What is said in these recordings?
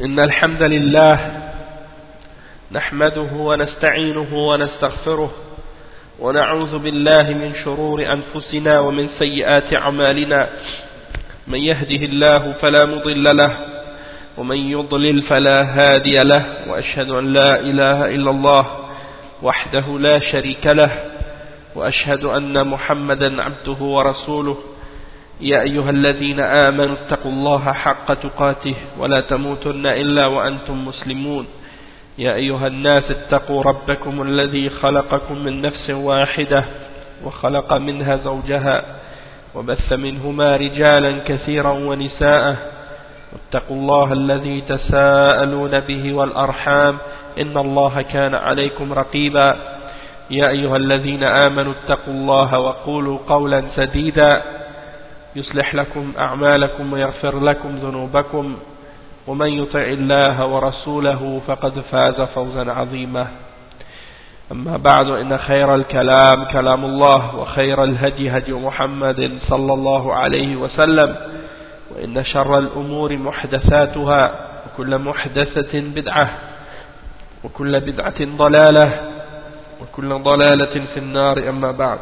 إن الحمد لله نحمده ونستعينه ونستغفره ونعوذ بالله من شرور أنفسنا ومن سيئات أعمالنا من يهده الله فلا مضل له ومن يضلل فلا هادي له وأشهد أن لا إله إلا الله وحده لا شريك له وأشهد أن محمدا عبده ورسوله يا أيها الذين آمنوا اتقوا الله حق تقاته ولا تموتن إلا وأنتم مسلمون يا أيها الناس اتقوا ربكم الذي خلقكم من نفس واحدة وخلق منها زوجها وبث منهما رجالا كثيرا ونساء واتقوا الله الذي تساءلون به والأرحام إن الله كان عليكم رقيبا يا أيها الذين آمنوا اتقوا الله وقولوا قولا سديدا يصلح لكم أعمالكم ويغفر لكم ذنوبكم ومن يطع الله ورسوله فقد فاز فوزا عظيما أما بعد إن خير الكلام كلام الله وخير الهدي هدي محمد صلى الله عليه وسلم وإن شر الأمور محدثاتها وكل محدثة بدعة وكل بدعة ضلالة وكل ضلالة في النار أما بعد.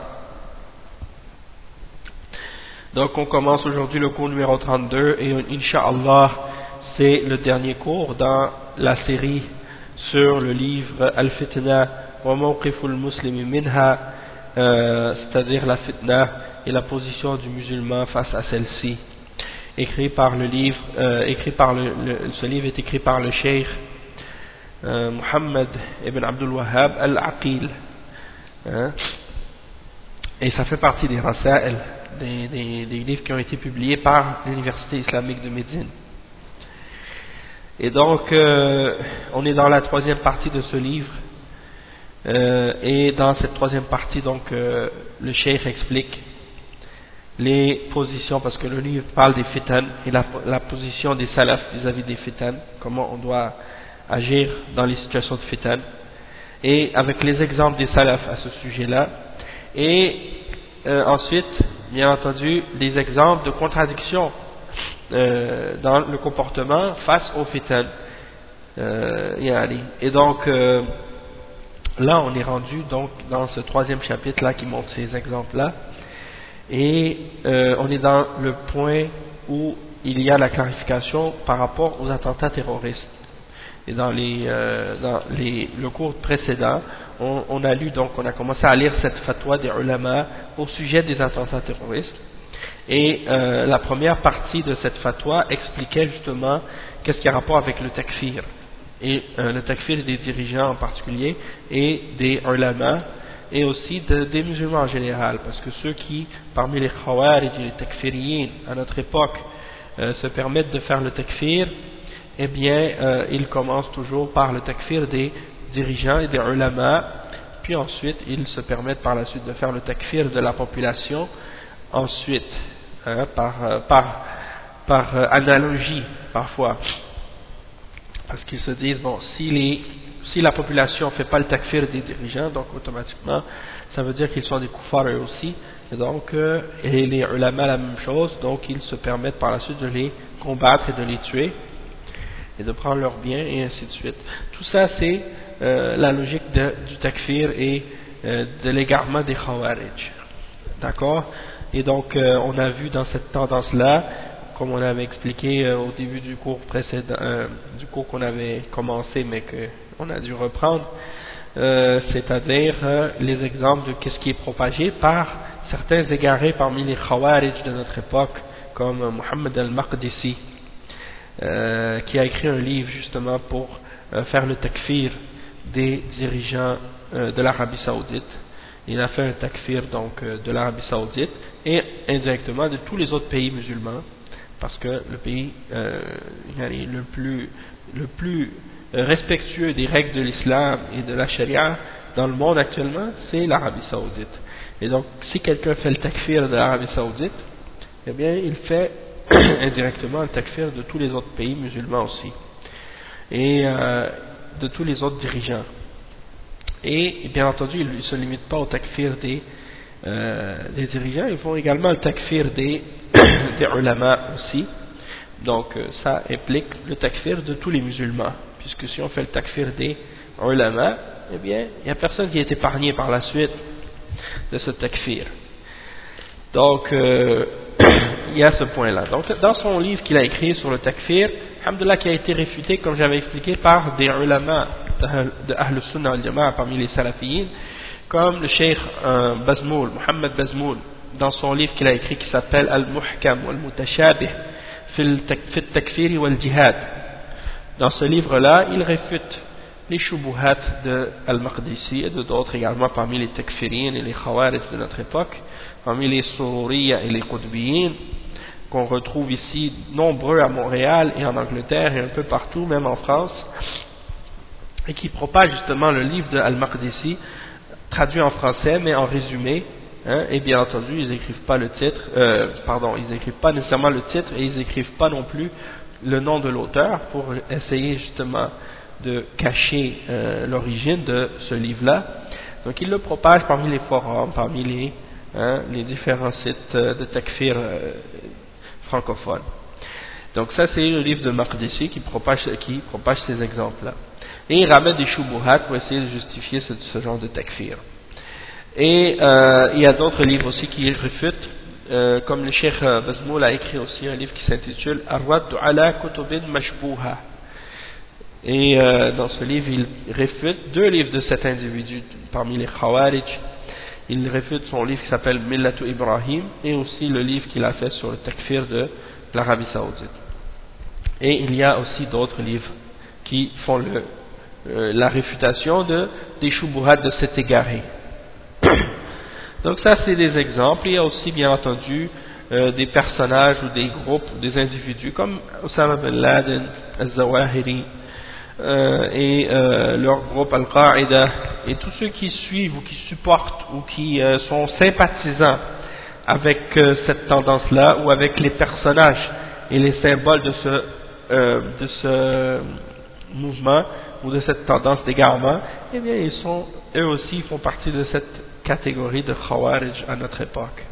Donc on commence aujourd'hui le cours numéro 32 et Inch'Allah c'est le dernier cours dans la série sur le livre Al-Fitna wa Mawqiful Muslimi Minha, c'est-à-dire la fitna et la position du musulman face à celle-ci, écrit par le livre, ce livre est écrit par le cheikh Muhammad ibn Abdul Wahhab al-Aqil, et ça fait partie des Rasail, des livres qui ont été publiés par l'Université islamique de Médine. Et donc on est dans la troisième partie de ce livre, et dans cette troisième partie donc le cheikh explique les positions, parce que le livre parle des fitan et la position des salafs vis-à-vis des fitan, comment on doit agir dans les situations de fitan, et avec les exemples des salafs à ce sujet-là, et ensuite bien entendu des exemples de contradiction dans le comportement face au fitan. Et donc là on est rendu donc dans ce troisième chapitre là qui montre ces exemples là, et on est dans le point où il y a la clarification par rapport aux attentats terroristes. Et dans le cours précédent, on a lu, donc on a commencé à lire cette fatwa des ulama au sujet des attentats terroristes, et la première partie de cette fatwa expliquait justement qu'est-ce qui a rapport avec le takfir, et le takfir des dirigeants en particulier, et des ulama, et aussi des musulmans en général, parce que ceux qui, parmi les khawarij et les takfiriyin à notre époque, se permettent de faire le takfir, eh bien ils commencent toujours par le takfir des dirigeants et des ulama, puis ensuite ils se permettent par la suite de faire le takfir de la population ensuite, par analogie parfois, parce qu'ils se disent bon, si la population ne fait pas le takfir des dirigeants, donc automatiquement ça veut dire qu'ils sont des koufars eux aussi, et donc et les ulama la même chose, donc ils se permettent par la suite de les combattre et de les tuer et de prendre leurs biens et ainsi de suite. Tout ça c'est la logique du takfir et de l'égarement des khawarij, d'accord. Et donc on a vu dans cette tendance là, comme on avait expliqué au début du cours précédent, du cours qu'on avait commencé mais qu'on a dû reprendre, c'est-à-dire les exemples de ce qui est propagé par certains égarés parmi les khawarij de notre époque, comme Mohammed al-Maqdisi, qui a écrit un livre justement pour faire le takfir des dirigeants de l'Arabie Saoudite. Il a fait un takfir donc de l'Arabie Saoudite et indirectement de tous les autres pays musulmans, parce que le pays le plus respectueux des règles de l'islam et de la charia dans le monde actuellement, c'est l'Arabie Saoudite. Et donc si quelqu'un fait le takfir de l'Arabie Saoudite, eh bien il fait indirectement le takfir de tous les autres pays musulmans aussi, et de tous les autres dirigeants. Et bien entendu ils ne se limitent pas au takfir des dirigeants, ils font également le takfir des ulama aussi, Donc ça implique le takfir de tous les musulmans, puisque si on fait le takfir des ulama, eh bien il n'y a personne qui est épargné par la suite de ce takfir. Donc il y a ce point là. Donc dans son livre qu'il a écrit sur le takfir, alhamdoulilah, qui a été réfuté, comme j'avais expliqué, par des ulama de Ahl Sunnah wal Jama'a parmi les salafiyin, comme le cheikh Bazmoul, Mohammed Bazmoul, dans son livre qu'il a écrit qui s'appelle Al-Muhkam wal-Mutashabih fi al-Takfir wal-Jihad. Dans ce livre-là, il réfute les shubuhat de Al-Maqdisi et de d'autres également parmi les takfiriyin et les khawarij de notre époque, parmi les sururiya et les qutbiyin, qu'on retrouve ici nombreux à Montréal et en Angleterre et un peu partout, même en France, et qui propagent justement le livre de Al-Maqdisi, traduit en français mais en résumé, hein, et bien entendu ils n'écrivent pas le titre, ils n'écrivent pas nécessairement le titre et ils n'écrivent pas non plus le nom de l'auteur pour essayer justement de cacher l'origine de ce livre-là. Donc ils le propagent parmi les forums, parmi les différents sites de takfir francophones. Donc ça c'est le livre de Maqdisi qui propage ces exemples-là. Et il ramène des shubuhat pour essayer de justifier ce genre de takfir. Et il y a d'autres livres aussi qui réfutent, comme le cheikh Bazmoul a écrit aussi un livre qui s'intitule Ar-Radd ala Kutubin Mashbouha. Et dans ce livre, il réfute deux livres de cet individu parmi les Khawarij. Il réfute son livre qui s'appelle Millatu Ibrahim et aussi le livre qu'il a fait sur le takfir de l'Arabie Saoudite. Et il y a aussi d'autres livres qui font la réfutation des shubuhat de cet égaré. Donc ça c'est des exemples. Il y a aussi bien entendu des personnages ou des groupes, des individus comme Osama bin Laden, Al-Zawahiri et leur groupe Al-Qaïda et tous ceux qui suivent ou qui supportent ou qui sont sympathisants avec cette tendance-là ou avec les personnages et les symboles de ce mouvement ou de cette tendance d'égarement, eh bien eux aussi font partie de cette catégorie de Khawarij à notre époque.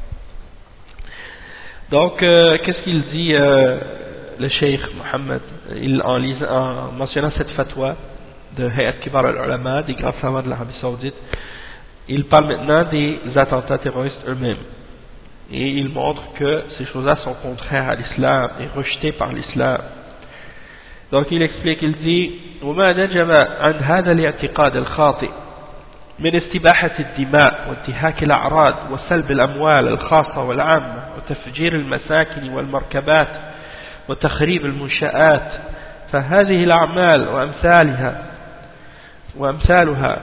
Donc qu'est-ce qu'il dit le Cheikh Mohammed en mentionnant cette fatwa de Hayat Kibar al-Ulama, des grands savants de l'Arabie Saoudite? Il parle maintenant des attentats terroristes eux-mêmes et il montre que ces choses-là sont contraires à l'islam et rejetées par l'islam. Donc il explique, il dit وما نجم عن هذا الاعتقاد الخاطئ من استباحة الدماء وانتهاك الأعراض وسلب الأموال الخاصة والعامة وتفجير المساكن والمركبات وتخريب المنشآت فهذه الأعمال وأمثالها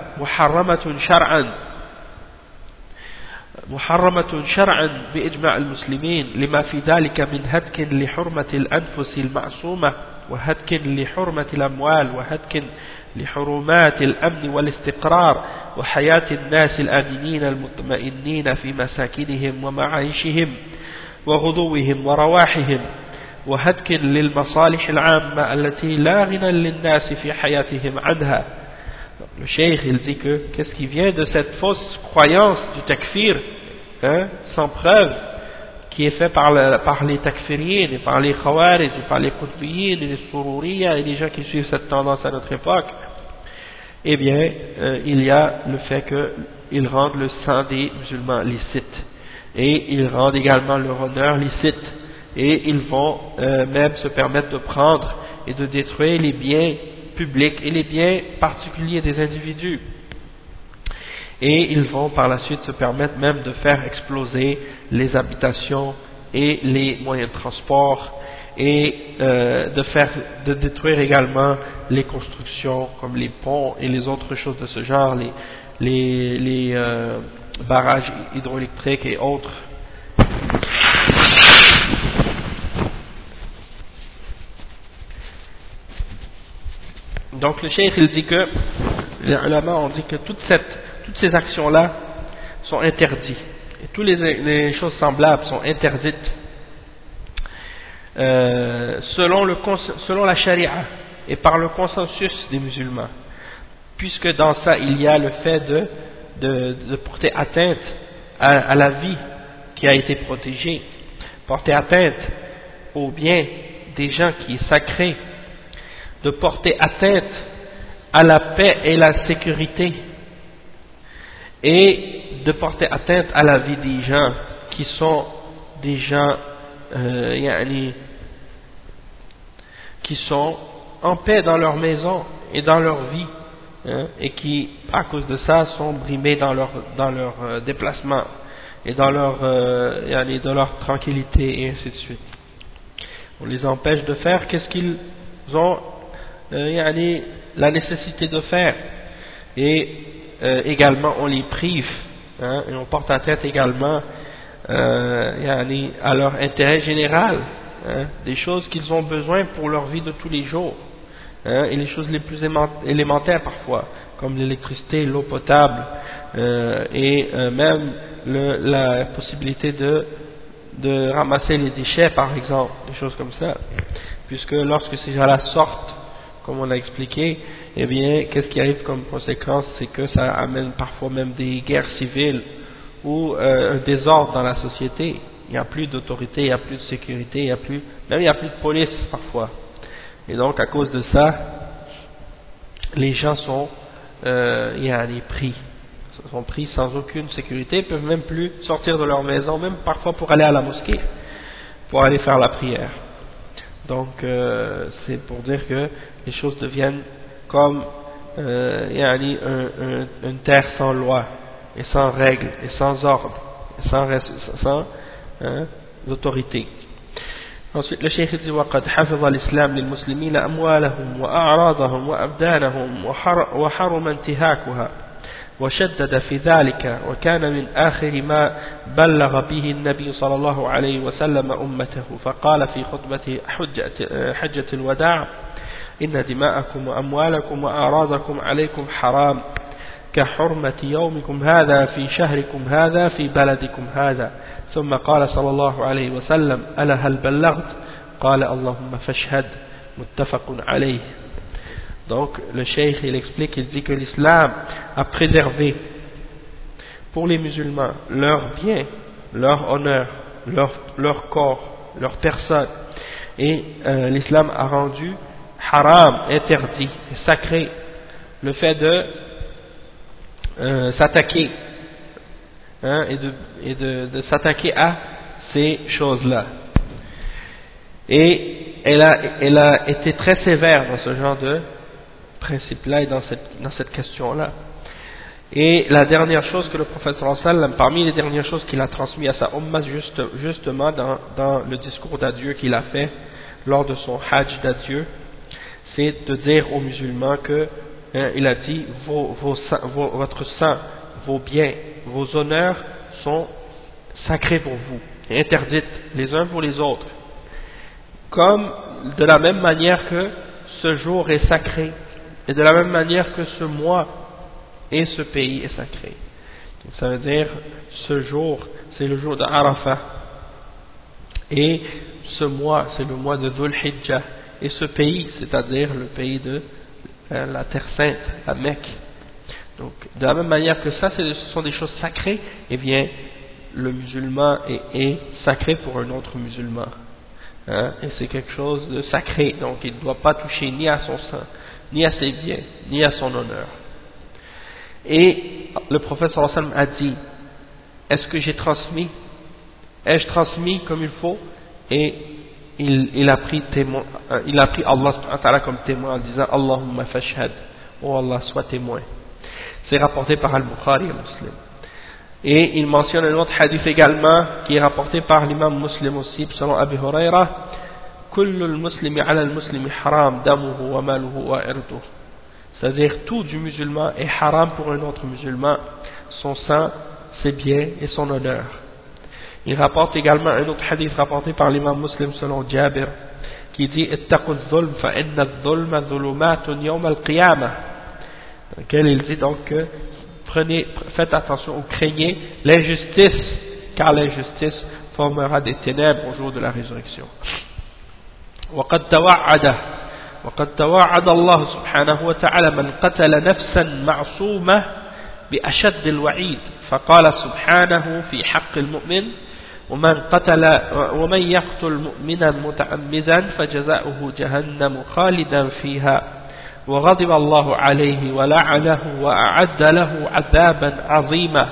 محرمة شرعا بإجماع المسلمين لما في ذلك من هتك لحرمة الأنفس المعصومة وهتك لحرمة الأموال وهتك لحرمات الأمن والاستقرار وحياة الناس الآمنين المطمئنين في مساكنهم ومعايشهم وغدوهم ورواحهم وهتك للمصالح العامة التي لا غنى للناس في حياتهم عنها. Le cheikh il dit que qu'est-ce qui vient de cette fausse croyance du takfir sans preuve qui est fait par les takfiriyin et par les khawarij et par les qutbiyin et les sururiya et les gens qui suivent cette tendance à notre époque, eh bien il y a le fait qu'ils rendent le sang des musulmans licite et ils rendent également leur honneur licite et ils vont même se permettre de prendre et de détruire les biens publics et les biens particuliers des individus. Et ils vont par la suite se permettre même de faire exploser les habitations et les moyens de transport et de détruire également les constructions comme les ponts et les autres choses de ce genre, les barrages hydroélectriques et autres. Donc le cheikh il dit que les ulama ont dit que toutes ces actions-là sont interdites et toutes les choses semblables sont interdites selon la charia et par le consensus des musulmans, puisque dans ça il y a le fait de porter atteinte à la vie qui a été protégée, porter atteinte aux biens des gens qui est sacré, de porter atteinte à la paix et la sécurité, et de porter atteinte à la vie des gens qui sont des gens qui sont en paix dans leur maison et dans leur vie, hein, et qui à cause de ça sont brimés dans leur déplacement et dans leur tranquillité, et ainsi de suite. On les empêche de faire qu'est-ce qu'ils ont la nécessité de faire, et également on les prive, hein, et on porte atteinte également à leur intérêt général, hein, des choses qu'ils ont besoin pour leur vie de tous les jours, hein, et les choses les plus élémentaires parfois, comme l'électricité, l'eau potable, et même la possibilité de ramasser les déchets par exemple, des choses comme ça, puisque lorsque ces gens-là sortent, comme on l'a expliqué, eh bien, qu'est-ce qui arrive comme conséquence? C'est que ça amène parfois même des guerres civiles ou un désordre dans la société. Il n'y a plus d'autorité, il n'y a plus de sécurité, il n'y a plus de police parfois. Et donc, à cause de ça, les gens sont pris sans aucune sécurité, ils ne peuvent même plus sortir de leur maison, même parfois pour aller à la mosquée, pour aller faire la prière. Donc, c'est pour dire que les choses deviennent comme une terre sans loi, et sans règles, et sans ordre, et sans autorité. Ensuite, le cheikh dit وقد حفظ الإسلام للمسلمين أموالهم وأعراضهم وأبدانهم وحرم انتهاكها وشدد في ذلك وكان من آخر ما بلغ به النبي صلى الله عليه وسلم أمته فقال في خطبة حجة الوداع إن دماءكم وأموالكم وأعراضكم عليكم حرام كحرمة يومكم هذا في شهركم هذا في بلدكم هذا ثم قال صلى الله عليه وسلم ألا هل بلغت قال اللهم فاشهد متفق عليه. Donc le cheikh il explique, il dit que l'islam a préservé pour les musulmans leurs biens, leur honneur, leur corps, leur personne, et l'islam a rendu haram, interdit, sacré, le fait de s'attaquer, hein, et de s'attaquer à ces choses-là. Et elle a été très sévère dans ce genre de principe-là et dans cette question-là. Et la dernière chose que le prophète sallallahu alayhi wa sallam, parmi les dernières choses qu'il a transmis à sa umma, justement dans le discours d'adieu qu'il a fait lors de son hajj d'adieu, c'est de dire aux musulmans que il a dit votre sang, vos biens, vos honneurs sont sacrés pour vous et interdites les uns pour les autres, comme de la même manière que ce jour est sacré et de la même manière que ce mois et ce pays est sacré. Donc ça veut dire ce jour c'est le jour de Arafah et ce mois c'est le mois de Dhul Hijjah, et ce pays c'est-à-dire le pays de la terre sainte, la Mecque. Donc de la même manière que ça ce sont des choses sacrées, eh bien le musulman est sacré pour un autre musulman, hein, et c'est quelque chose de sacré, donc il ne doit pas toucher ni à son sang, ni à ses biens, ni à son honneur. Et le prophète sallallahu alayhi wa sallam a dit, est-ce que ai-je transmis comme il faut? Et il a pris Allah subhanahu wa ta'ala comme témoin en disant Allahumma fashhad, oh Allah sois témoin. C'est rapporté par Al-Bukhari et Muslim. Et il mentionne un autre hadith également qui est rapporté par l'imam Muslim aussi, selon Abu Huraira, kullu al-muslimi ala al-muslimi haram damuhu wa maluhu wa irduhu, c'est-à-dire tout du musulman est haram pour un autre musulman, son sang, ses biens et son honneur. Il rapporte également un autre hadith rapporté par l'imam Muslim selon Jabir qui dit ittaqu adh-dhulm fa inna adh-dhulma dhulumatun yawm al-qiyamah, dans lequel il dit donc que faites attention ou craignez l'injustice, car l'injustice formera des ténèbres au jour de la résurrection. وقد توعد الله سبحانه وتعالى من قتل نفسا معصومة بأشد الوعيد فقال سبحانه في حق المؤمن ومن يقتل مؤمنا متعمدا فجزاؤه جهنم خالدا فيها وغضب الله عليه ولعنه وأعد له عذابا عظيما.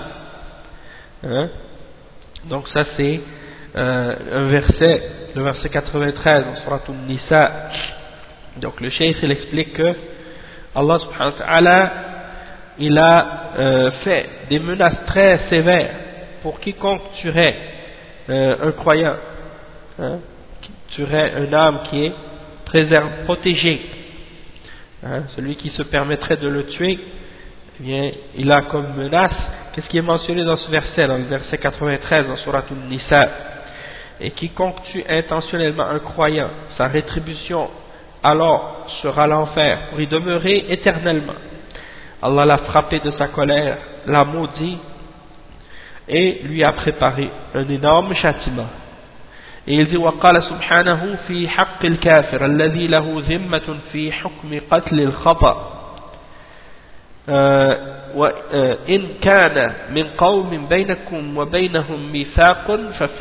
Donc ça c'est un verset, le verset 93 dans Surat An-Nisa. Donc le cheikh il explique que Allah subhanahu wa ta'ala il a fait des menaces très sévères pour quiconque tuerait un croyant, qui tuerait un âme qui est protégée, celui qui se permettrait de le tuer, eh bien, il a comme menace, qu'est-ce qui est mentionné dans ce verset, dans le verset 93 dans Surat An-Nisa, et quiconque tue intentionnellement un croyant, sa rétribution alors sera l'enfer, pour y demeurer éternellement. Allah l'a frappé de sa colère, l'a maudit et lui a préparé un énorme châtiment. Et il dit وقال سبحانه في حق الكافر الذي له ذمة في حكم قتل الخطأ وإن كان من قوم بينكم وبينهم ميثاق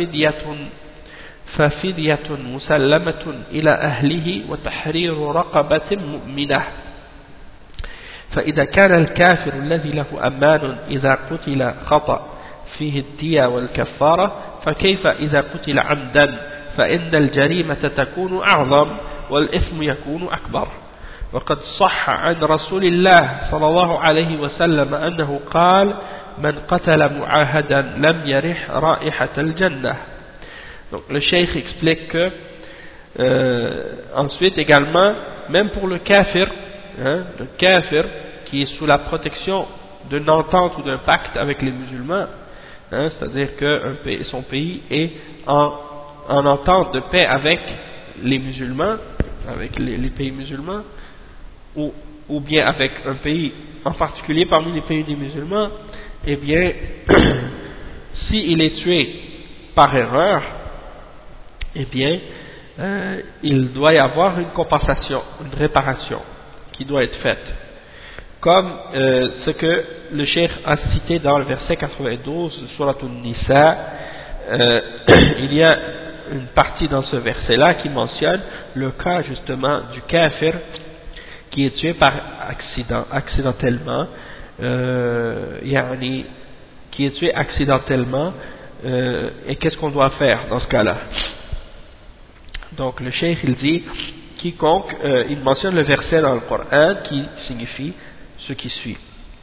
ففدية مسلمة إلى أهله وتحرير رقبة مؤمنة فإذا كان الكافر الذي له أمان إذا قتل خطأ فيه الدية والكفارة فكيف إذا قتل عمدا فإن الجريمة تكون أعظم والإثم يكون أكبر. وقد صح عن رسول الله صلى الله عليه وسلم أنه قال من قتل معاهدا لم يرح رائحة الجنة. Donc le cheikh explique que ensuite également, même pour le kafir, le kafir qui est sous la protection d'une entente ou d'un pacte avec les musulmans, c'est-à-dire que son pays est en entente de paix avec les musulmans, avec les pays musulmans, ou bien avec un pays en particulier parmi les pays des musulmans, eh bien, s'il est tué par erreur, eh bien, il doit y avoir une compensation, une réparation qui doit être faite. Comme ce que le cheikh a cité dans le verset 92 de Surat An-Nisa, il y a une partie dans ce verset-là qui mentionne le cas justement du kafir qui est tué par accidentellement, qui est tué accidentellement, et qu'est-ce qu'on doit faire dans ce cas-là? Donc le cheikh il dit quiconque, il mentionne le verset dans le Coran qui signifie ce qui suit.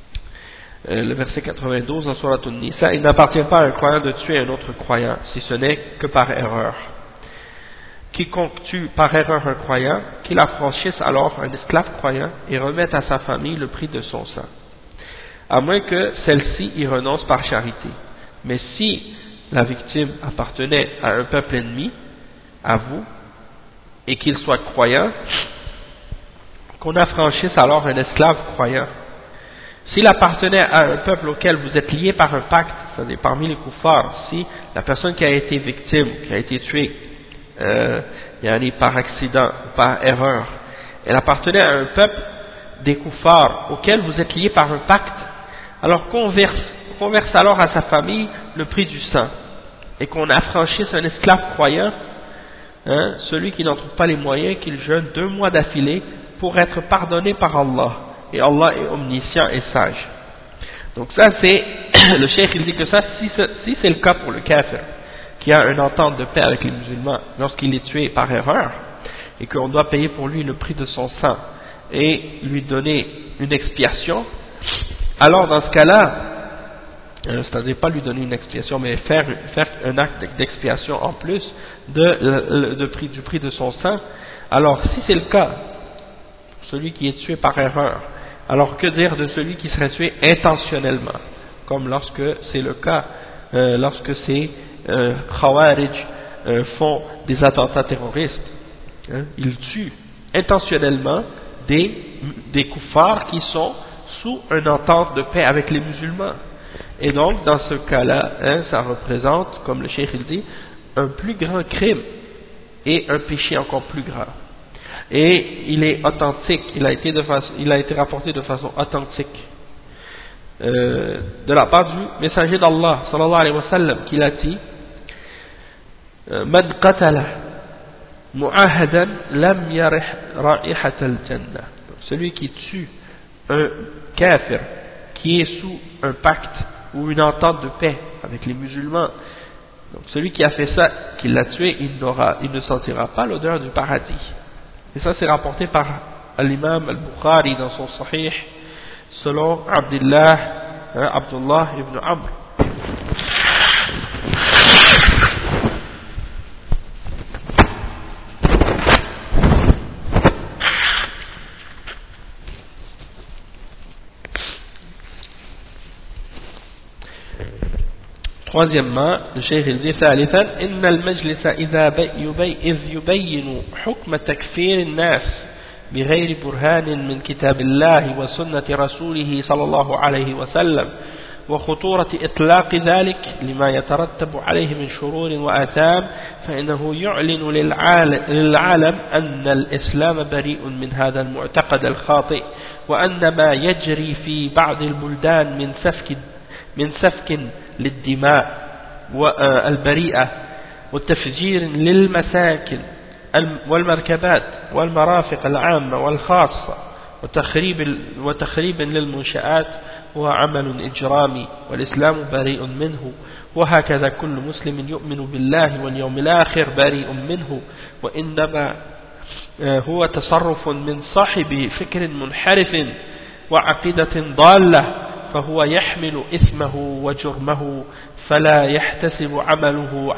Le verset 92 dans Surat An-Nisa, il n'appartient pas à un croyant de tuer un autre croyant si ce n'est que par erreur. Quiconque tue par erreur un croyant, qu'il affranchisse alors un esclave croyant et remette à sa famille le prix de son sang, à moins que celle-ci y renonce par charité. Mais si la victime appartenait à un peuple ennemi, à vous, et qu'il soit croyant, qu'on affranchisse alors un esclave croyant. S'il appartenait à un peuple auquel vous êtes lié par un pacte, c'est-à-dire parmi les kuffars, si la personne qui a été victime, qui a été tuée, par accident, par erreur, elle appartenait à un peuple des kuffars auquel vous êtes lié par un pacte, alors qu'on verse alors à sa famille le prix du sang, et qu'on affranchisse un esclave croyant, celui qui n'en trouve pas les moyens, qu'il jeûne 2 mois d'affilée pour être pardonné par Allah, et Allah est omniscient et sage. Donc ça c'est, le cheikh il dit que ça, si c'est le cas pour le kafir, qui a une entente de paix avec les musulmans, lorsqu'il est tué par erreur, et qu'on doit payer pour lui le prix de son sang, et lui donner une expiation, alors dans ce cas-là, c'est-à-dire pas lui donner une expiation, mais faire un acte d'expiation en plus du prix de son sang, alors si c'est le cas, celui qui est tué par erreur, alors que dire de celui qui serait tué intentionnellement, comme lorsque c'est le cas, lorsque ces Khawarij font des attentats terroristes, ils tuent intentionnellement des kuffars qui sont sous une entente de paix avec les musulmans. Et donc dans ce cas-là, ça représente, comme le cheikh il dit, un plus grand crime et un péché encore plus grave. Et il est authentique, il a été rapporté de façon authentique de la part du messager d'Allah sallallahu alayhi wa sallam, qu'il a dit من قتل معاهدا لم يرح رائحة الجنة. Celui qui tue un kafir qui est sous un pacte ou une entente de paix avec les musulmans, donc celui qui a fait ça, qui l'a tué, il ne sentira pas l'odeur du paradis. Et ça c'est rapporté par l'imam al-Bukhari dans son Sahih selon Abdullah ibn Amr. Troisièmement, le cheikh il dit ثالثا إن المجلس إذ يبين حكم تكفير الناس بغير برهان من كتاب الله وسنة رسوله صلى الله عليه وسلم وخطورة إطلاق ذلك لما يترتب عليه من شرور وآثام فإنه يعلن للعالم أن الإسلام بريء من هذا المعتقد الخاطئ وأن ما يجري في بعض البلدان من سفك للدماء والبريئة والتفجير للمساكن والمركبات والمرافق العامة والخاصة وتخريب للمنشآت هو عمل إجرامي والإسلام بريء منه وهكذا كل مسلم يؤمن بالله واليوم الآخر بريء منه وإنما هو تصرف من صاحب فكر منحرف وعقيدة ضالة فهو يحمل إثمه وجرمه فلا يحتسب عمله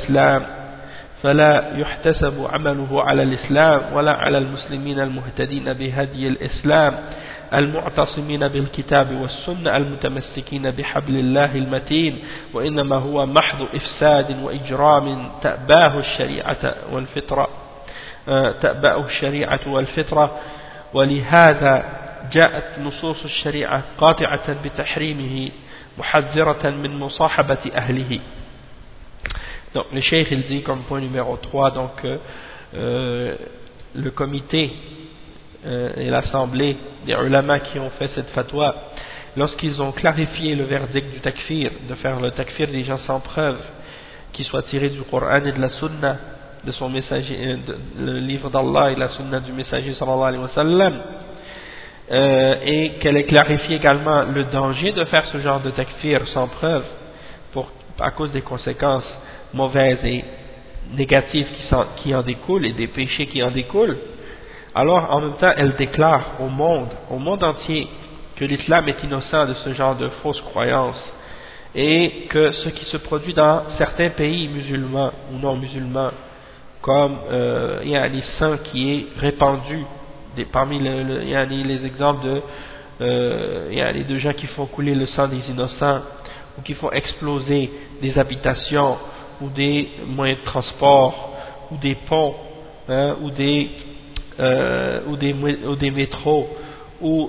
على الإسلام ولا على المسلمين المهتدين بهدي الإسلام المعتصمين بالكتاب والسنة المتمسكين بحبل الله المتين وإنما هو محض إفساد وإجرام تأباه الشريعة والفطرة ولهذا جاءت نصوص الشريعة قاطعة بتحريمه محذرة من مصاحبة أهله. Donc le cheikh il dit comme point numéro 3 donc le comité et l'assemblée des ulama qui ont fait cette fatwa, lorsqu'ils ont clarifié le verdict du takfir, de faire le takfir des gens sans preuve qui soit tiré du Coran et de la Sunna de son messager, le livre d'Allah et la Sunna du messager sallallahu alayhi wa sallam, et qu'elle ait clarifié également le danger de faire ce genre de takfir sans preuve à cause des conséquences mauvaises et négatives qui en découlent et des péchés qui en découlent. Alors en même temps elle déclare au monde entier que l'islam est innocent de ce genre de fausses croyances et que ce qui se produit dans certains pays musulmans ou non musulmans comme il y a un sang qui est répandu parmi les exemples de gens qui font couler le sang des innocents ou qui font exploser des habitations ou des moyens de transport ou des ponts ou des métros ou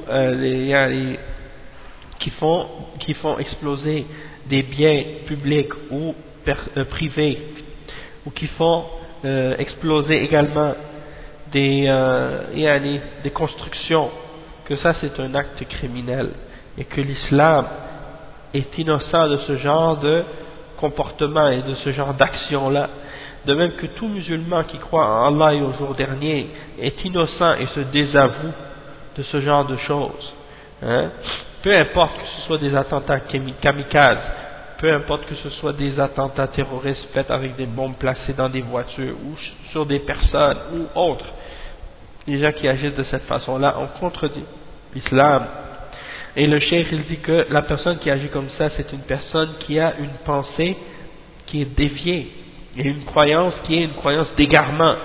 qui font exploser des biens publics ou privés ou qui font exploser également des constructions, que ça c'est un acte criminel et que l'islam est innocent de ce genre de comportement et de ce genre d'action là, de même que tout musulman qui croit en Allah et au jour dernier est innocent et se désavoue de ce genre de choses, peu importe que ce soit des attentats kamikazes, peu importe que ce soit des attentats terroristes faits avec des bombes placées dans des voitures ou sur des personnes ou autres, les gens qui agissent de cette façon-là ont contredit l'islam. Et le cheikh il dit que la personne qui agit comme ça, c'est une personne qui a une pensée qui est déviée et une croyance qui est une croyance d'égarement,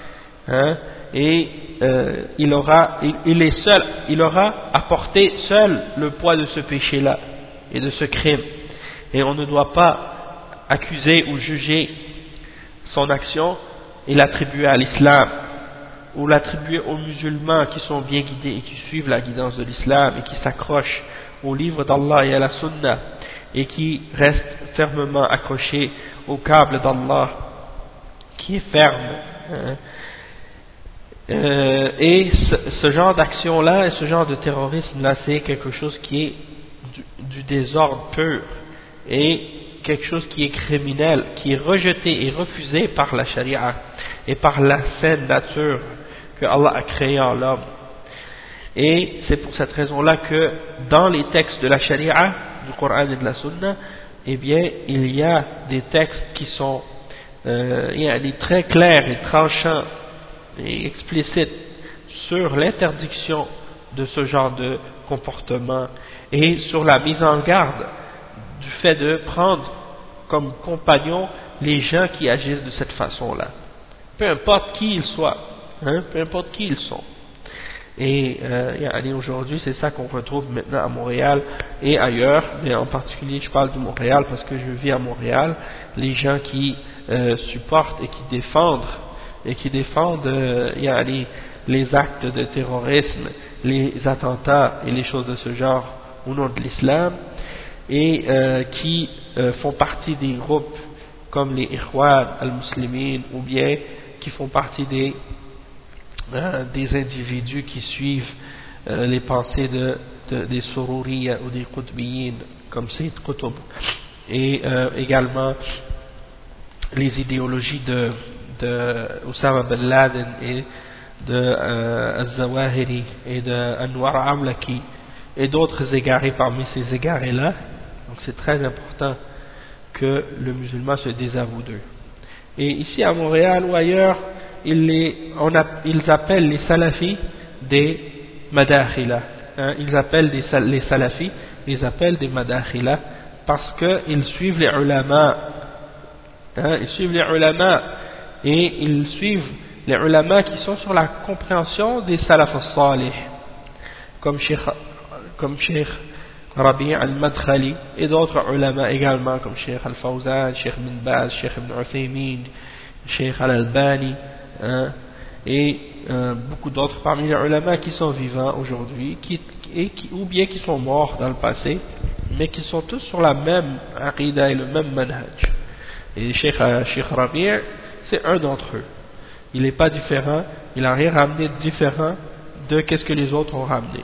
et il aura apporté seul le poids de ce péché-là et de ce crime. Et on ne doit pas accuser ou juger son action et l'attribuer à l'islam, ou l'attribuer aux musulmans qui sont bien guidés et qui suivent la guidance de l'islam et qui s'accrochent au livre d'Allah et à la sunna et qui restent fermement accrochés au câble d'Allah qui est ferme. Et ce genre d'action-là et ce genre de terrorisme-là, c'est quelque chose qui est du désordre pur et quelque chose qui est criminel, qui est rejeté et refusé par la charia et par la saine nature que Allah a créée en l'homme. Et c'est pour cette raison-là que dans les textes de la charia, du Coran et de la Sunna, eh bien, il y a des textes qui sont très clairs et tranchants et explicites sur l'interdiction de ce genre de comportement et sur la mise en garde du fait de prendre comme compagnons les gens qui agissent de cette façon-là. Peu importe qui ils soient, peu importe qui ils sont. Et aujourd'hui, c'est ça qu'on retrouve maintenant à Montréal et ailleurs, mais en particulier, je parle de Montréal parce que je vis à Montréal, les gens qui supportent et qui défendent les actes de terrorisme, les attentats et les choses de ce genre au nom de l'islam, et qui font partie des groupes comme les Ikhwan al-Muslimin, ou bien qui font partie des individus qui suivent les pensées des Sururiya ou des Qutbiyin comme Sayyid Qutb, et également les idéologies de Osama bin Laden et de Al-Zawahiri et de Anwar Amlaki et d'autres égarés parmi ces égarés-là. Donc c'est très important que le musulman se désavoue d'eux. Et ici à Montréal ou ailleurs, ils appellent les salafis des madakhila. Ils appellent les salafis, ils appellent des madakhila parce qu'ils suivent les ulama. Ils suivent les ulama et ils suivent les ulama qui sont sur la compréhension des salaf al-salih, comme Cheikh Rabi' al-Madkhali et d'autres ulama également comme Cheikh al-Fawzan, Cheikh bin Baz, Cheikh ibn Uthaymin, Cheikh al-Albani, et beaucoup d'autres parmi les ulama qui sont vivants aujourd'hui ou bien qui sont morts dans le passé, mais qui sont tous sur la même aqidah et le même manhaj. Et Cheikh Rabi' c'est un d'entre eux. Il n'est pas différent, il n'a rien ramené de différent de qu'est-ce que les autres ont ramené.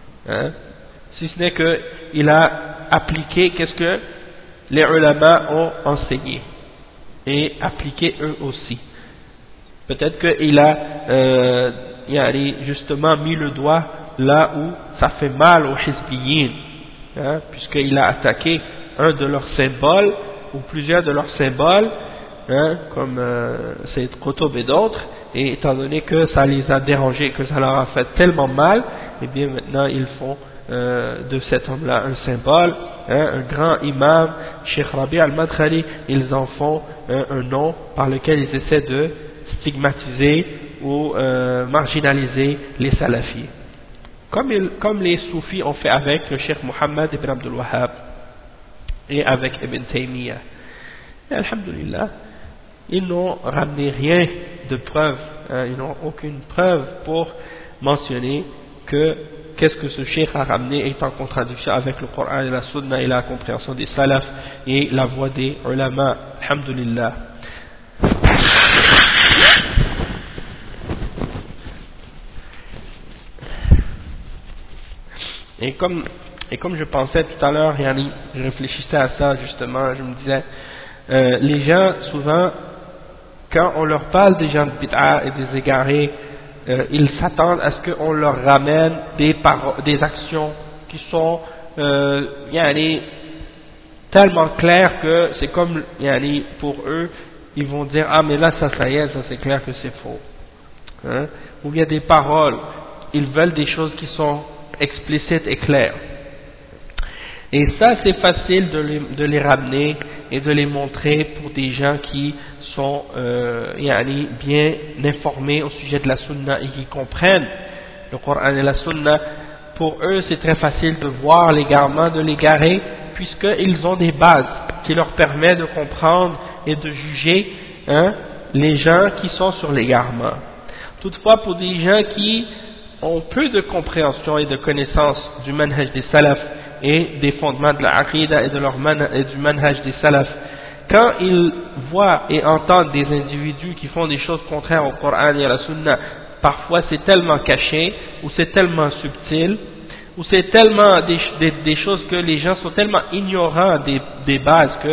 Si ce n'est qu'il a appliqué qu'est-ce que les ulama ont enseigné et appliqué eux aussi. Peut-être qu'il a justement mis le doigt là où ça fait mal aux hizbiyin, puisqu'il a attaqué un de leurs symboles ou plusieurs de leurs symboles, comme Sayyid Qutb et d'autres, et étant donné que ça les a dérangés, que ça leur a fait tellement mal, et bien maintenant ils font de cet homme-là un symbole, un grand imam, Cheikh Rabi' al-Madkhali, ils en font un nom par lequel ils essaient de stigmatiser ou marginaliser les salafis. Comme les soufis ont fait avec le Cheikh Mohammed ibn Abdul Wahhab et avec Ibn Taymiyyah. Et alhamdulillah, ils n'ont ramené rien de preuve, ils n'ont aucune preuve pour mentionner que qu'est-ce que ce cheikh a ramené est en contradiction avec le Coran et la Sunna et la compréhension des salafs et la voix des ulama. Alhamdulillah. Et comme je pensais tout à l'heure, je réfléchissais à ça justement, je me disais, les gens souvent, quand on leur parle des gens de bid'a et des égarés, ils s'attendent à ce qu'on leur ramène des actions qui sont tellement claires que c'est comme pour eux, ils vont dire ah mais là ça y est, ça c'est clair que c'est faux. Ou bien des paroles, ils veulent des choses qui sont explicites et claires. Et ça c'est facile de les ramener et de les montrer pour des gens qui sont bien informés au sujet de la sunna et qui comprennent le Coran et la sunna. Pour eux c'est très facile de voir l'égarement de l'égaré puisqu'ils ont des bases qui leur permettent de comprendre et de juger les gens qui sont sur l'égarement. Toutefois pour des gens qui ont peu de compréhension et de connaissance du manhaj des salafs et des fondements de la aqidah et du manhaj des salafs, quand ils voient et entendent des individus qui font des choses contraires au Coran et à la Sunna, parfois c'est tellement caché, ou c'est tellement subtil, ou c'est tellement des choses que les gens sont tellement ignorants des bases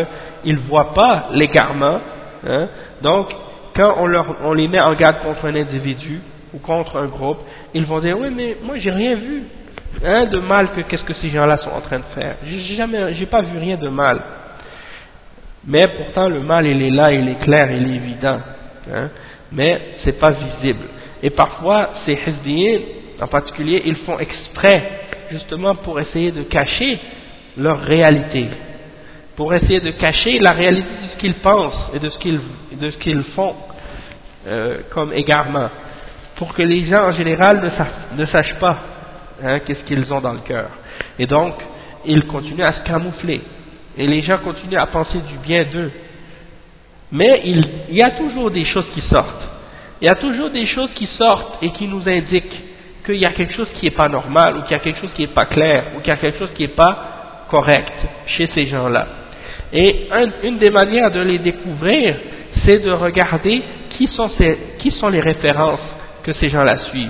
ils voient pas l'égarement, hein. Donc quand on les met en garde contre un individu ou contre un groupe, ils vont dire oui mais moi j'ai rien vu, hein, de mal que qu'est-ce que ces gens-là sont en train de faire. J'ai pas vu rien de mal. Mais pourtant le mal il est là, il est clair, il est évident, hein, mais c'est pas visible. Et parfois ces hizbiyin en particulier, ils font exprès justement pour essayer de cacher leur réalité, pour essayer de cacher la réalité de ce qu'ils pensent et de ce qu'ils font comme égarement, pour que les gens en général ne sachent pas, hein, qu'est-ce qu'ils ont dans le cœur. Et donc ils continuent à se camoufler et les gens continuent à penser du bien d'eux. Mais il y a toujours des choses qui sortent. Il y a toujours des choses qui sortent et qui nous indiquent qu'il y a quelque chose qui n'est pas normal, ou qu'il y a quelque chose qui n'est pas clair, ou qu'il y a quelque chose qui n'est pas correct chez ces gens-là. Et une des manières de les découvrir, c'est de regarder qui sont les références que ces gens-là suivent.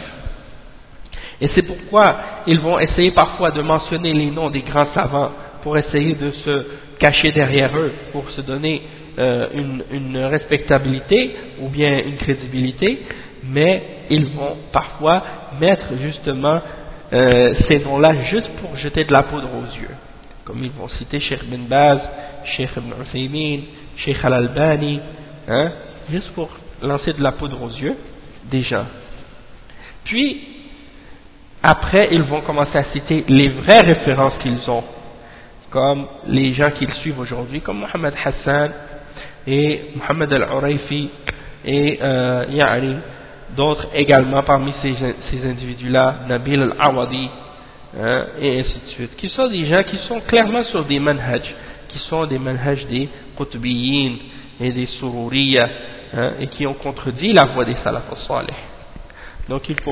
Et c'est pourquoi ils vont essayer parfois de mentionner les noms des grands savants pour essayer de se cacher derrière eux, pour se donner une respectabilité ou bien une crédibilité, mais ils vont parfois mettre justement ces noms-là juste pour jeter de la poudre aux yeux. Comme ils vont citer Cheikh Ibn Baz, Cheikh Ibn Uthaymin, Cheikh Al-Albani, hein, juste pour lancer de la poudre aux yeux des gens. Puis, après, ils vont commencer à citer les vraies références qu'ils ont, comme les gens qu'ils suivent aujourd'hui, comme Mohamed Hassan et Mohamed Al-Urayfi et d'autres également parmi ces individus-là, Nabil Al-Awadi, hein, et ainsi de suite, qui sont des gens qui sont clairement sur des manhaj, qui sont des manhaj des Qutbiyin et des Sururiya, hein, et qui ont contredit la voie des Salaf al-Salih. Donc il ne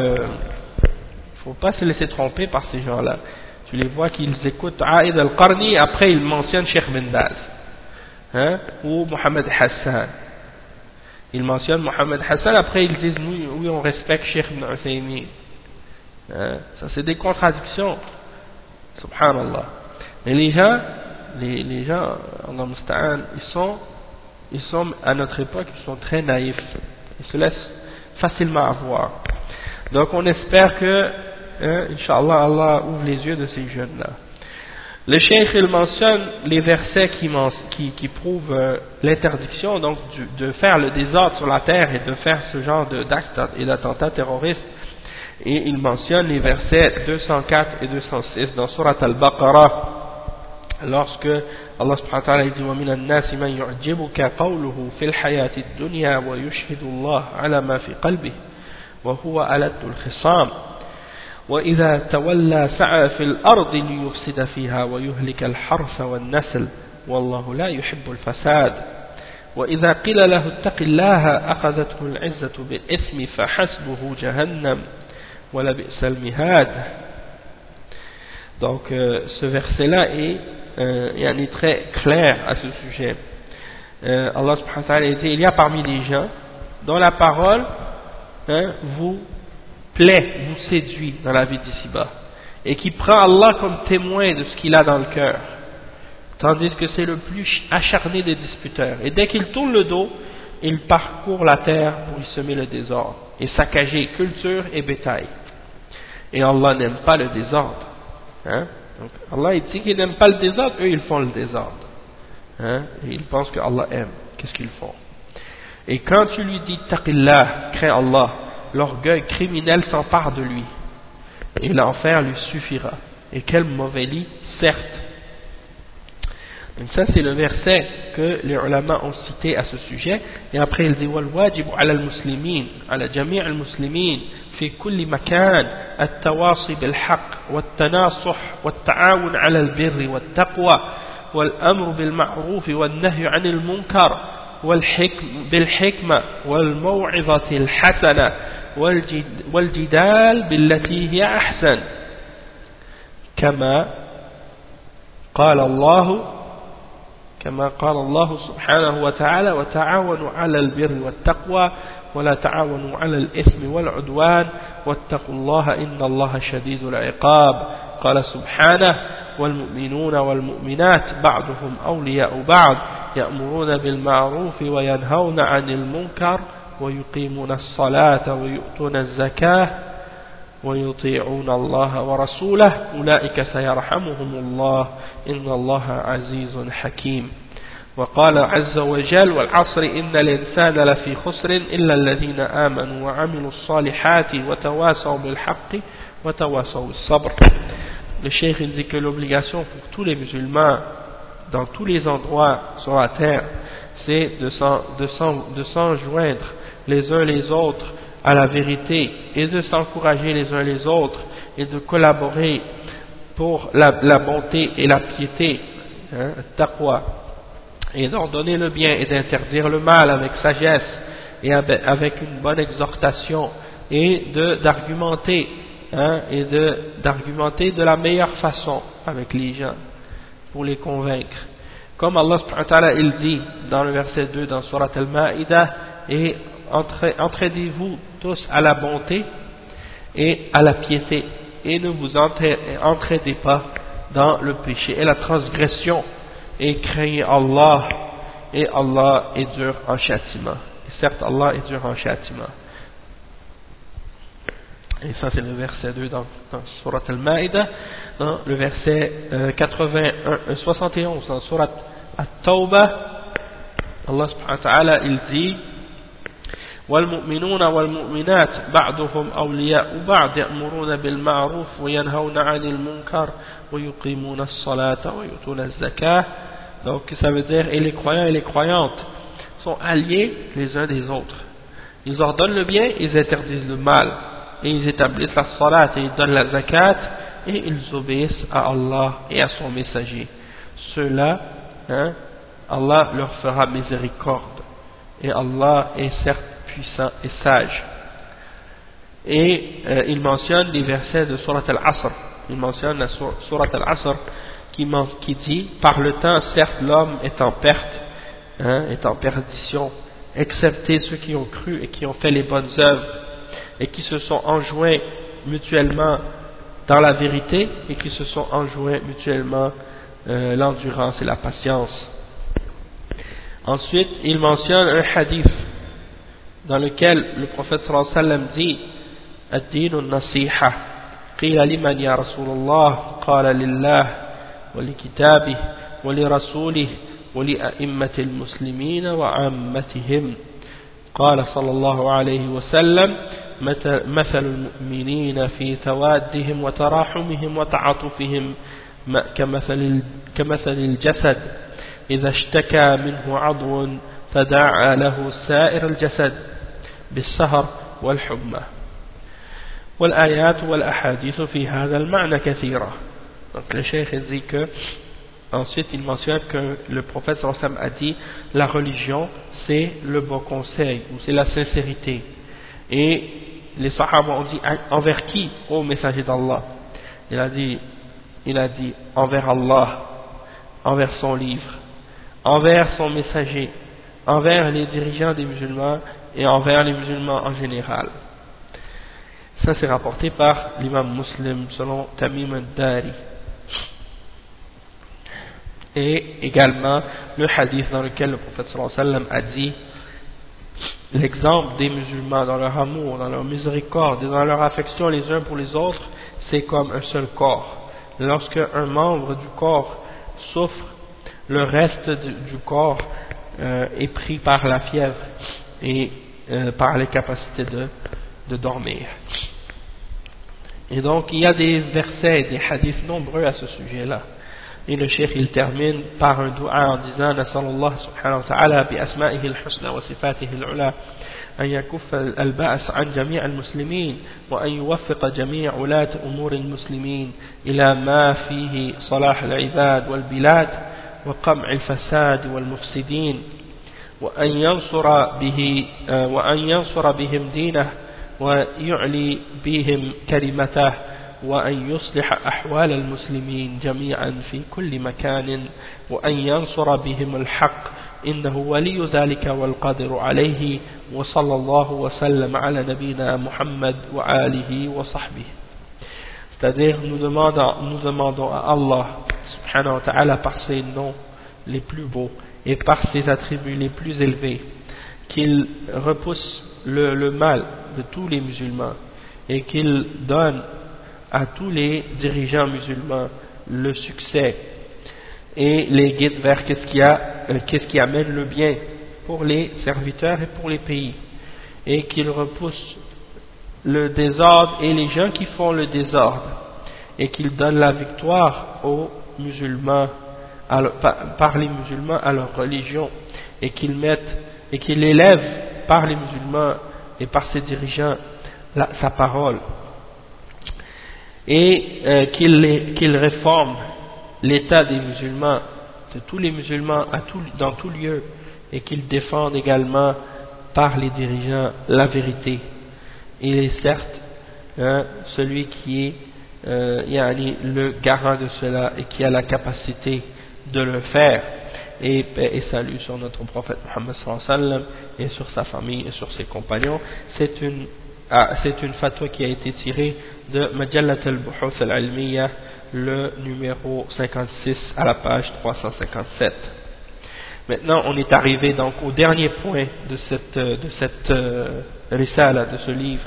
faut pas se laisser tromper par ces gens-là. Tu les vois qu'ils écoutent Aïd al-Qarni, après ils mentionnent Cheikh Bin Baz, hein, ou Mohamed Hassan. Ils mentionnent Mohamed Hassan, après ils disent oui on respecte Cheikh Ibn Uthaymin. Hein, ça c'est des contradictions. Subhanallah. Mais les gens, Allah musta'an, ils sont à notre époque, ils sont très naïfs. Ils se laissent facilement avoir. Donc on espère que, hein, Inch'Allah, Allah ouvre les yeux de ces jeunes-là. Le cheikh il mentionne les versets qui prouvent l'interdiction donc de faire le désordre sur la terre et de faire ce genre d'actes et d'attentats terroristes. Et il mentionne les versets 204 et 206 dans Surat Al-Baqarah, lorsque Allah subhanahu wa ta'ala dit وَمِنَ النَّاسِ مَنْ يُعْجِبُكَ قَوْلُهُ فِي الْحَيَاةِ الدُّنْيَا وَيُشْهِدُ اللَّهَ عَلَى مَا فِي قَلْبِهِ وَهُوَ أَلَدُّ الْخِصَامِ وإذا تولى سعى في الأرض ليفسد فيها ويهلك الحرث والنسل والله لا يحب الفساد وإذا قيل له اتق الله أخذته العزة بالإثم فحسبه جهنم ولبئس المهاد. Donc ce verset-là est très clair à ce sujet. Allah subhanahu wa ta'ala dit, il y a parmi les gens dont la parole vous plaît, vous séduit dans la vie d'ici-bas, et qui prend Allah comme témoin de ce qu'il a dans le cœur, tandis que c'est le plus acharné des disputeurs, et dès qu'il tourne le dos, il parcourt la terre pour y semer le désordre, et saccager culture et bétail. Et Allah n'aime pas le désordre. Hein? Donc Allah il dit qu'il n'aime pas le désordre, eux ils font le désordre. Hein? Et ils pensent que Allah aime. Qu'est-ce qu'ils font? Et quand tu lui dis taqillah, crains Allah, l'orgueil criminel s'empare de lui et l'enfer lui suffira. Et quel mauvais lit, certes. Donc ça c'est le verset que les ulama ont cité à ce sujet. Et après il dit وَالْوَاجِبُ عَلَى الْمُسْلِمِينَ عَلَى جَمِيعِ الْمُسْلِمِينَ في كل مكان التواصي بالحق والتناصح والتعاون على البر والتقوى والأمر بالمعروف والنهي عن المنكر بالحكمة والموعظة الحسنة والجدال بالتي هي أحسن كما قال الله كما قال الله سبحانه وتعالى وتعاونوا على البر والتقوى ولا تعاونوا على الإثم والعدوان واتقوا الله إن الله شديد العقاب. قال سبحانه والمؤمنون والمؤمنات بعضهم أولياء بعض يأمرون بالمعروف وينهون عن المنكر ويقيمون الصلاة ويؤتون الزكاة ويطيعون الله ورسوله أولئك سيرحمهم الله إن الله عزيز حكيم. وقال عز وجل والعصر إن الإنسان لفي خسر إلا الذين آمنوا وعملوا الصالحات وتواصوا بالحق وتواصوا بالصبر. Le cheikh dit que l'obligation pour tous les musulmans dans tous les endroits sur la terre c'est de s'enjoindre les uns les autres à la vérité et de s'encourager les uns les autres et de collaborer pour la bonté et la piété, taqwa, et d'ordonner le bien et d'interdire le mal avec sagesse et avec une bonne exhortation et d'argumenter de la meilleure façon avec les gens pour les convaincre. Comme Allah subhanahu wa ta'ala il dit dans le verset 2 dans Surat Al-Ma'idah, et entraidez-vous tous à la bonté et à la piété et ne vous entraidez pas dans le péché et la transgression et craignez Allah et Allah est dur en châtiment. Et certes Allah est dur en châtiment. Et ça c'est le verset 2 dans Surat Al-Ma'idah. Dans le verset 71 dans Surat At-Tawbah, Allah subhanahu wa ta'ala il dit والمؤمنون والمؤمنات بعضهم أولياء بعض يأمرون بالمعروف وينهون عن المنكر ويقيمون الصلاة ويؤتون الزكاة. Donc ça veut dire et les croyants et les croyantes sont alliés les uns des autres. Ils ordonnent le bien, ils interdisent le mal et ils établissent la salat et ils donnent la zakat et ils obéissent à Allah et à son messager. Ceux-là, Allah leur fera miséricorde et Allah est certes puissant et sage. Et il mentionne les versets de Surat Al-Asr. Il mentionne la Surat Al-Asr qui dit par le temps certes l'homme est en perte, est en perdition, excepté ceux qui ont cru et qui ont fait les bonnes œuvres et qui se sont enjoints mutuellement dans la vérité et qui se sont enjoints mutuellement l'endurance et la patience. Ensuite il mentionne un hadith dans lequel le prophète sallallahu alayhi wa sallam dit الدين النصيحة قيل لمن يا رسول الله قال لله ولكتابه ولرسوله ولأئمة المسلمين وعامتهم قال صلى الله عليه وسلم مثل المؤمنين في توادهم وتراحمهم وتعاطفهم كمثل الجسد إذا اشتكى منه عضو تداعى له سائر الجسد بالسهر والحمى والآيات والأحاديث في هذا المعنى كثيرة. Donc le cheikh dit que ensuite il mentionne que le prophète sallallahu alayhi wa sallam a dit la religion c'est le bon conseil ou c'est la sincérité. Et les sahaba ont dit envers qui ô messager d'Allah? Il a dit envers Allah, envers son livre, envers son messager, envers les dirigeants des musulmans et envers les musulmans en général. Ça c'est rapporté par l'imam Muslim selon Tamim al-Dari. Et également le hadith dans lequel le prophète sallallahu alayhi wa sallam a dit l'exemple des musulmans dans leur amour, dans leur miséricorde et dans leur affection les uns pour les autres, c'est comme un seul corps. Lorsque un membre du corps souffre, le reste du corps est pris par la fièvre et par l'incapacité de dormir. Et donc il y a des versets, des hadiths nombreux à ce sujet-là. Et le cheikh il termine par un dua en disant Nasallallahu subhanahu wa ta'ala bi asma'ihi al-husna wa sifatihi al-ula an yakuffa al-ba's an jami' al-muslimin wa an yuwaffiqa jami' ulat umur al-muslimin ila ma fihi salah al-ibad wal-bilad wa qam' al-fasad wal-mufsidin wa an yansura bihim dinah wa yu'li bihim kalimatah وأن يصلح أحوال المسلمين جميعا في كل مكان وأن ينصر بهم الحق إنه ولي ذلك والقادر عليه وصلى الله وسلم على نبينا محمد وآله وصحبه. C'est-à-dire nous demandons à Allah subhanahu wa ta'ala par ses noms les plus beaux et par ses attributs les plus élevés qu'il repousse le mal de tous les musulmans et qu'il donne à tous les dirigeants musulmans le succès et les guide vers qu'est-ce qui amène le bien pour les serviteurs et pour les pays, et qu'il repousse le désordre et les gens qui font le désordre, et qu'il donne la victoire aux musulmans par les musulmans à leur religion, et qu'il élève par les musulmans et par ses dirigeants sa parole, et qu'il réforme l'état des musulmans, de tous les musulmans dans tout lieu, et qu'il défende également par les dirigeants la vérité. Il est certes celui qui est le garant de cela et qui a la capacité de le faire. Et paix et salut sur notre prophète Muhammad sallallahu alayhi wa sallam et sur sa famille et sur ses compagnons. C'est une fatwa qui a été tirée de Majallat al-Buhuth al-Ilmiya, le numéro 56 à la page 357. Maintenant on est arrivé donc au dernier point de cette risala, de ce livre,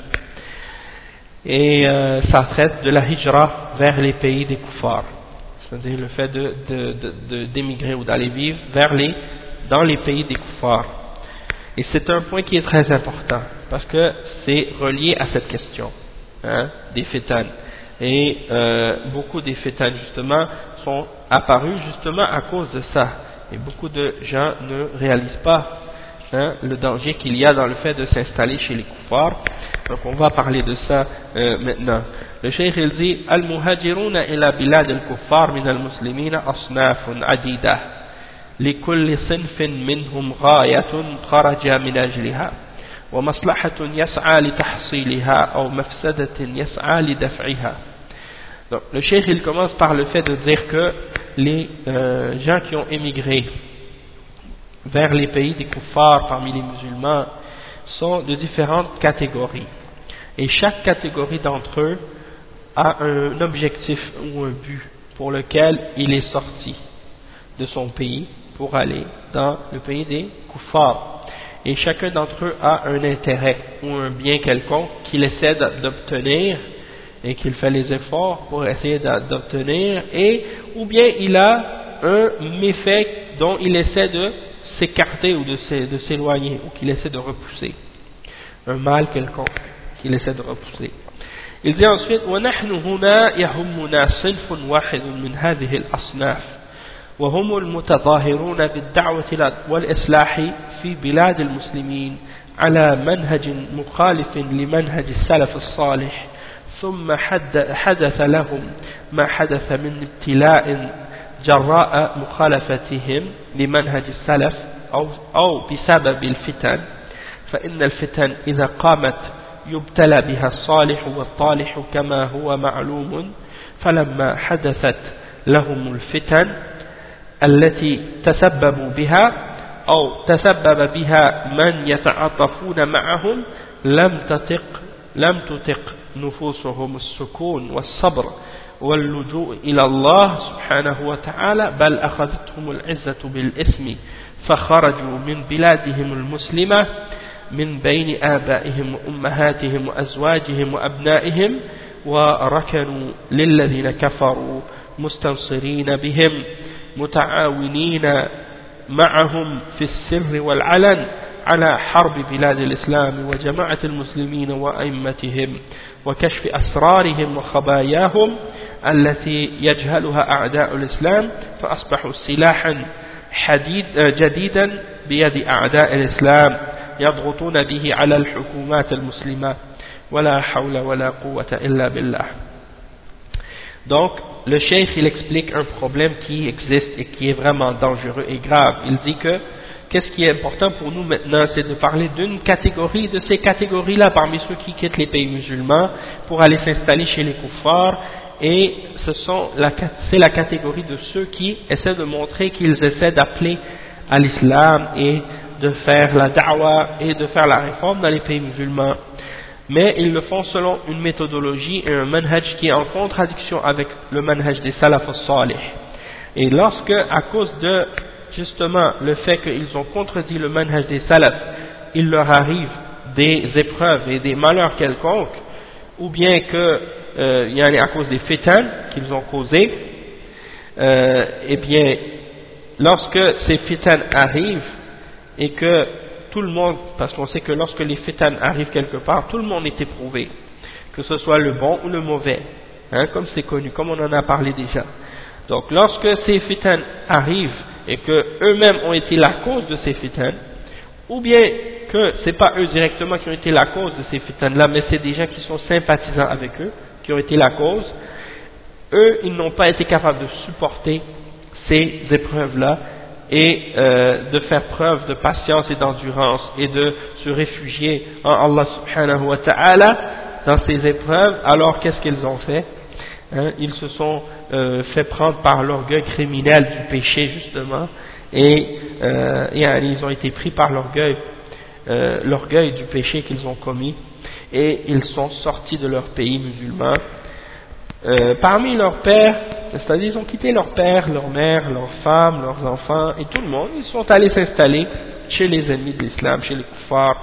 et ça traite de la hijra vers les pays des kuffars, c'est-à-dire le fait d'émigrer ou d'aller vivre dans les pays des kuffars. Et c'est un point qui est très important parce que c'est relié à cette question des fitan. Et beaucoup des fitan justement sont apparus justement à cause de ça. Et beaucoup de gens ne réalisent pas le danger qu'il y a dans le fait de s'installer chez les kuffars. Donc on va parler de ça maintenant. Le cheikh il dit Al-muhajiruna ila bilad al-kuffar min al-muslimina asnafun adida likulli sinfin minhum ghayatun kharaja min ajliha wa maslahatun yas'a li tahsiliha aw mafsadatin yas'a li daf'iha. Donc le cheikh il commence par le fait de dire que les gens qui ont émigré vers les pays des kuffars parmi les musulmans sont de différentes catégories, et chaque catégorie d'entre eux a un objectif ou un but pour lequel il est sorti de son pays pour aller dans le pays des kuffars, et chacun d'entre eux a un intérêt ou un bien quelconque qu'il essaie d'obtenir et qu'il fait les efforts pour essayer d'obtenir, et ou bien il a un méfait dont il essaie de s'écarter ou de s'éloigner, ou qu'il essaie de repousser, un mal quelconque qu'il essaie de repousser. Il dit ensuite وَنَحْنُ هُنَا يَهُمُّنَا صِنْفٌ وَاحِدٌ مِنْ هَذِهِ الْأَصْنَافِ وهم المتظاهرون بالدعوة والإصلاح في بلاد المسلمين على منهج مخالف لمنهج السلف الصالح، ثم حدث لهم ما حدث من ابتلاء جراء مخالفتهم لمنهج السلف أو بسبب الفتن، فإن الفتن إذا قامت يبتلى بها الصالح والطالح كما هو معلوم، فلما حدثت لهم الفتن التي تسببوا بها أو تسبب بها من يتعاطفون معهم لم تطق نفوسهم السكون والصبر واللجوء إلى الله سبحانه وتعالى، بل أخذتهم العزة بالإثم فخرجوا من بلادهم المسلمة من بين آبائهم وأمهاتهم وأزواجهم وأبنائهم وركنوا للذين كفروا مستنصرين بهم متعاونين معهم في السر والعلن على حرب بلاد الإسلام وجماعة المسلمين وأئمتهم وكشف أسرارهم وخباياهم التي يجهلها أعداء الإسلام، فأصبحوا سلاحا جديدا بيد أعداء الإسلام يضغطون به على الحكومات المسلمة ولا حول ولا قوة إلا بالله. Donc, le cheikh il explique un problème qui existe et qui est vraiment dangereux et grave. Il dit que qu'est-ce qui est important pour nous maintenant, c'est de parler d'une catégorie, de ces catégories-là, parmi ceux qui quittent les pays musulmans pour aller s'installer chez les kuffars, et c'est la catégorie de ceux qui essaient de montrer qu'ils essaient d'appeler à l'islam et de faire la da'wa et de faire la réforme dans les pays musulmans. Mais ils le font selon une méthodologie et un manhaj qui est en contradiction avec le manhaj des salaf as-salih. Et lorsque, à cause de justement le fait qu'ils ont contredit le manhaj des salaf, il leur arrive des épreuves et des malheurs quelconques, ou bien que il y en a à cause des fitan qu'ils ont causés, eh bien, lorsque ces fitan arrivent et que tout le monde, parce qu'on sait que lorsque les fitan arrivent quelque part, tout le monde est éprouvé, que ce soit le bon ou le mauvais, hein, comme c'est connu, comme on en a parlé déjà. Donc lorsque ces fitan arrivent et que eux-mêmes ont été la cause de ces fitan, ou bien que c'est pas eux directement qui ont été la cause de ces fitan-là, mais c'est des gens qui sont sympathisants avec eux, qui ont été la cause, eux, ils n'ont pas été capables de supporter ces épreuves-là et de faire preuve de patience et d'endurance et de se réfugier en Allah subhanahu wa ta'ala dans ces épreuves. Alors qu'est-ce qu'ils ont fait, hein? Ils se sont fait prendre par l'orgueil criminel du péché justement, et ils ont été pris par l'orgueil du péché qu'ils ont commis, et ils sont sortis de leur pays musulman. Parmi leurs pères, c'est-à-dire ils ont quitté leur père, leur mère, leurs femmes, leurs enfants et tout le monde, ils sont allés s'installer chez les ennemis de l'islam, chez les kuffars,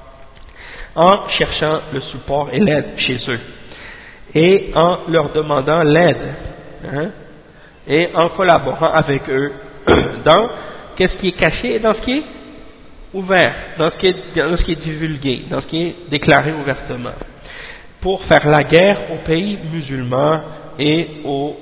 en cherchant le support et l'aide chez eux, et en leur demandant l'aide, hein, et en collaborant avec eux dans qu'est-ce qui est caché et dans ce qui est ouvert, dans ce qui est divulgué, dans ce qui est déclaré ouvertement, pour faire la guerre aux pays musulmans et aux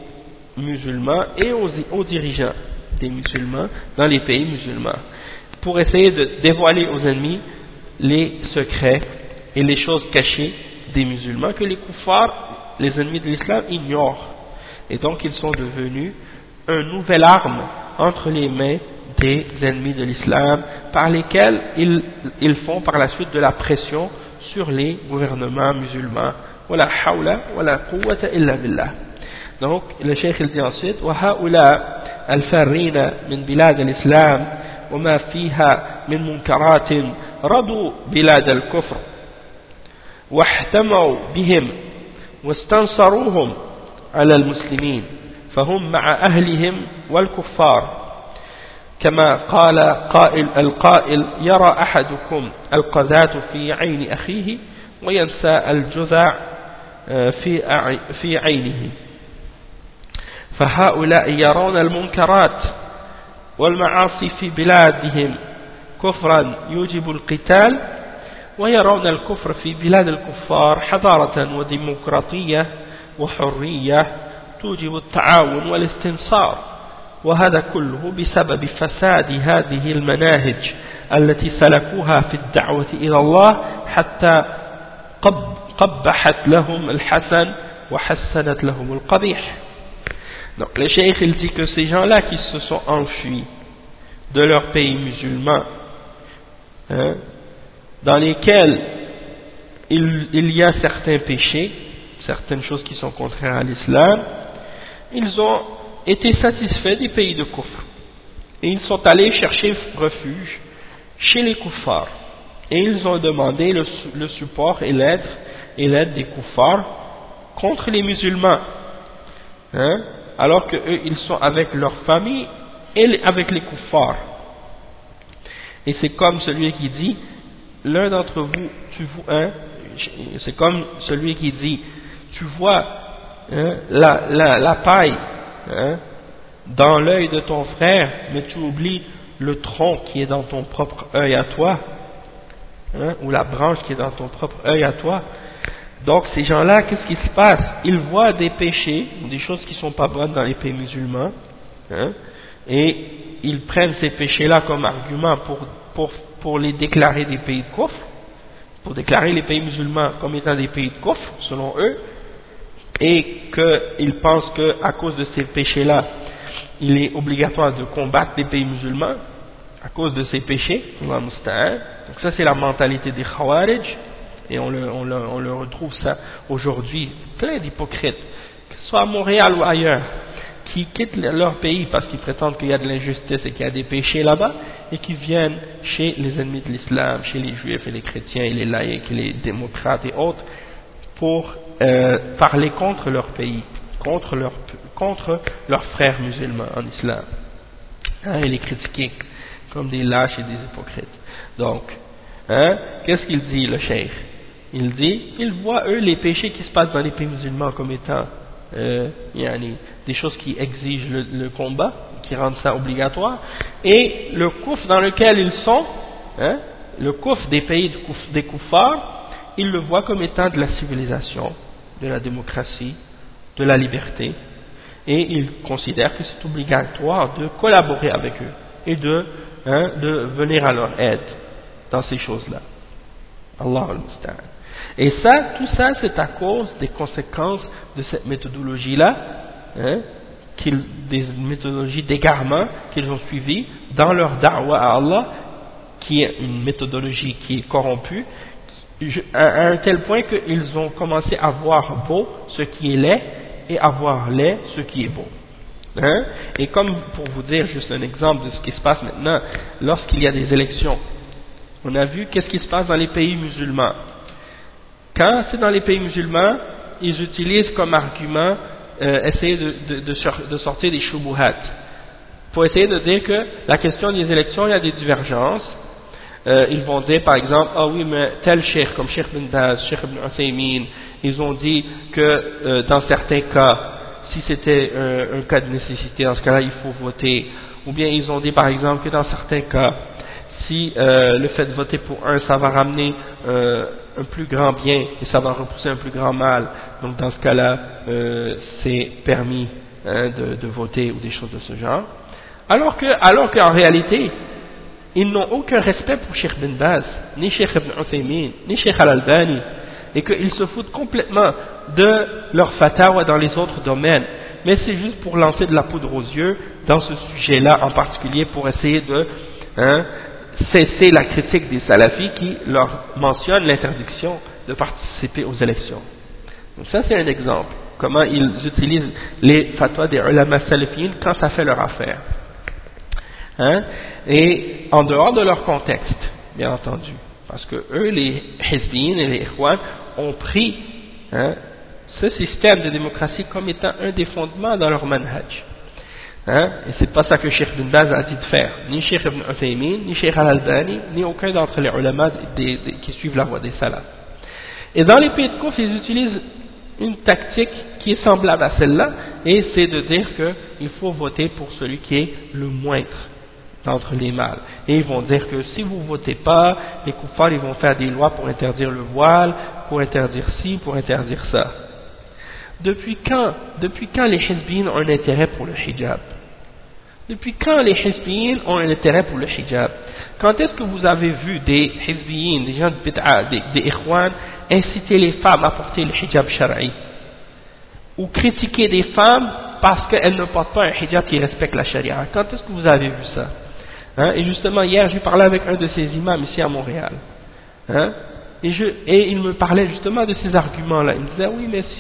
dirigeants des musulmans dans les pays musulmans, pour essayer de dévoiler aux ennemis les secrets et les choses cachées des musulmans que les kuffars, les ennemis de l'islam, ignorent. Et donc ils sont devenus une nouvelle arme entre les mains des ennemis de l'islam, par lesquels ils font par la suite de la pression sur les gouvernements musulmans. Wala hawla wala quwwata illa billah. Donc le cheikh il dit ensuite: wa haula al-farrina min bilad al-islam wa ma fiha min munkarat radu bilad al-kufr wa ihtamau bihim wastansaruhum ala al-muslimin fahum ma'a ahlihim wal-kuffar. كما قال القائل يرى أحدكم القذاة في عين أخيه وينسى الجذع في عينه. فهؤلاء يرون المنكرات والمعاصي في بلادهم كفرا يوجب القتال، ويرون الكفر في بلاد الكفار حضارة وديمقراطية وحرية توجب التعاون والاستنصار. وهذا كله بسبب فساد هذه المناهج التي سلكوها في الدعوة إلى الله حتى قبحت لهم الحسن وحسنت لهم القبيح. Donc le cheikh il dit que ces gens-là qui se sont enfuis de leur pays musulman, hein, dans lesquels il y a certains péchés, certaines choses qui sont contraires à l'islam, ils ont étaient satisfaits des pays de Kufr, et ils sont allés chercher refuge chez les kuffars, et ils ont demandé le support et l'aide des kuffars contre les musulmans, hein, alors que eux ils sont avec leur famille et avec les kuffars. Et c'est comme celui qui dit, l'un d'entre vous, c'est comme celui qui dit, tu vois, hein, la paille, hein, dans l'œil de ton frère, mais tu oublies le tronc qui est dans ton propre œil à toi, hein, ou la branche qui est dans ton propre œil à toi. Donc ces gens-là, qu'est-ce qui se passe? Ils voient des péchés, des choses qui ne sont pas bonnes dans les pays musulmans, hein, et ils prennent ces péchés-là comme argument pour les déclarer des pays de kufr, pour déclarer les pays musulmans comme étant des pays de kufr, selon eux, et qu'ils pensent qu'à cause de ces péchés-là, il est obligatoire de combattre les pays musulmans, à cause de ses péchés, Allah musta'an. Donc ça c'est la mentalité des Khawarij, et on le retrouve ça aujourd'hui, plein d'hypocrites, que ce soit à Montréal ou ailleurs, qui quittent leur pays parce qu'ils prétendent qu'il y a de l'injustice et qu'il y a des péchés là-bas, et qui viennent chez les ennemis de l'islam, chez les juifs et les chrétiens et les laïcs et les démocrates et autres, pour parler contre leur pays, contre leurs frères musulmans en islam, hein, et les critiquer comme des lâches et des hypocrites. Donc, hein, qu'est-ce qu'il dit le cheikh? Il dit, ils voient eux les péchés qui se passent dans les pays musulmans comme étant des choses qui exigent le combat, qui rendent ça obligatoire, et le koufr dans lequel ils sont, hein, le koufr des pays des koufars, ils le voient comme étant de la civilisation, de la démocratie, de la liberté, et ils considèrent que c'est obligatoire de collaborer avec eux et de venir à leur aide dans ces choses-là. Allah al-Musta'an. Et ça, tout ça, c'est à cause des conséquences de cette méthodologie-là, hein, des méthodologies d'égarement qu'ils ont suivies dans leur da'wa à Allah, qui est une méthodologie qui est corrompue, à un tel point qu'ils ont commencé à voir beau ce qui est laid et à voir laid ce qui est beau. Hein? Et comme pour vous dire juste un exemple de ce qui se passe maintenant, lorsqu'il y a des élections, on a vu qu'est-ce qui se passe dans les pays musulmans. Quand c'est dans les pays musulmans, ils utilisent comme argument essayer de sortir des shubuhat pour essayer de dire que la question des élections, il y a des divergences. Ils vont dire par exemple, ah oui, mais tel cheikh comme Cheikh bin Baz, Cheikh ibn Uthaymin, ils ont dit que dans certains cas, si c'était un cas de nécessité, dans ce cas-là il faut voter, ou bien ils ont dit par exemple que dans certains cas, si le fait de voter pour un, ça va ramener un plus grand bien et ça va repousser un plus grand mal, donc dans ce cas-là c'est permis de voter ou des choses de ce genre, alors qu'en réalité ils n'ont aucun respect pour Cheikh bin Baz, ni Cheikh ibn Uthaymin, ni Cheikh al-Albani, et qu'ils se foutent complètement de leur fatawa dans les autres domaines, mais c'est juste pour lancer de la poudre aux yeux dans ce sujet-là en particulier, pour essayer de cesser la critique des salafis qui leur mentionnent l'interdiction de participer aux élections. Donc ça c'est un exemple, comment ils utilisent les fatwas des ulama salafiyyin quand ça fait leur affaire. Hein? Et en dehors de leur contexte, bien entendu, parce que eux, les hizbiyin et les ikhwan, ont pris ce système de démocratie comme étant un des fondements dans leur manhaj. Et c'est pas ça que Cheikh bin Baz a dit de faire, ni Cheikh ibn Uthaymin, ni Cheikh al-Albani, ni aucun d'entre les ulama qui suivent la voie des salafs. Et dans les pays de Kouf, ils utilisent une tactique qui est semblable à celle-là, et c'est de dire qu'il faut voter pour celui qui est le moindre d'entre les mâles. Et ils vont dire que si vous ne votez pas, les kuffars ils vont faire des lois pour interdire le voile, pour interdire ci, pour interdire ça. Depuis quand les hizbiyin ont un intérêt pour le hijab? Depuis quand les hizbiyin ont un intérêt pour le hijab? Quand est-ce que vous avez vu des hizbiyin, des gens de bid'a, des ikhwan, inciter les femmes à porter le hijab shar'i? Ou critiquer des femmes parce qu'elles ne portent pas un hijab qui respecte la charia? Quand est-ce que vous avez vu ça? Et justement, hier, j'ai parlé avec un de ces imams ici à Montréal. Et il me parlait justement de ces arguments-là. Il me disait, oui, mais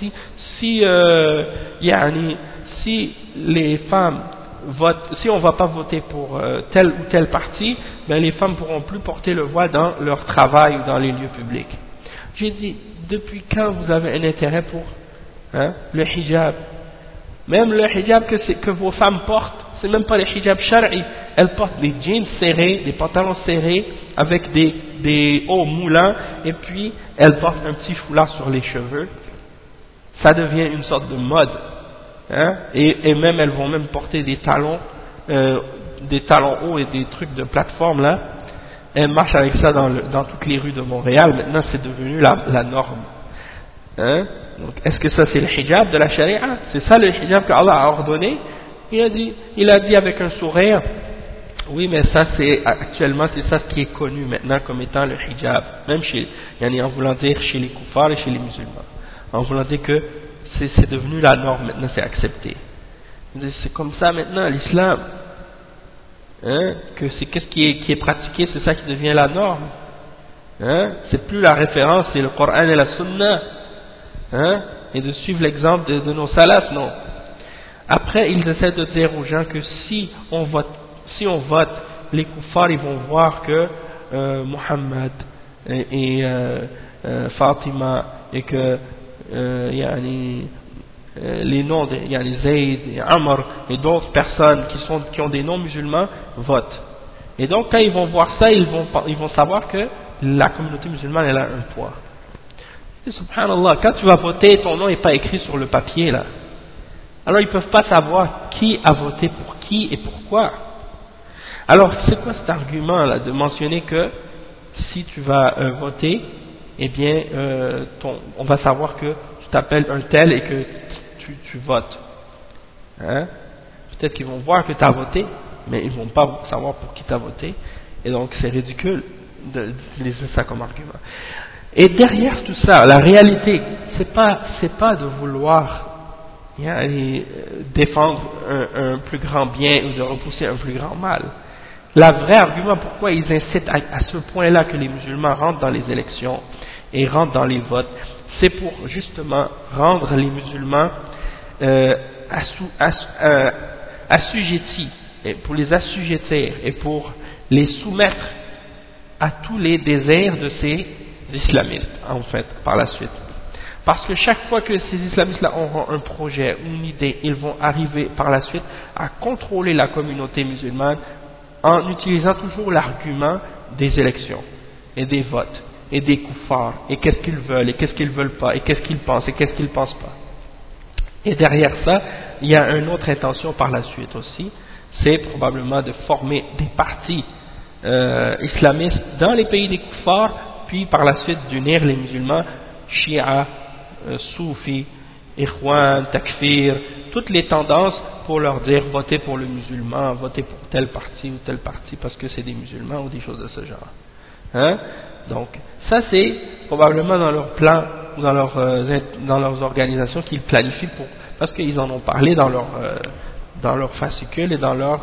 si les femmes votent, si on ne va pas voter pour tel ou tel parti, ben les femmes ne pourront plus porter le voile dans leur travail ou dans les lieux publics. J'ai dit, depuis quand vous avez un intérêt pour le hijab? Même le hijab que vos femmes portent, c'est même pas le hijab shar'i. Elles portent des jeans serrés, des pantalons serrés, avec des hauts moulants, et puis elles portent un petit foulard sur les cheveux. Ça devient une sorte de mode. Et même elles vont même porter des talons hauts et des trucs de plateforme là. Elles marchent avec ça dans toutes les rues de Montréal. Maintenant c'est devenu la norme. Donc, est-ce que ça c'est le hijab de la charia? C'est ça le hijab qu'Allah a ordonné? Il a dit avec un sourire, oui, mais ça actuellement c'est ça ce qui est connu maintenant comme étant le hijab, même en voulant dire chez les kuffars et chez les musulmans, en voulant dire que c'est devenu la norme maintenant, c'est accepté. C'est comme ça maintenant l'islam. hein, que c'est qu'est-ce qui est pratiqué, c'est ça qui devient la norme, hein, c'est plus la référence, c'est le Coran et la Sunna, hein, et de suivre l'exemple de nos salafs, non. Après, ils essaient de dire aux gens que si on vote, les kuffars, ils vont voir que Muhammad et Fatima, et que les noms de Zayd et Amr et d'autres personnes qui ont des noms musulmans votent. Et donc quand ils vont voir ça, ils vont savoir que la communauté musulmane elle a un poids. Et subhanallah, quand tu vas voter, ton nom n'est pas écrit sur le papier là. Alors ils ne peuvent pas savoir qui a voté pour qui et pourquoi. Alors c'est quoi cet argument là de mentionner que si tu vas voter, eh bien on va savoir que tu t'appelles un tel et que tu votes, hein? Peut-être qu'ils vont voir que tu as voté, mais ils ne vont pas savoir pour qui tu as voté, et donc c'est ridicule d'utiliser ça comme argument. Et derrière tout ça, la réalité, c'est pas de vouloir défendre un plus grand bien ou de repousser un plus grand mal. La vraie argument pourquoi ils incitent à ce point-là que les musulmans rentrent dans les élections et rentrent dans les votes, c'est pour justement rendre les musulmans assujettis, et pour les assujettir et pour les soumettre à tous les désirs de ces islamistes, en fait, par la suite. Parce que chaque fois que ces islamistes-là auront un projet ou une idée, ils vont arriver par la suite à contrôler la communauté musulmane en utilisant toujours l'argument des élections et des votes et des kuffars et qu'est-ce qu'ils veulent et qu'est-ce qu'ils veulent pas et qu'est-ce qu'ils pensent et qu'est-ce qu'ils pensent pas. Et derrière ça, il y a une autre intention par la suite aussi, c'est probablement de former des partis islamistes dans les pays des kuffars, puis par la suite d'unir les musulmans, Shia, Soufi, Ikhwan, Takfir, toutes les tendances pour leur dire votez pour le musulman, votez pour tel parti ou tel parti parce que c'est des musulmans ou des choses de ce genre. Hein? Donc, ça c'est probablement dans leur plan ou dans leurs organisations qu'ils planifient parce qu'ils en ont parlé dans leur fascicule et dans leur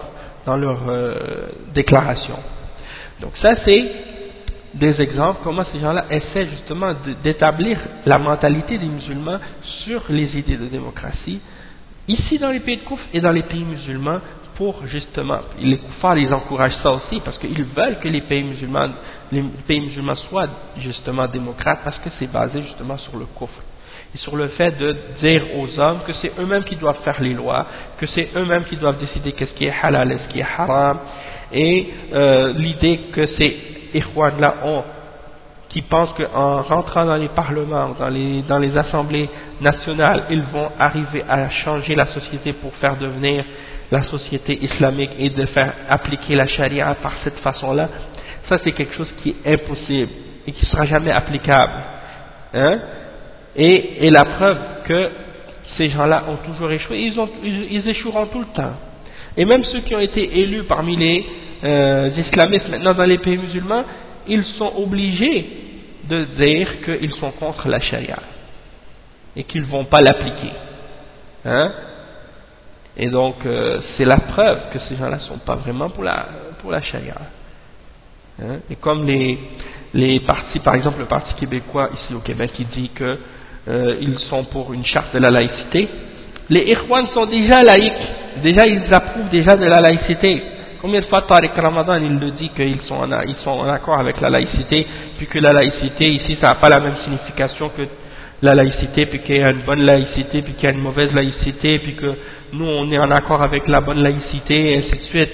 déclaration. Donc ça c'est des exemples comment ces gens-là essaient justement d'établir la mentalité des musulmans sur les idées de démocratie ici dans les pays de Kouf et dans les pays musulmans pour justement, les koufars les encouragent ça aussi parce qu'ils veulent que les pays musulmans soient justement démocrates parce que c'est basé justement sur le koufr et sur le fait de dire aux hommes que c'est eux-mêmes qui doivent faire les lois, que c'est eux-mêmes qui doivent décider qu'est-ce qui est halal et ce qui est haram, et l'idée que ces ikhwan-là ont, qui pensent qu'en rentrant dans les parlements, dans les assemblées nationales, ils vont arriver à changer la société pour faire devenir la société islamique et de faire appliquer la charia par cette façon-là, ça c'est quelque chose qui est impossible et qui ne sera jamais applicable. Hein? Et la preuve que ces gens-là ont toujours échoué, ils échoueront tout le temps. Et même ceux qui ont été élus parmi les islamistes maintenant dans les pays musulmans, ils sont obligés de dire qu'ils sont contre la charia et qu'ils ne vont pas l'appliquer. Hein? Et donc c'est la preuve que ces gens-là ne sont pas vraiment pour la charia. Hein? Et comme les partis, par exemple le parti québécois ici au Québec qui dit que ils sont pour une charte de la laïcité, les Ikhwan sont déjà laïcs, déjà ils approuvent déjà de la laïcité. Combien de fois Tariq Ramadan il le dit qu'ils sont en accord avec la laïcité, puis que la laïcité ici ça n'a pas la même signification que la laïcité, puis qu'il y a une bonne laïcité, puis qu'il y a une mauvaise laïcité, puis que nous on est en accord avec la bonne laïcité, et ainsi de suite.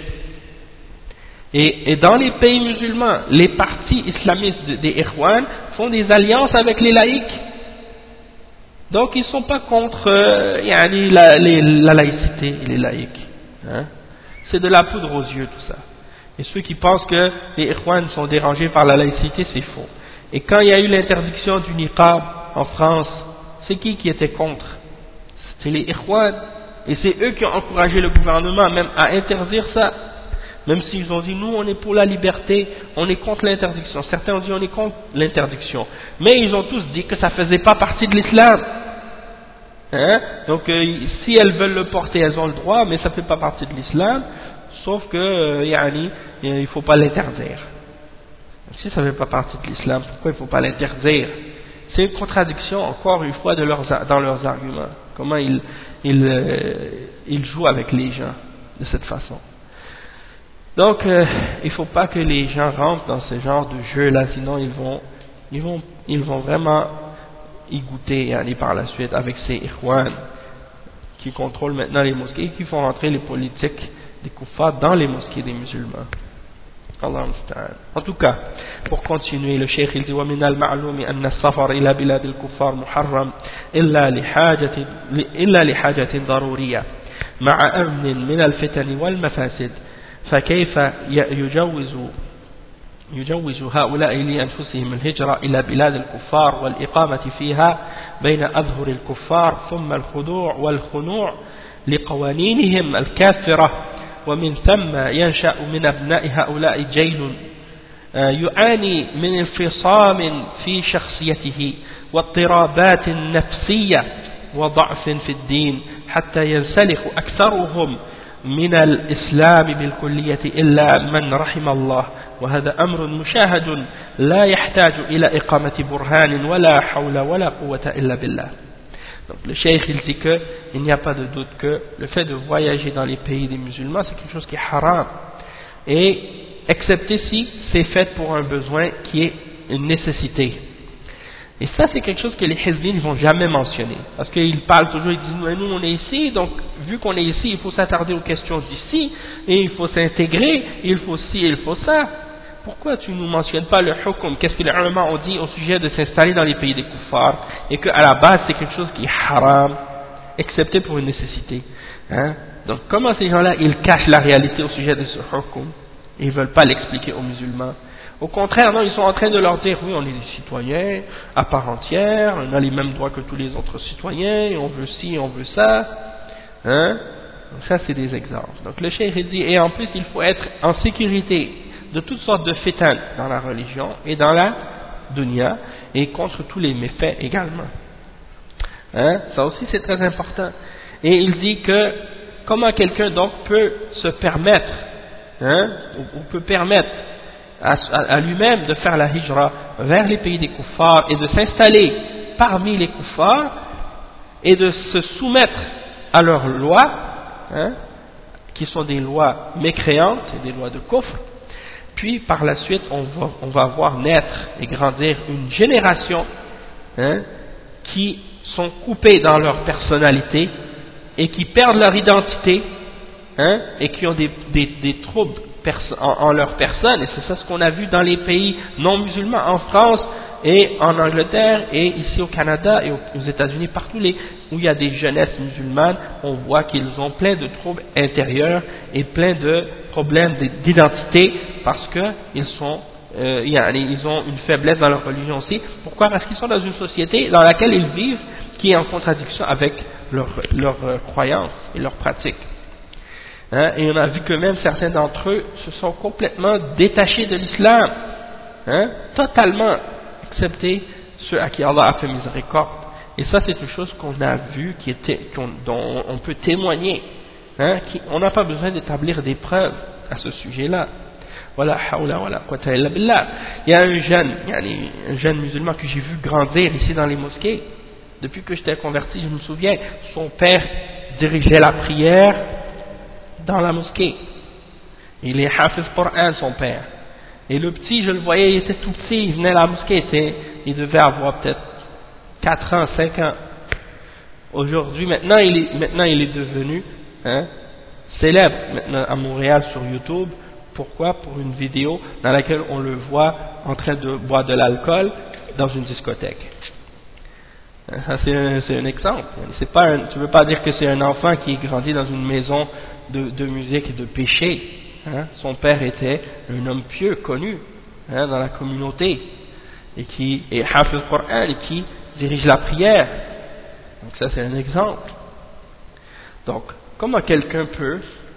Et dans les pays musulmans, les partis islamistes des Ikhwan font des alliances avec les laïcs. Donc ils ne sont pas contre la laïcité et les laïcs. Hein? C'est de la poudre aux yeux tout ça. Et ceux qui pensent que les Ikhwan sont dérangés par la laïcité, c'est faux. Et quand il y a eu l'interdiction du niqab en France, c'est qui était contre? C'était les Ikhwan. Et c'est eux qui ont encouragé le gouvernement même à interdire ça. Même s'ils ont dit nous on est pour la liberté, on est contre l'interdiction. Certains ont dit on est contre l'interdiction. Mais ils ont tous dit que ça ne faisait pas partie de l'islam. Hein? Donc si elles veulent le porter, elles ont le droit, mais ça ne fait pas partie de l'islam. sauf que il ne faut pas l'interdire. Si ça ne fait pas partie de l'islam, pourquoi il ne faut pas l'interdire? C'est une contradiction, encore une fois, dans leurs arguments. Comment ils jouent avec les gens de cette façon. Donc, il ne faut pas que les gens rentrent dans ce genre de jeu-là, sinon ils vont vraiment y goûter par la suite avec ces ikhwan qui contrôlent maintenant les mosquées et qui font rentrer les politiques des kuffars dans les mosquées des musulmans. En tout cas, pour continuer, le cheikh il dit ومن المعلوم أن السفر إلى بلاد الكفار محرم إلا لحاجة ضرورية مع أمن من الفتن والمفاسد فكيف يجوز هؤلاء لأنفسهم الهجرة إلى بلاد الكفار والإقامة فيها بين أظهر الكفار ثم الخضوع والخنوع لقوانينهم الكافرة ومن ثم ينشأ من أبناء هؤلاء جيل يعاني من انفصام في شخصيته واضطرابات نفسية وضعف في الدين حتى ينسلخ أكثرهم من الإسلام بالكلية إلا من رحم الله وهذا أمر مشاهد لا يحتاج إلى إقامة برهان ولا حول ولا قوة إلا بالله. Donc le cheikh il dit que il n'y a pas de doute que le fait de voyager dans les pays des musulmans c'est quelque chose qui est haram, et excepté si c'est fait pour un besoin qui est une nécessité. Et ça c'est quelque chose que les hizbin ne vont jamais mentionner, parce qu'ils parlent toujours, ils disent nous on est ici, donc vu qu'on est ici il faut s'attarder aux questions d'ici, et il faut s'intégrer, il faut ci et il faut ça. Pourquoi tu ne nous mentionnes pas le hukum? Qu'est-ce que les ulama ont dit au sujet de s'installer dans les pays des kuffars, et qu'à la base c'est quelque chose qui est haram, excepté pour une nécessité, Donc comment ces gens-là ils cachent la réalité au sujet de ce hukum? Ils ne veulent pas l'expliquer aux musulmans. Au contraire, non, ils sont en train de leur dire oui, on est des citoyens à part entière, on a les mêmes droits que tous les autres citoyens, on veut ci, on veut ça. Donc ça c'est des exemples. Donc le cheikh dit, et en plus il faut être en sécurité de toutes sortes de fitan dans la religion et dans la dunya, et contre tous les méfaits également. Ça aussi c'est très important. Et il dit que comment quelqu'un donc peut se permettre, ou peut permettre à lui-même de faire la hijra vers les pays des kuffars et de s'installer parmi les kuffars et de se soumettre à leurs lois, qui sont des lois mécréantes et des lois de kufr. Puis par la suite on va voir naître et grandir une génération qui sont coupés dans leur personnalité et qui perdent leur identité, et qui ont des troubles en leur personne. Et c'est ça ce qu'on a vu dans les pays non musulmans, en France et en Angleterre et ici au Canada et aux États-Unis, partout où il y a des jeunesses musulmanes, on voit qu'ils ont plein de troubles intérieurs et plein de problèmes d'identité, parce que ils ont une faiblesse dans leur religion aussi. Pourquoi? Parce qu'ils sont dans une société dans laquelle ils vivent qui est en contradiction avec leurs croyances et leurs pratiques. Et on a vu que même certains d'entre eux se sont complètement détachés de l'islam, totalement, excepté ceux à qui Allah a fait miséricorde. Et ça c'est une chose qu'on a vu, dont on peut témoigner, on n'a pas besoin d'établir des preuves à ce sujet-là. Wala hawla wala quwwata illa billah. Il y a un jeune musulman que j'ai vu grandir ici dans les mosquées. Depuis que j'étais converti, je me souviens, son père dirigeait la prière dans la mosquée. Il est hafiz Coran, son père. Et le petit, je le voyais, il était tout petit, il venait à la mosquée, il devait avoir peut-être 4 ans, 5 ans. Aujourd'hui, maintenant il est devenu célèbre maintenant à Montréal sur YouTube. Pourquoi? Pour une vidéo dans laquelle on le voit en train de boire de l'alcool dans une discothèque. Ça c'est un exemple. Tu ne veux pas dire que c'est un enfant qui grandit dans une maison de musique et de péché. Son père était un homme pieux, connu dans la communauté, et qui est hafiz Coran et qui dirige la prière. Donc ça c'est un exemple. Donc comment quelqu'un peut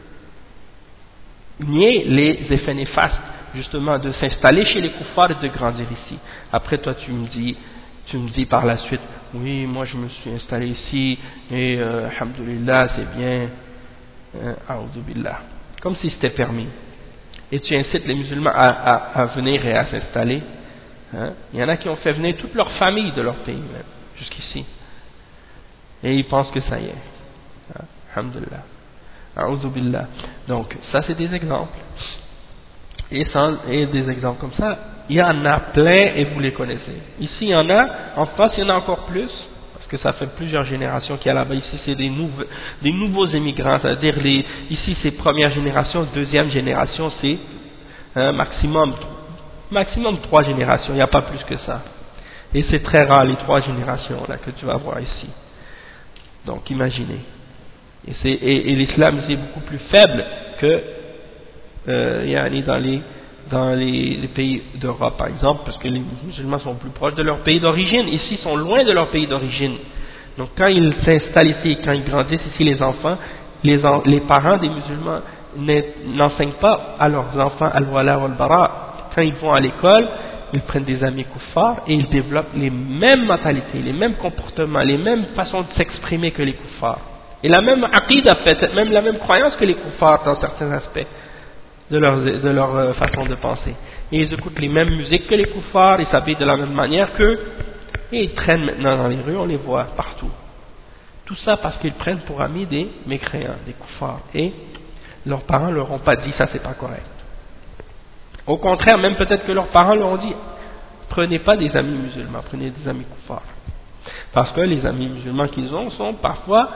nier les effets néfastes justement de s'installer chez les kuffars et de grandir ici? Après toi tu me dis par la suite, oui moi je me suis installé ici et alhamdulillah c'est bien, a'udhu billah. comme si c'était permis, et tu incites les musulmans à venir et à s'installer, hein, il y en a qui ont fait venir toute leur famille de leur pays même, jusqu'ici, et ils pensent que ça y est, hein, alhamdulillah, a'udhu billah. Donc ça c'est des exemples, et des exemples comme ça, il y en a plein et vous les connaissez. Ici il y en a, en France il y en a encore plus, parce que ça fait plusieurs générations qu'il y a là-bas. Ici c'est des nouveaux émigrants, c'est-à-dire ici c'est première génération, deuxième génération, c'est maximum 3 générations, il n'y a pas plus que ça. Et c'est très rare les 3 générations là que tu vas voir ici. Donc imaginez. Et l'islam c'est beaucoup plus faible que dans les pays d'Europe par exemple, parce que les musulmans sont plus proches de leur pays d'origine. Ici ils sont loin de leur pays d'origine. Donc quand ils s'installent ici, quand ils grandissent ici, les enfants, les parents des musulmans n'enseignent pas à leurs enfants al-wala wal-bara. Quand ils vont à l'école, ils prennent des amis kuffars et ils développent les mêmes mentalités, les mêmes comportements, les mêmes façons de s'exprimer que les kuffars. Et la même aqidah, peut-être même la même croyance que les kuffars dans certains aspects de leur façon de penser. Et ils écoutent les mêmes musiques que les kuffars, ils s'habillent de la même manière qu'eux, et ils traînent maintenant dans les rues, on les voit partout. Tout ça parce qu'ils prennent pour amis des mécréants, des kuffars. Et leurs parents leur ont pas dit ça c'est pas correct. Au contraire, même peut-être que leurs parents leur ont dit prenez pas des amis musulmans, prenez des amis kuffars. Parce que les amis musulmans qu'ils ont sont parfois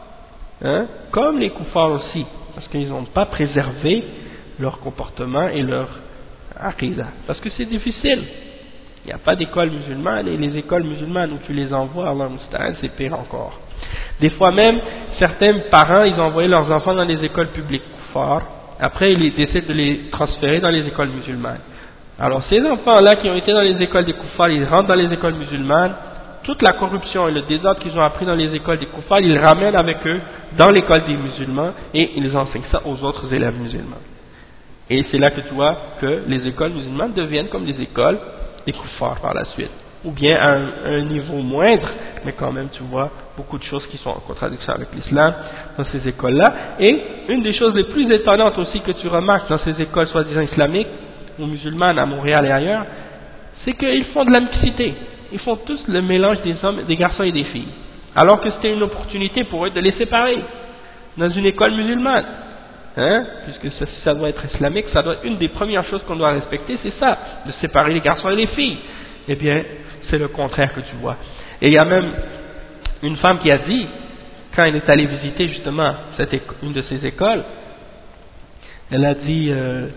comme les kuffars aussi, parce qu'ils n'ont pas préservé leur comportement et leur aqidah. Parce que c'est difficile. Il n'y a pas d'école musulmane, et les écoles musulmanes où tu les envoies, Allah musta'an, c'est pire encore. Des fois même, certains parents, ils envoyaient leurs enfants dans les écoles publiques kuffar, après ils décident de les transférer dans les écoles musulmanes. Alors ces enfants-là qui ont été dans les écoles des kuffar, ils rentrent dans les écoles musulmanes, toute la corruption et le désordre qu'ils ont appris dans les écoles des kuffar, ils ramènent avec eux dans l'école des musulmans, et ils enseignent ça aux autres élèves musulmans. Et c'est là que tu vois que les écoles musulmanes deviennent comme les écoles des kuffars par la suite, ou bien à un niveau moindre, mais quand même tu vois beaucoup de choses qui sont en contradiction avec l'islam dans ces écoles-là. Et une des choses les plus étonnantes aussi que tu remarques dans ces écoles soi-disant islamiques ou musulmanes à Montréal et ailleurs, c'est qu'ils font de la mixité, ils font tous le mélange des hommes, des garçons et des filles, alors que c'était une opportunité pour eux de les séparer dans une école musulmane. Puisque ça doit être islamique, ça doit être une des premières choses qu'on doit respecter, c'est ça, de séparer les garçons et les filles. Eh bien, c'est le contraire que tu vois. Et il y a même une femme qui a dit, quand elle est allée visiter justement une de ces écoles, elle a dit,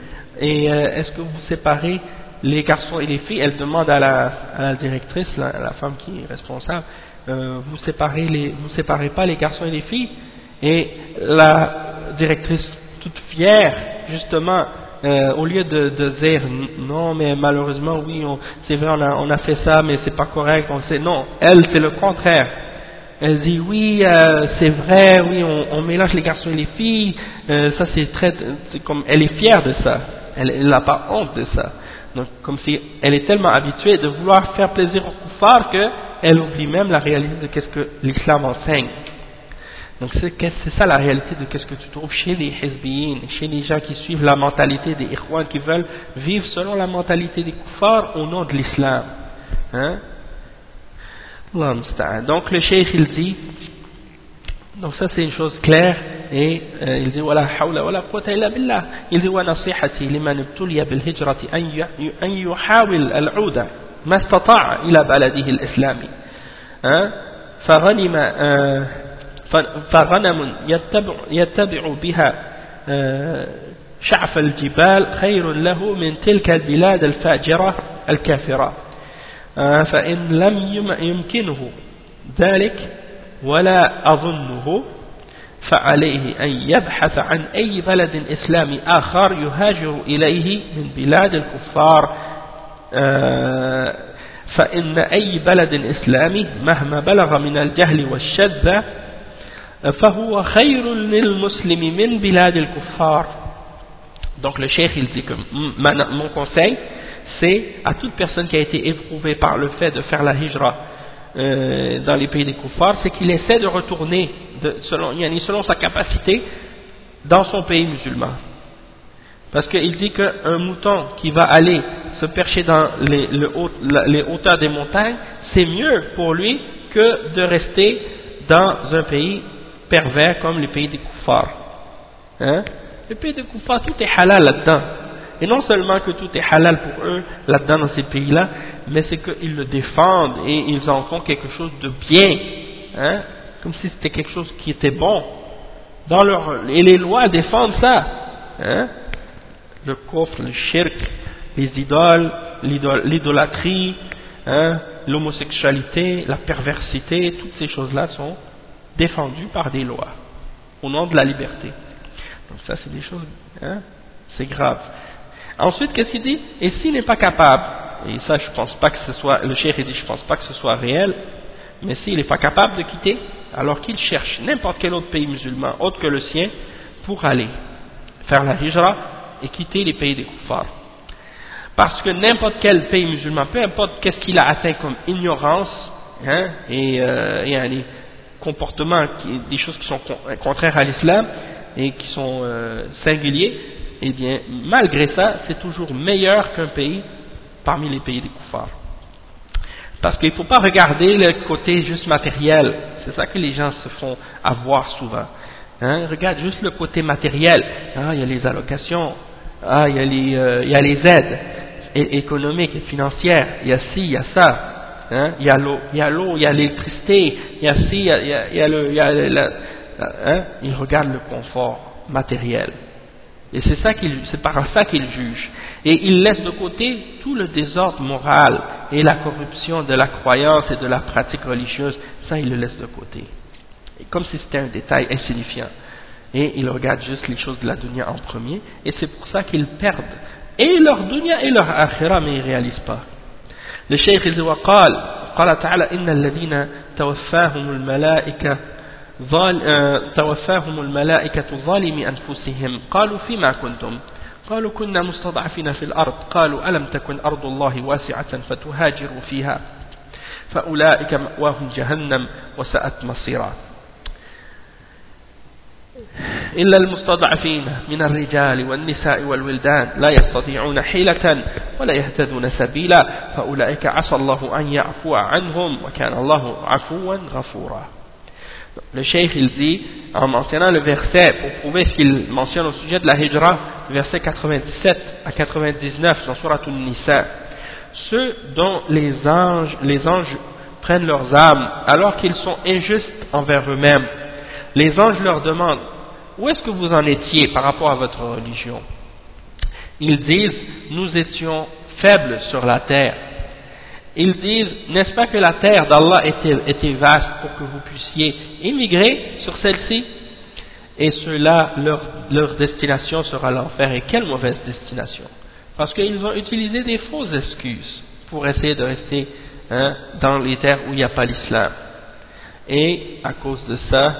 est-ce que vous séparez les garçons et les filles? Elle demande à la directrice, à la femme qui est responsable, vous séparez pas les garçons et les filles? Et la directrice, toute fière, justement, au lieu de dire non, mais malheureusement, oui, c'est vrai, on a fait ça, mais c'est pas correct, non, elle, c'est le contraire. Elle dit oui, c'est vrai, oui, on mélange les garçons et les filles, ça c'est comme, elle est fière de ça, elle n'a pas honte de ça. Donc, comme si elle est tellement habituée de vouloir faire plaisir aux kuffars qu'elle oublie même la réalité de qu'est-ce que l'islam enseigne. Donc c'est ça la réalité de qu'est-ce que tu trouves chez les hizbiyin, chez les gens qui suivent la mentalité des ikhwan, qui veulent vivre selon la mentalité des kuffars au nom de l'islam. Donc le cheikh il dit, donc ça c'est une chose claire, et il dit wala hawla wala quwwata illa billah. Il dit wa nasihati liman ibtuliya bil hijrati an yuhawil al-'uda ma istata'a ila baladihi al-islami فغنم يتبع بها شعف الجبال خير له من تلك البلاد الفاجرة الكافرة فإن لم يمكنه ذلك ولا أظنه فعليه أن يبحث عن أي بلد إسلامي آخر يهاجر إليه من بلاد الكفار فإن أي بلد إسلامي مهما بلغ من الجهل والشذة فهو خير للمسلم من بلاد الكفار. Donc le cheikh il dit que mon conseil c'est à toute personne qui a été éprouvée par le fait de faire la hijra dans les pays des kuffars, c'est qu'il essaie de retourner selon sa capacité dans son pays musulman. Parce qu'il dit qu'un mouton qui va aller se percher dans les hauteurs des montagnes, c'est mieux pour lui que de rester dans un pays pervers comme les pays des koufars. Hein? Les pays des koufars, tout est halal là-dedans. Et non seulement que tout est halal pour eux là-dedans dans ces pays-là, mais c'est qu'ils le défendent et ils en font quelque chose de bien. Hein? Comme si c'était quelque chose qui était bon. Et les lois défendent ça. Hein? Le kufr, le shirk, les idoles, l'idolâtrie, hein? L'homosexualité, la perversité, toutes ces choses-là sont défendues par des lois au nom de la liberté. Donc ça c'est des choses, hein? C'est grave. Ensuite qu'est-ce qu'il dit? Et s'il n'est pas capable, et ça je pense pas que ce soit, le cheikh dit je pense pas que ce soit réel, mais s'il n'est pas capable de quitter, alors qu'il cherche n'importe quel autre pays musulman autre que le sien pour aller faire la hijra et quitter les pays des koufars. Parce que n'importe quel pays musulman, peu importe qu'est-ce qu'il a atteint comme ignorance, hein, et des comportements, des choses qui sont contraires à l'islam et qui sont singuliers, eh bien malgré ça c'est toujours meilleur qu'un pays parmi les pays des koufars. Parce qu'il ne faut pas regarder le côté juste matériel, c'est ça que les gens se font avoir souvent. Hein, regarde juste le côté matériel, il y a les allocations, il y a les aides économiques et financières, il y a ci, il y a ça, hein, il y a l'eau, il y a l'électricité, il y a ci, il regarde le confort matériel. Et c'est par ça qu'il juge. Et il laisse de côté tout le désordre moral et la corruption de la croyance et de la pratique religieuse, ça il le laisse de côté. Et comme si c'était un détail insignifiant. Et il regarde juste les choses de la dunya en premier, et c'est pour ça qu'ils perdent et leur dunya et leur akhira, mais ils ne réalisent pas. Le cheikh il dit قال تعالى إن الذين توفاهم الملائكة ظالمي أنفسهم قالوا فيما كنتم قالوا كنا مستضعفين في الأرض قالوا ألم تكن أرض الله واسعة فتهاجروا فيها فأولئك مأواهم جهنم وساءت مصيرا إلا المستضعفين من الرجال والنساء والولدان لا يستطيعون حيلة ولا يهتدون سبيلا فأولئك عسى الله أن يعفو عنهم وكان الله عفوا غفورا. Le cheikh il dit, en mentionnant le verset pour prouver ce qu'il mentionne au sujet de la hijra, verset 97 à 99 dans Surat An-Nisa, ceux dont les anges prennent leurs âmes alors qu'ils sont injustes envers eux-mêmes, les anges leur demandent où est-ce que vous en étiez par rapport à votre religion? Ils disent nous étions faibles sur la terre. Ils disent n'est-ce pas que la terre d'Allah était vaste pour que vous puissiez émigrer sur celle-ci? Et ceux-là, leur destination sera l'enfer. Et quelle mauvaise destination! Parce qu'ils ont utilisé des fausses excuses pour essayer de rester dans les terres où il n'y a pas l'islam. Et à cause de ça,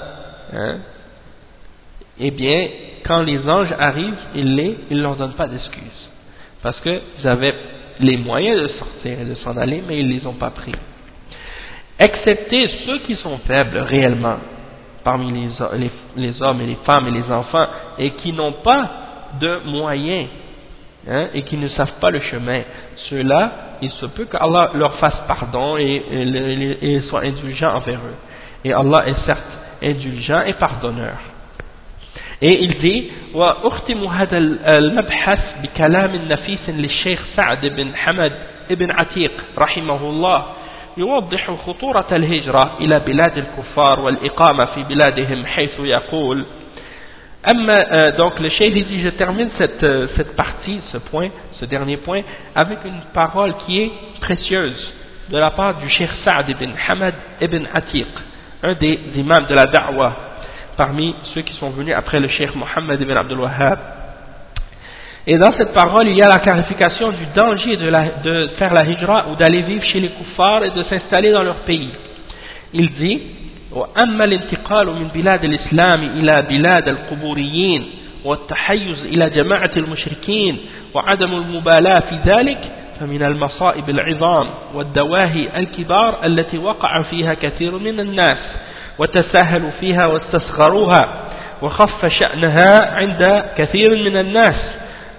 eh bien, quand les anges arrivent, ils ne leur donnent pas d'excuses. Parce qu'ils avaient les moyens de sortir et de s'en aller, mais ils ne les ont pas pris. Excepté ceux qui sont faibles réellement, parmi les hommes et les femmes et les enfants, et qui n'ont pas de moyens, et qui ne savent pas le chemin, ceux-là, il se peut qu'Allah leur fasse pardon et soit indulgent envers eux. Et Allah est certes indulgent et pardonneur. Et il dit وأختم هذا المبحث بكلام نفيس للشيخ سعد بن حمد ابن عتيق رحمه الله يوضح خطورة الهجرة إلى بلاد الكفار والإقامة في بلادهم حيث يقول donc le cheikh dit je termine cette partie, ce dernier point avec une parole qui est précieuse de la part du cheikh Sa'd ibn Hamad ibn Atiq, un des imams de la da'wah parmi ceux qui sont venus après le cheikh Mohammed ibn Abdul Wahhab. Et dans cette parole il y a la clarification du danger de faire la hijra ou d'aller vivre chez les kuffars et de s'installer dans leur pays. Il dit وأما الانتقال من بلاد الإسلام إلى بلاد القبوريين والتحيز إلى جماعة المشركين وعدم المبالاة في ذلك فمن المصائب العظام والدواهي الكبار التي وقع فيها كثير من الناس وتساهلوا فيها واستصغروها وخف شأنها عند كثير من الناس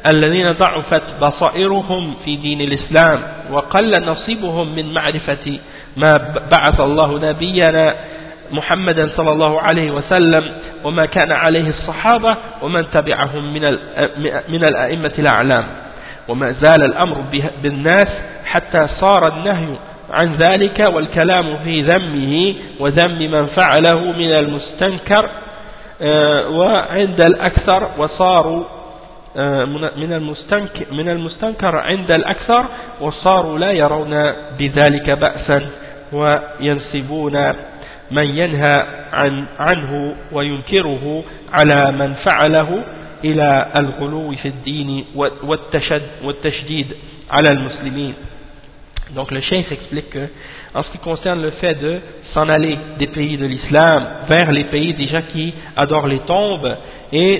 الذين ضعفت بصائرهم في دين الإسلام وقل نصيبهم من معرفة ما بعث الله نبينا محمدا صلى الله عليه وسلم وما كان عليه الصحابة ومن تبعهم من الأئمة الأعلام وما زال الأمر بالناس حتى صار النهي عن ذلك والكلام في ذمه وذم من فعله من المستنكر وعند الأكثر وصاروا من المستنكر عند الأكثر وصاروا لا يرون بذلك بأسا وينسبون من ينهى عنه وينكره على من فعله إلى الغلو في الدين والتشديد على المسلمين. Donc le cheikh explique que en ce qui concerne le fait de s'en aller des pays de l'islam vers les pays des gens qui adorent les tombes et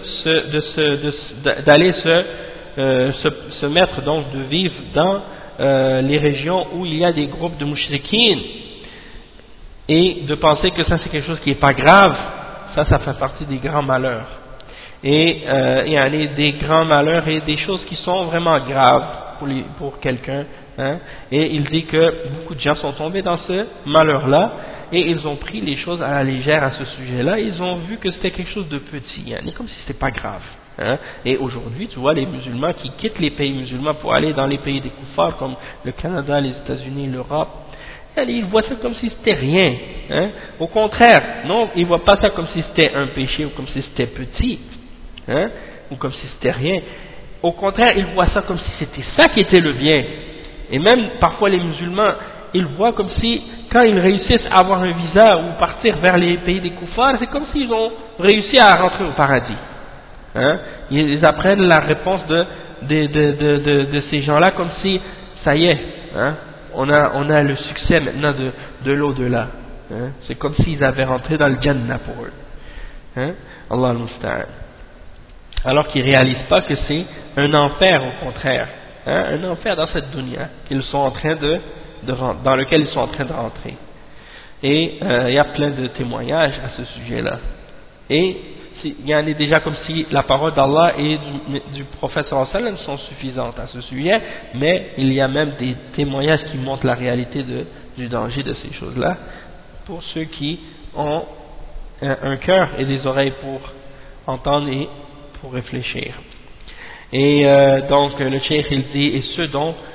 d'aller se mettre donc de vivre dans les régions où il y a des groupes de mouchriquines et de penser que ça c'est quelque chose qui n'est pas grave, ça fait partie des grands malheurs. Et il y a des grands malheurs et des choses qui sont vraiment graves pour quelqu'un. Hein? Et il dit que beaucoup de gens sont tombés dans ce malheur-là et ils ont pris les choses à la légère à ce sujet-là. Ils ont vu que c'était quelque chose de petit, hein? Comme si c'était pas grave. Hein? Et aujourd'hui, tu vois, les musulmans qui quittent les pays musulmans pour aller dans les pays des koufars comme le Canada, les États-Unis, l'Europe, ils voient ça comme si c'était rien. Hein? Au contraire, non, ils voient pas ça comme si c'était un péché ou comme si c'était petit, hein? Ou comme si c'était rien. Au contraire, ils voient ça comme si c'était ça qui était le bien. Et même parfois les musulmans, ils voient comme si quand ils réussissent à avoir un visa ou partir vers les pays des koufars, c'est comme s'ils ont réussi à rentrer au paradis. Hein? Ils apprennent la réponse de ces gens-là comme si ça y est, hein? On a le succès maintenant de l'au-delà. Hein? C'est comme s'ils avaient rentré dans le Jannah pour eux. Hein? Allah al-Musta'an. Alors qu'ils ne réalisent pas que c'est un enfer au contraire. Hein, un enfer dans cette dunya qu'ils sont en train dans lequel ils sont en train de rentrer. Et il y a plein de témoignages à ce sujet-là. Et il y en a déjà comme si la parole d'Allah et du prophète sallallahu alayhi wa sallam sont suffisantes à ce sujet, mais il y a même des témoignages qui montrent la réalité du danger de ces choses-là pour ceux qui ont un cœur et des oreilles pour entendre et pour réfléchir. Et donc le cheikh il dit et ceux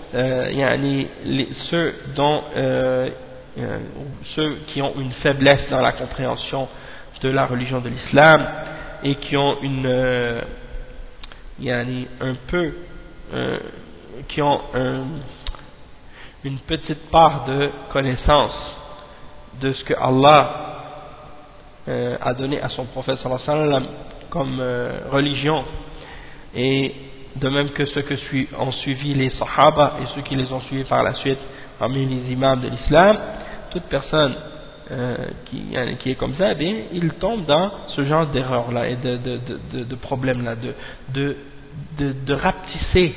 qui ont une faiblesse dans la compréhension de la religion de l'islam et qui ont une petite part de connaissance de ce que Allah a donné à son prophète sallallahu alayhi wa sallam comme religion, et de même que ceux que ont suivi les sahaba et ceux qui les ont suivis par la suite parmi les imams de l'islam, toute personne qui est comme ça, eh bien, il tombe dans ce genre d'erreur là et de problème là, de rapetisser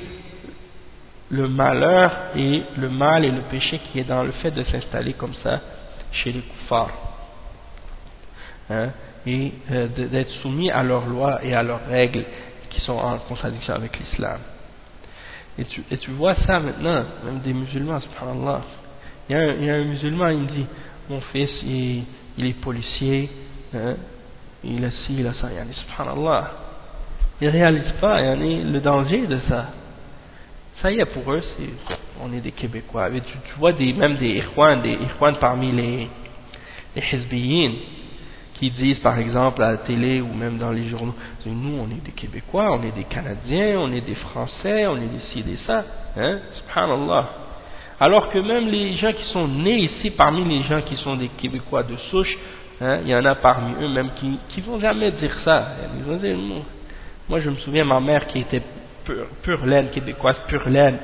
le malheur et le mal et le péché qui est dans le fait de s'installer comme ça chez les kuffars, hein, et d'être soumis à leurs lois et à leurs règles qui sont en contradiction avec l'islam. Et tu vois ça maintenant, même des musulmans, subhanallah. Il y a un musulman, il me dit, mon fils, il est policier, hein, il a ci, il a ça, yani, subhanallah. Ils ne réalisent pas le danger de ça. Ça y est, pour eux, on est des Québécois. Et tu vois même des ikhwan parmi les hizbiyin, qui disent par exemple à la télé ou même dans les journaux, nous on est des Québécois, on est des Canadiens, on est des Français, on est des ci, des ça, hein, subhanallah. Alors que même les gens qui sont nés ici, parmi les gens qui sont des Québécois de souche, hein, il y en a parmi eux même qui vont jamais dire ça. Ils vont dire, moi je me souviens ma mère qui était pure laine québécoise, pure laine.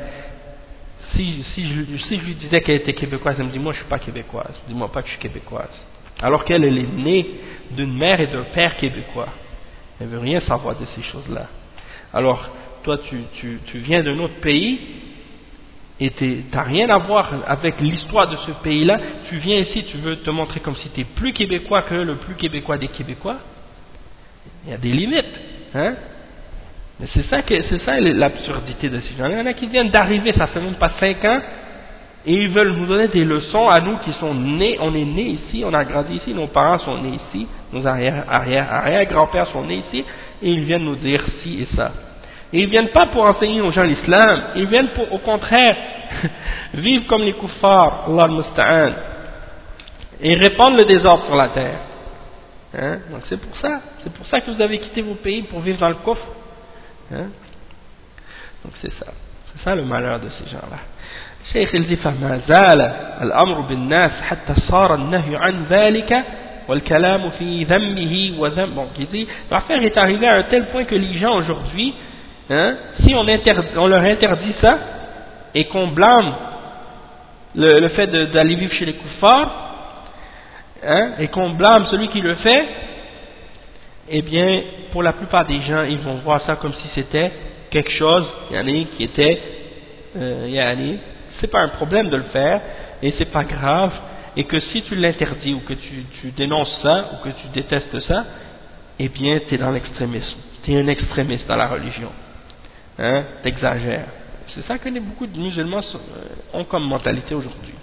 Si je lui disais qu'elle était québécoise, elle me dit, moi je suis pas québécoise, dis-moi pas que je suis québécoise. Alors qu'elle est née d'une mère et d'un père québécois. Elle ne veut rien savoir de ces choses-là. Alors, toi, tu viens d'un autre pays et tu n'as rien à voir avec l'histoire de ce pays-là. Tu viens ici, tu veux te montrer comme si tu es plus québécois que le plus québécois des Québécois. Il y a des limites. Hein? Mais c'est ça l'absurdité de ces gens. Il y en a qui viennent d'arriver, ça fait même pas 5 ans, et ils veulent nous donner des leçons à nous qui sont nés, on est nés ici, on a grandi ici, nos parents sont nés ici, nos arrière-grands-pères sont nés ici, et ils viennent nous dire ci et ça. Et ils viennent pas pour enseigner aux gens l'islam, ils viennent pour, au contraire, vivre comme les kuffars, Allah al-Musta'an, et répandre le désordre sur la terre. Hein? Donc c'est pour ça que vous avez quitté vos pays pour vivre dans le kufr. Hein? Donc c'est ça le malheur de ces gens-là. الشيخ يقول فما زال الأمر بالناس حتى صار النهي عن ذلك والكلام في ذمه وذم. Bon, il dit l'affaire est arrivée à un tel point que les gens aujourd'hui, hein, si on leur interdit ça et qu'on blâme le fait d'aller vivre chez les kuffars, hein, et qu'on blâme celui qui le fait, eh bien pour la plupart des gens ils vont voir ça comme si c'était quelque chose qui était c'est pas un problème de le faire et c'est pas grave, et que si tu l'interdis ou que tu dénonces ça ou que tu détestes ça, eh bien tu es dans l'extrémisme, tu es un extrémiste dans la religion, hein, t'exagères. C'est ça que beaucoup de musulmans ont comme mentalité aujourd'hui.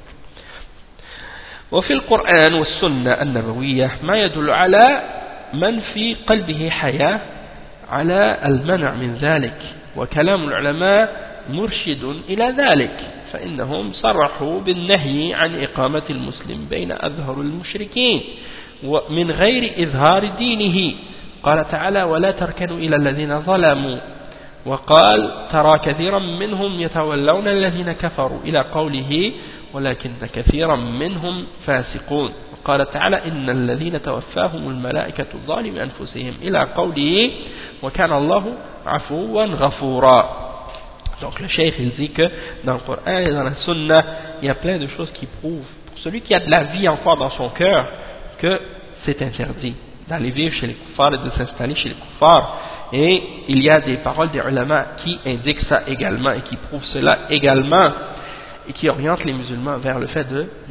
وفي القرآن والسنة النبوية ما يدل على من في قلبه حياة على المنع من ذلك، وكلام العلماء مرشد إلى ذلك، فإنهم صرحوا بالنهي عن إقامة المسلم بين أظهر المشركين ومن غير إظهار دينه. قال تعالى ولا تركنوا إلى الذين ظلموا، وقال ترى كثيرا منهم يتولون الذين كفروا إلى قوله ولكن كثيرا منهم فاسقون. قال تعالى إن الذين توفاهم الملائكة ظالم أنفسهم إلى قوله وكان الله عفوا غفورا. Donc le cheikh il dit que dans le Coran et dans la Sunna il y a plein de choses qui prouvent pour celui qui a de la vie encore dans son cœur que c'est interdit d'aller vivre chez les kuffars et de s'installer chez les kuffars, et il y a des paroles des ulama qui indiquent ça également et qui prouvent cela également et qui orientent les musulmans vers le fait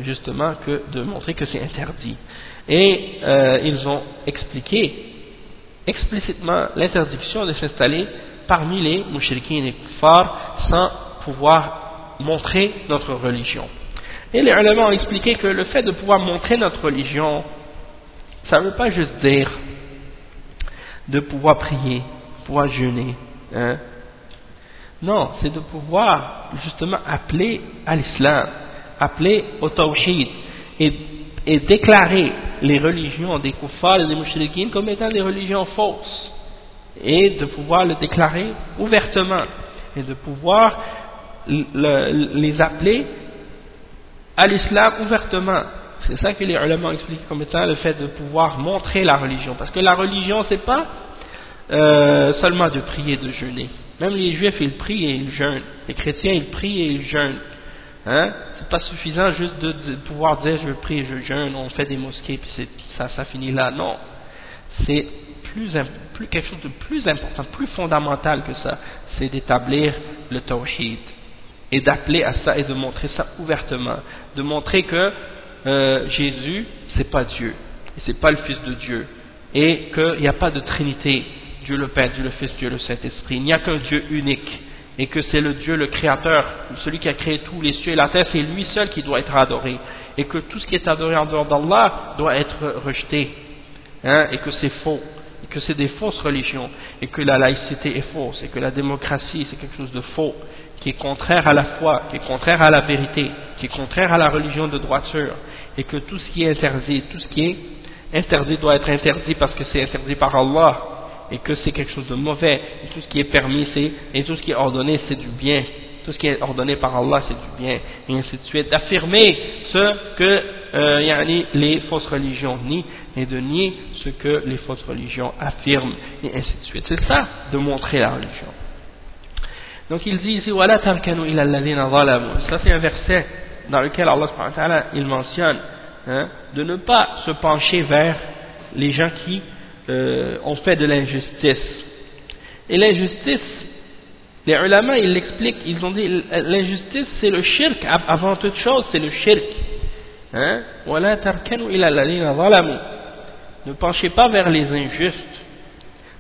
de montrer que c'est interdit. Et ils ont expliqué explicitement l'interdiction de s'installer parmi les mouchriquins et les kuffars sans pouvoir montrer notre religion. Et les ulama ont expliqué que le fait de pouvoir montrer notre religion, ça ne veut pas juste dire de pouvoir prier, pouvoir jeûner, hein? Non, c'est de pouvoir justement appeler à l'islam, appeler au tawhid et déclarer les religions des kuffars et des mouchriquins comme étant des religions fausses, et de pouvoir le déclarer ouvertement et de pouvoir les appeler à l'islam ouvertement. C'est ça que les ulama expliquent comme étant le fait de pouvoir montrer la religion, parce que la religion c'est pas seulement de prier et de jeûner. Même les juifs ils prient et ils jeûnent, les chrétiens ils prient et ils jeûnent, hein? C'est pas suffisant juste de pouvoir dire je prie et je jeûne, on fait des mosquées puis ça finit là. Non, c'est quelque chose de plus important, plus fondamental que ça, c'est d'établir le tawhid et d'appeler à ça et de montrer ça ouvertement, de montrer que Jésus c'est pas Dieu et c'est pas le Fils de Dieu, et qu'il n'y a pas de Trinité, Dieu le Père, Dieu le Fils, Dieu le Saint-Esprit, il n'y a qu'un Dieu unique, et que c'est le Dieu, le Créateur, celui qui a créé tous les cieux et la terre, c'est lui seul qui doit être adoré, et que tout ce qui est adoré en dehors d'Allah doit être rejeté, hein, et que c'est faux, et que c'est des fausses religions, et que la laïcité est fausse, et que la démocratie c'est quelque chose de faux, qui est contraire à la foi, qui est contraire à la vérité, qui est contraire à la religion de droiture, et que tout ce qui est interdit, tout ce qui est interdit doit être interdit parce que c'est interdit par Allah, et que c'est quelque chose de mauvais, et tout ce qui est permis et tout ce qui est ordonné c'est du bien, tout ce qui est ordonné par Allah c'est du bien, et ainsi de suite, d'affirmer ce que les fausses religions nient, et de nier ce que les fausses religions affirment, et ainsi de suite. C'est ça de montrer la religion. Donc il dit ici وَلَا تَرْكَنُوا إِلَى الَّذِينَ ظَلَمُوا. Ça c'est un verset dans lequel Allah subhanahu wa ta'ala il mentionne, hein, de ne pas se pencher vers les gens qui ont fait de l'injustice. Et l'injustice, les ulama ils l'expliquent, ils ont dit l'injustice c'est le shirk, avant toute chose c'est le shirk, hein? وَلَا تَرْكَنُوا إِلَى الَّذِينَ ظَلَمُوا. Ne penchez pas vers les injustes,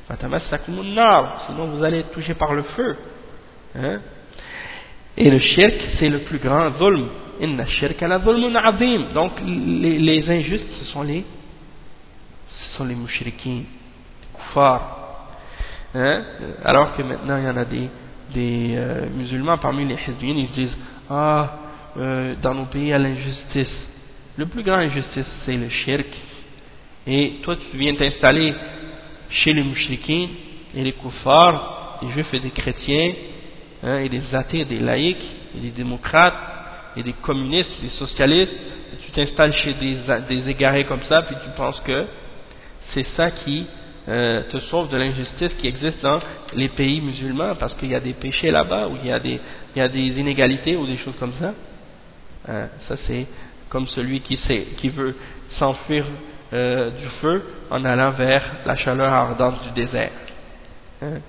fatamassakumun nar, sinon vous allez être touché par le feu. Hein? Et le shirk, c'est le plus grand zulm. Inna shirka la zulmun azim. Donc les injustes, ce sont les mushrikins, les kuffars. Hein? Alors que maintenant il y en a des musulmans parmi les hizbiyin, ils disent dans nos pays il y a l'injustice. Le plus grand injustice, c'est le shirk. Et toi tu viens t'installer chez les mushrikins et les kuffars, les juifs et des chrétiens, hein, et des athées, des laïcs, et des démocrates, et des communistes, des socialistes, et tu t'installes chez des égarés comme ça, puis tu penses que c'est ça qui te sauve de l'injustice qui existe dans les pays musulmans, parce qu'il y a des péchés là-bas, où il y a des inégalités, ou des choses comme ça. Ça c'est comme celui qui veut s'enfuir du feu en allant vers la chaleur ardente du désert. Hein?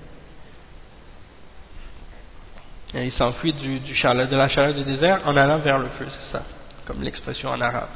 Et il s'enfuit de la chaleur du désert en allant vers le feu, c'est ça, comme l'expression en arabe.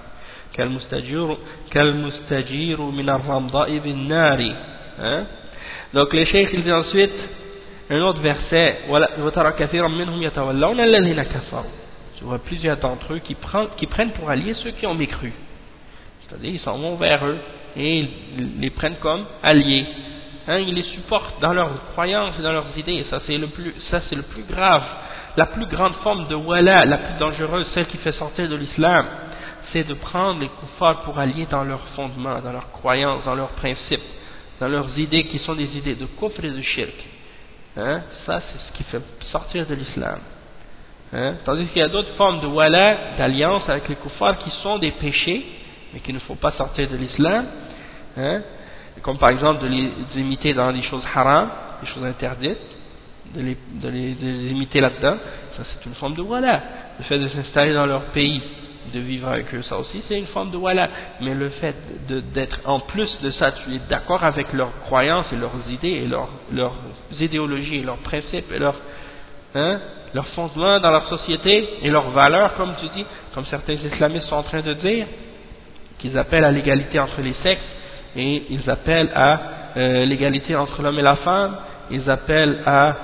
Kalmustajiru min ar-ramda'i bin nari. Donc les cheikhs il dit ensuite un autre verset, wa tara kathiran minhum yatawallawna alladhina kafaru. Tu vois plusieurs d'entre eux qui prennent pour alliés ceux qui ont mécru. C'est-à-dire ils s'en vont vers eux et ils les prennent comme alliés. Hein, ils les supportent dans leurs croyances et dans leurs idées. Et ça c'est le plus grave, la plus grande forme de wala, la plus dangereuse, celle qui fait sortir de l'islam, c'est de prendre les kuffars pour alliés dans leurs fondements, dans leurs croyances, dans leurs principes, dans leurs idées qui sont des idées de kufr et de shirk. Hein, ça c'est ce qui fait sortir de l'islam. Hein, tandis qu'il y a d'autres formes de wala, d'alliance avec les kuffars qui sont des péchés, mais qui ne faut pas sortir de l'islam. Hein, comme par exemple de les imiter dans des choses haram, des choses interdites, de les imiter là-dedans, ça c'est une forme de wala. Le fait de s'installer dans leur pays, de vivre avec eux, ça aussi c'est une forme de wala. Mais le fait d'être en plus de ça, tu es d'accord avec leurs croyances et leurs idées et leurs idéologies et leurs principes et leurs fondements dans leur société et leurs valeurs, comme tu dis, comme certains islamistes sont en train de dire, qu'ils appellent à l'égalité entre les sexes, et ils appellent à l'égalité entre l'homme et la femme, ils appellent à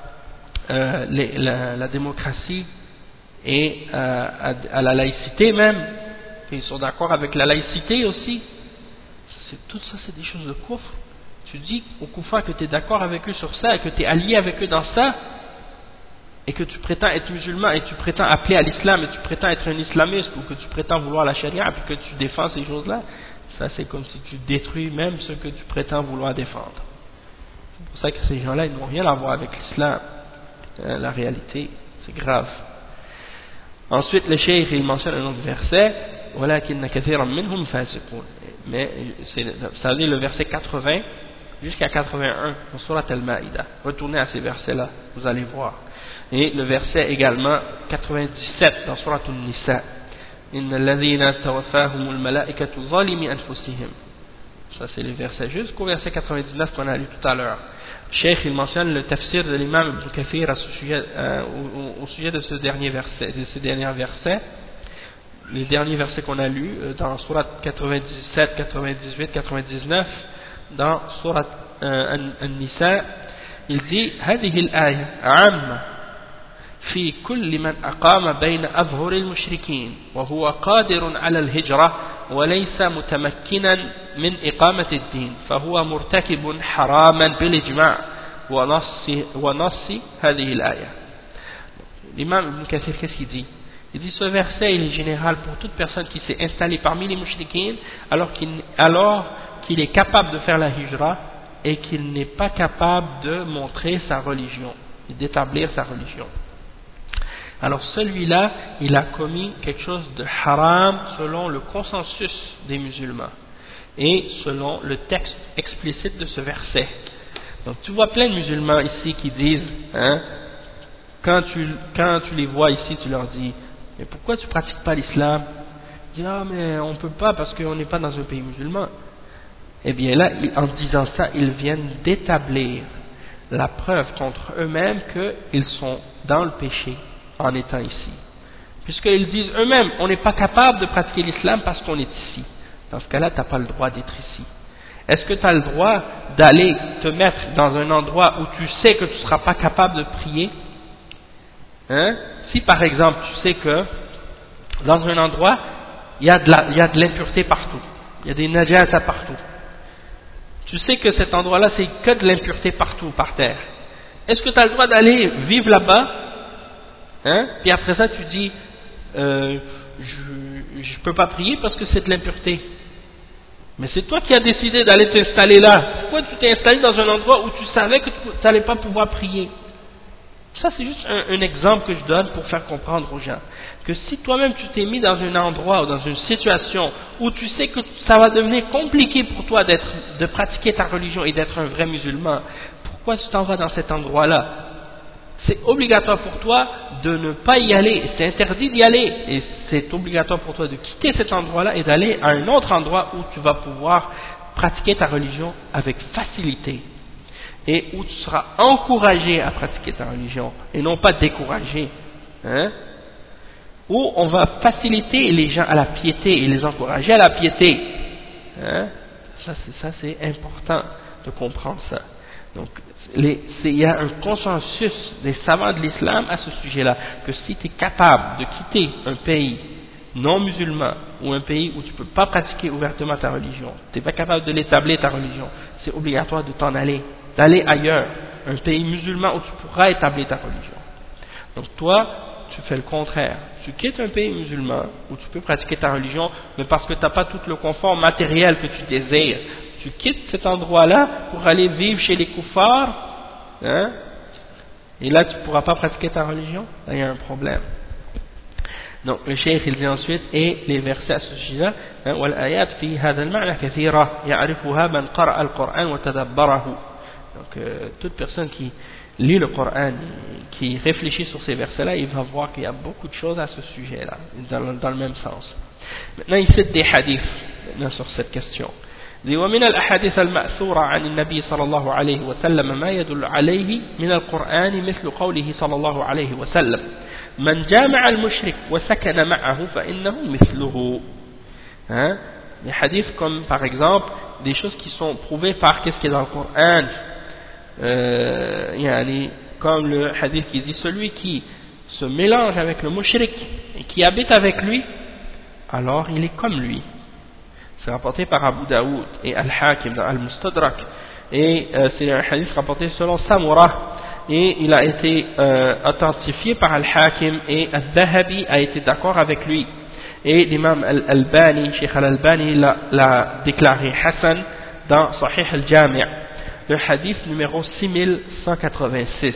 la démocratie et à la laïcité même, ils sont d'accord avec la laïcité aussi. Tout ça c'est des choses de kufr. Tu dis aux kuffars que tu es d'accord avec eux sur ça et que tu es allié avec eux dans ça, et que tu prétends être musulman et tu prétends appeler à l'islam et tu prétends être un islamiste, ou que tu prétends vouloir la charia et que tu défends ces choses-là, ça c'est comme si tu détruis même ce que tu prétends vouloir défendre. C'est pour ça que ces gens-là ils n'ont rien à voir avec l'islam. La réalité c'est grave. Ensuite le cheikh il mentionne un autre verset, walakinna kathiran minhum fasiqun, mais ça veut dire le verset 80 jusqu'à 81 dans Surat Al-Ma'idah. Retournez à ces versets là, vous allez voir. Et le verset également 97 dans Surat An-Nisa, Inna alladhina tawaffahumul malaikatu zalimi anfusihim. Ça c'est le verset jusqu'au verset 99 qu'on a lu tout à l'heure. Cheikh il mentionne le tafsir de l'imam Ibn Kathir au sujet de ce dernier verset, de ces derniers versets. Les derniers versets qu'on a lus dans Surat 97, 98, 99, dans Surat An-Nisa, il dit هذه الآية عامة في كل من أقام بين أظهر المشركين وهو قادر على الهجرة وليس متمكنا من إقامة الدين فهو مرتكب حراما بالإجماع ونص هذه الآية. L'imam Ibn Kathir, qu'est-ce qu'il dit? Il dit ce verset il est général pour toute personne qui s'est installée parmi les mushrikines alors qu'il est capable de faire la hijra et qu'il n'est pas capable de montrer sa religion et d'établir sa religion. Alors celui-là, il a commis quelque chose de haram selon le consensus des musulmans et selon le texte explicite de ce verset. Donc tu vois plein de musulmans ici qui disent, quand tu les vois ici, tu leur dis, mais pourquoi tu ne pratiques pas l'islam? Ils disent, ah mais on ne peut pas parce qu'on n'est pas dans un pays musulman. Eh bien là, en disant ça, ils viennent d'établir la preuve contre eux-mêmes qu'ils sont dans le péché en étant ici. Puisqu'ils disent eux-mêmes, on n'est pas capable de pratiquer l'islam parce qu'on est ici. Dans ce cas-là, tu n'as pas le droit d'être ici. Est-ce que tu as le droit d'aller te mettre dans un endroit où tu sais que tu ne seras pas capable de prier? Hein? Si par exemple tu sais que dans un endroit il y a de l'impureté partout, il y a des najasa partout, tu sais que cet endroit-là c'est que de l'impureté partout par terre, est-ce que tu as le droit d'aller vivre là-bas, hein? Puis après ça tu dis je peux pas prier parce que c'est de l'impureté? Mais c'est toi qui as décidé d'aller t'installer là. Pourquoi tu t'es installé dans un endroit où tu savais que tu n'allais pas pouvoir prier? Ça c'est juste un exemple que je donne pour faire comprendre aux gens que si toi-même tu t'es mis dans un endroit ou dans une situation où tu sais que ça va devenir compliqué pour toi de pratiquer ta religion et d'être un vrai musulman, pourquoi tu t'en vas dans cet endroit-là? C'est obligatoire pour toi de ne pas y aller, c'est interdit d'y aller, et c'est obligatoire pour toi de quitter cet endroit-là et d'aller à un autre endroit où tu vas pouvoir pratiquer ta religion avec facilité et où tu seras encouragé à pratiquer ta religion et non pas découragé, hein? Où on va faciliter les gens à la piété et les encourager à la piété, hein? Ça c'est important de comprendre ça. Donc il y a un consensus des savants de l'islam à ce sujet-là, que si tu es capable de quitter un pays non musulman ou un pays où tu ne peux pas pratiquer ouvertement ta religion, tu n'es pas capable de l'établir ta religion, c'est obligatoire de t'en aller, d'aller ailleurs, un pays musulman où tu pourras établir ta religion. Donc toi, tu fais le contraire, tu quittes un pays musulman où tu peux pratiquer ta religion, mais parce que tu n'as pas tout le confort matériel que tu désires, tu quittes cet endroit-là pour aller vivre chez les koufars, hein? Et là tu ne pourras pas pratiquer ta religion, là il y a un problème. Donc le cheikh il dit ensuite, et les versets à ce sujet-là, والآيات في هذا المعنى كثيرة يعرفها من قرأ القرآن وتدبره. Donc toute personne qui lit le Coran, qui réfléchit sur ces versets-là, il va voir qu'il y a beaucoup de choses à ce sujet-là, dans le même sens. Maintenant il cite des hadiths sur cette question. ومن الأحاديث المأثورة عن النبي صلى الله عليه وسلم ما يدل عليه من القرآن مثل قوله صلى الله عليه وسلم من جامع المشرك وسكن معه فإنه مثله. Hein? Des hadiths comme par exemple des choses qui sont prouvées par qu'est-ce qui est dans le Coran, comme le hadith qui dit celui qui se mélange avec le mushrik et qui habite avec lui, alors il est comme lui. C'est rapporté par Abu Daoud et Al-Hakim dans Al-Mustadrak, et c'est un hadith rapporté selon Samura, et il a été authentifié par Al-Hakim, et Al-Dhahabi a été d'accord avec lui, et l'imam Al-Albani, Sheikh Al-Albani l'a déclaré Hassan dans Sahih Al-Jami', le hadith numéro 6186.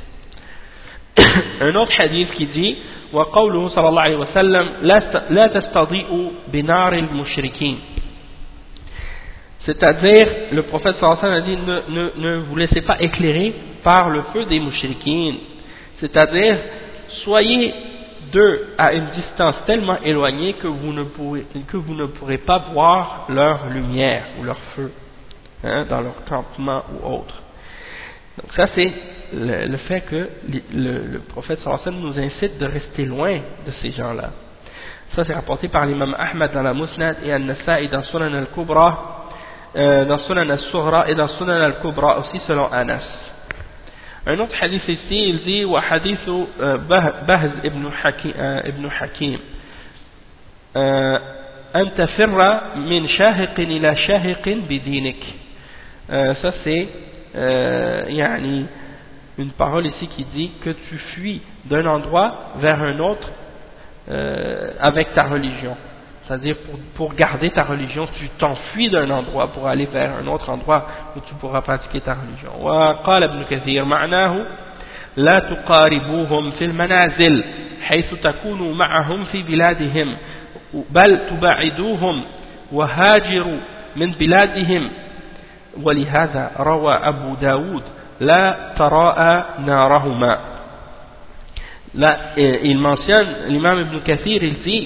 Un autre hadith qui dit وقوله صلى الله عليه وسلم لا تستضيئوا بنار المشركين, c'est-à-dire le prophète sallallahu alayhi wa sallam a dit ne vous laissez pas éclairer par le feu des mushrikines, c'est-à-dire soyez d'eux à une distance tellement éloignée que vous ne pourrez pas voir leur lumière ou leur feu, hein, dans leur campement ou autre. Donc ça c'est le fait que le prophète sallallahu alayhi wa sallam nous incite de rester loin de ces gens-là. Ça c'est rapporté par l'imam Ahmad dans la Musnad et An-Nasa'i dans Sunan al-Kubra, dans Sunan al-Sughra et dans Sunan al-Kubra aussi selon Anas. Un autre hadith ici, il dit wa hadithu Bahz ibn Hakim an tafirra min shahiqin ila shahiqin bidinik. Ça c'est une parole ici qui dit que tu fuis d'un endroit vers un autre avec ta religion, c'est-à-dire pour garder ta religion, tu t'enfuis d'un endroit pour aller vers un autre endroit où tu pourras pratiquer ta religion. وقال ابن كثير معناه لا تقاربوهم في المنازل حيث تكونوا معهم في بلادهم بل تبعدوهم وهاجروا من بلادهم ولهذا روى أبو داود لا تراءى نارهما. Là, il mentionne, l'imam Ibn Kathir, il dit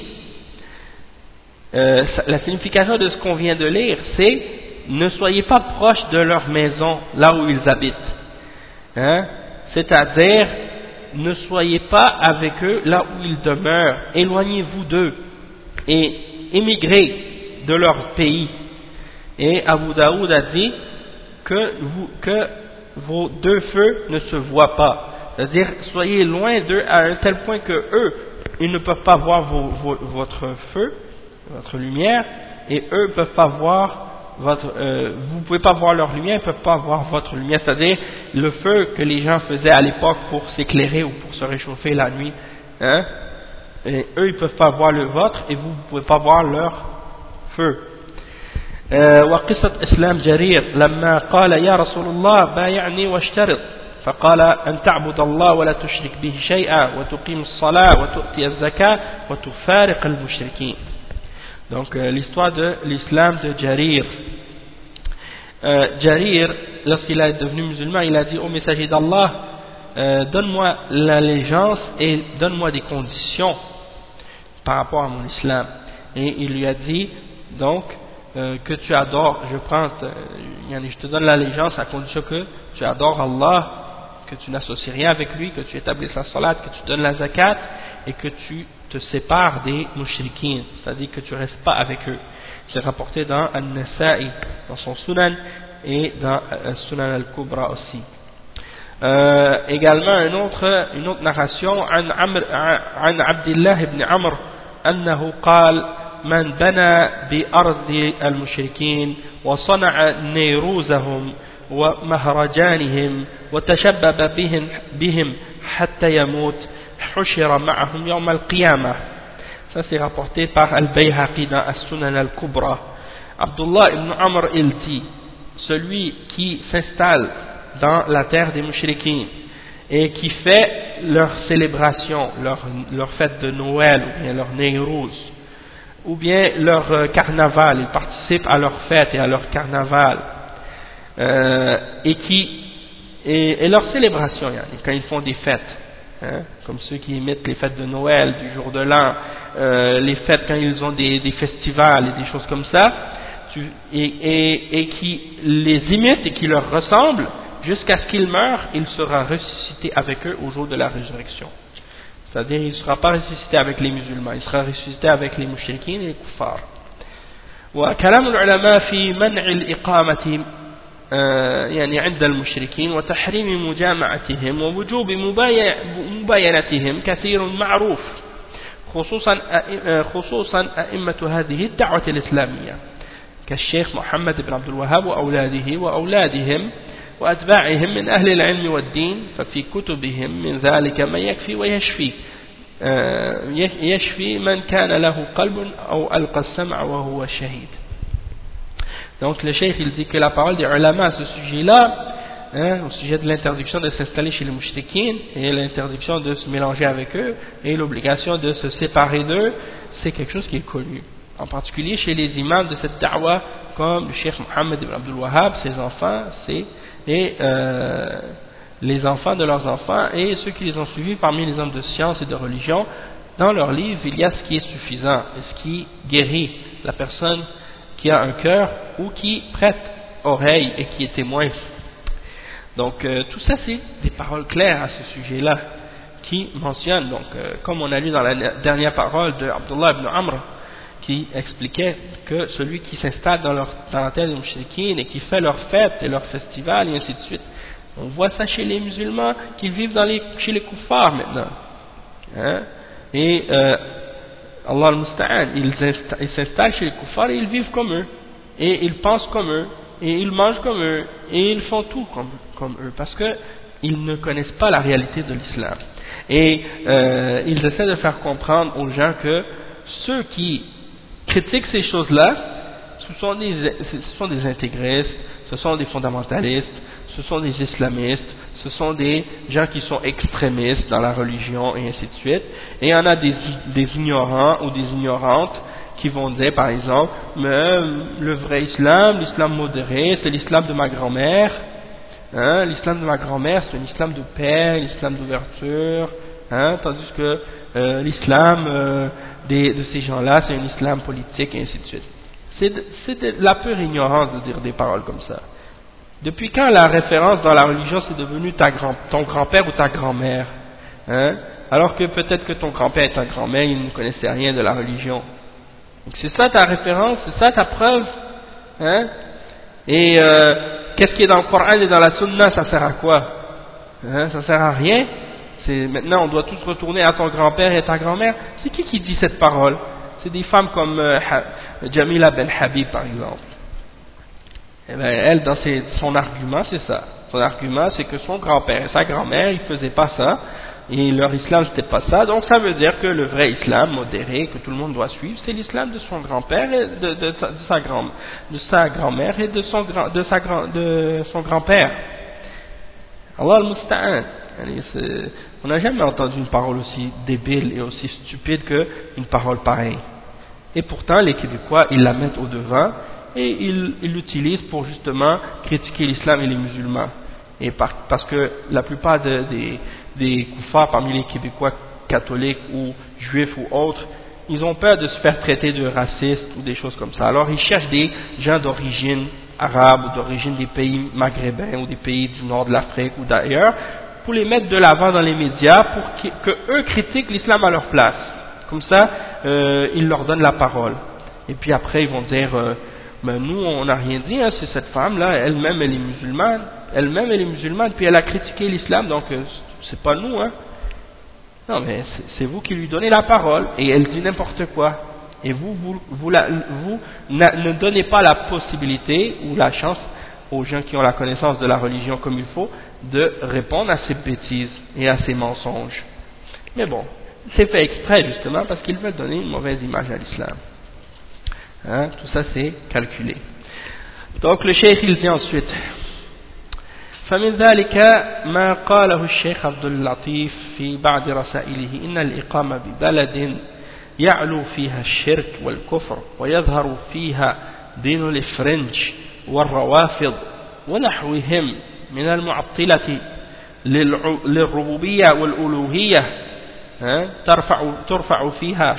la signification de ce qu'on vient de lire, c'est ne soyez pas proches de leur maison là où ils habitent, hein? C'est-à-dire ne soyez pas avec eux là où ils demeurent, éloignez-vous d'eux et émigrez de leur pays Et Abu Daoud a dit que vos deux feux ne se voient pas. C'est-à-dire, soyez loin d'eux à un tel point que eux, ils ne peuvent pas voir votre feu, votre lumière, et eux ne peuvent pas voir vous ne pouvez pas voir leur lumière, ils ne peuvent pas voir votre lumière. C'est-à-dire, le feu que les gens faisaient à l'époque pour s'éclairer ou pour se réchauffer la nuit, hein, et eux, ils ne peuvent pas voir le vôtre, et vous ne pouvez pas voir leur feu. وقصة إسلام جرير لما قال يا رسول الله بايعني واشترط فقال أن تعبد الله ولا تشرك به شيئا وتقيم الصلاة وتؤتي الزكاة وتفارق المشركين. Donc l'histoire de l'islam de Jarir. Jarir, lorsqu'il est devenu musulman, il a dit au messager d'Allah, donne-moi l'allégeance et donne-moi des conditions par rapport à mon islam. Et il lui a dit donc que tu adores, je te donne l'allégeance à condition que tu adores Allah, que tu n'associes rien avec lui, que tu établisses la salat, que tu donnes la zakat et que tu te sépares des mushrikines, c'est-à-dire que tu ne restes pas avec eux. C'est rapporté dans An-Nasa'i, dans son Sunan, et dans Sunan al-Kubra aussi. Également une autre narration عن عبد الله بن عمرو أنه قال من بنى بأرض المشركين وصنع نيروزهم ومهرجانهم وتشبب بهم حتى يموت حشر معهم يوم القيامة. Ça c'est rapporté par Al-Bayhaqi dans As-Sunan al-Kubra. Abdullah ibn Amr il dit, celui qui s'installe dans la terre des mouchriquins et qui fait leur célébration, leur fête de Noël ou bien leur Neyrouz ou bien leur carnaval, ils participent à leur fête et à leur carnaval et leur célébration, quand ils font des fêtes, hein, comme ceux qui imitent les fêtes de Noël, du jour de l'an, les fêtes quand ils ont des festivals et des choses comme ça, et qui les imitent et qui leur ressemblent jusqu'à ce qu'ils meurent, il sera ressuscité avec eux au jour de la résurrection. C'est-à-dire il ne sera pas ressuscité avec les musulmans, il sera ressuscité avec les mouchriquins et les kuffars. وكلام العلماء في منع الإقامة يعني عند المشركين وتحريم مجامعتهم ووجوب مباينتهم كثير معروف خصوصا أئمة هذه الدعوة الإسلامية كالشيخ محمد بن عبد الوهاب وأولاده وأولادهم وأتباعهم من أهل العلم والدين ففي كتبهم من ذلك ما يكفي ويشفي يشفي من كان له قلب أو ألقى السمع وهو شهيد. Donc le cheikh il dit que la parole des ulama à ce sujet-là, hein, au sujet de l'interdiction de s'installer chez les mouchriquins et l'interdiction de se mélanger avec eux et l'obligation de se séparer d'eux, c'est quelque chose qui est connu. En particulier chez les imams de cette da'wa comme le cheikh Mohammed ibn Abdul Wahhab, ses enfants, les enfants de leurs enfants et ceux qui les ont suivis parmi les hommes de science et de religion. Dans leurs livres, il y a ce qui est suffisant et ce qui guérit la personne qui a un cœur ou qui prête oreille et qui est témoin. Donc tout ça c'est des paroles claires à ce sujet-là qui mentionnent, donc comme on a lu dans la dernière parole de Abdullah ibn Amr qui expliquait que celui qui s'installe dans la terre des mouchriquines et qui fait leurs fêtes et leurs festivals et ainsi de suite, on voit ça chez les musulmans qui vivent chez les kuffars maintenant, hein? Et Allah al-Musta'an, ils s'installent chez les kuffars et ils vivent comme eux, et ils pensent comme eux, et ils mangent comme eux, et ils font tout comme eux, parce qu'ils ne connaissent pas la réalité de l'islam. Et ils essaient de faire comprendre aux gens que ceux qui critiquent ces choses-là, ce sont des intégristes, ce sont des fondamentalistes, ce sont des islamistes, ce sont des gens qui sont extrémistes dans la religion et ainsi de suite. Et il y en a des ignorants ou des ignorantes qui vont dire par exemple, mais le vrai islam, l'islam modéré, c'est l'islam de ma grand-mère, hein, l'islam de ma grand-mère c'est un islam de paix, l'islam d'ouverture, hein, tandis que l'islam de ces gens-là c'est un islam politique et ainsi de suite. C'est de la pure ignorance de dire des paroles comme ça. Depuis quand la référence dans la religion c'est devenu ton grand-père ou ta grand-mère, hein? Alors que peut-être que ton grand-père et ta grand-mère ils ne connaissaient rien de la religion. Donc c'est ça ta référence, c'est ça ta preuve, hein? Et qu'est-ce qui est dans le Coran et dans la Sunna, ça sert à quoi? Hein, ça sert à rien. Maintenant on doit tous retourner à ton grand-père et à ta grand-mère. C'est qui dit cette parole? C'est des femmes comme Jamila Ben Habib par exemple. Et bien, elle, dans son argument, c'est ça. Son argument, c'est que son grand-père et sa grand-mère, ils faisaient pas ça, et leur islam, c'était pas ça. Donc, ça veut dire que le vrai islam modéré, que tout le monde doit suivre, c'est l'islam de son grand-père et de sa grand-mère et de son grand-père. Allah al-Musta'an. On n'a jamais entendu une parole aussi débile et aussi stupide qu'une parole pareille. Et pourtant, les Québécois, ils la mettent au devant, et ils l'utilisent pour justement critiquer l'islam et les musulmans. Et parce que la plupart des koufars parmi les Québécois catholiques ou juifs ou autres, ils ont peur de se faire traiter de racistes ou des choses comme ça. Alors ils cherchent des gens d'origine arabe ou d'origine des pays maghrébins ou des pays du nord de l'Afrique ou d'ailleurs, pour les mettre de l'avant dans les médias pour que eux critiquent l'islam à leur place. Comme ça, ils leur donnent la parole. Et puis après ils vont dire... mais nous on n'a rien dit, hein, c'est cette femme là, elle-même elle est musulmane, puis elle a critiqué l'islam, donc c'est pas nous, hein. Non mais c'est vous qui lui donnez la parole, et elle dit n'importe quoi, et vous ne donnez pas la possibilité ou la chance aux gens qui ont la connaissance de la religion comme il faut, de répondre à ces bêtises et à ces mensonges. Mais bon, c'est fait exprès justement parce qu'ils veulent donner une mauvaise image à l'islam. Hein, tout ça c'est calculé. Donc le cheikh il dit ensuite فمن ذلك ما قاله الشيخ عبد اللطيف في بعض رسائله إن الإقامة ببلد يعلو فيها الشرك والكفر ويظهر فيها دين الإفرنج والروافض ونحوهم من المعطلة للربوبية والألوهية ترفع فيها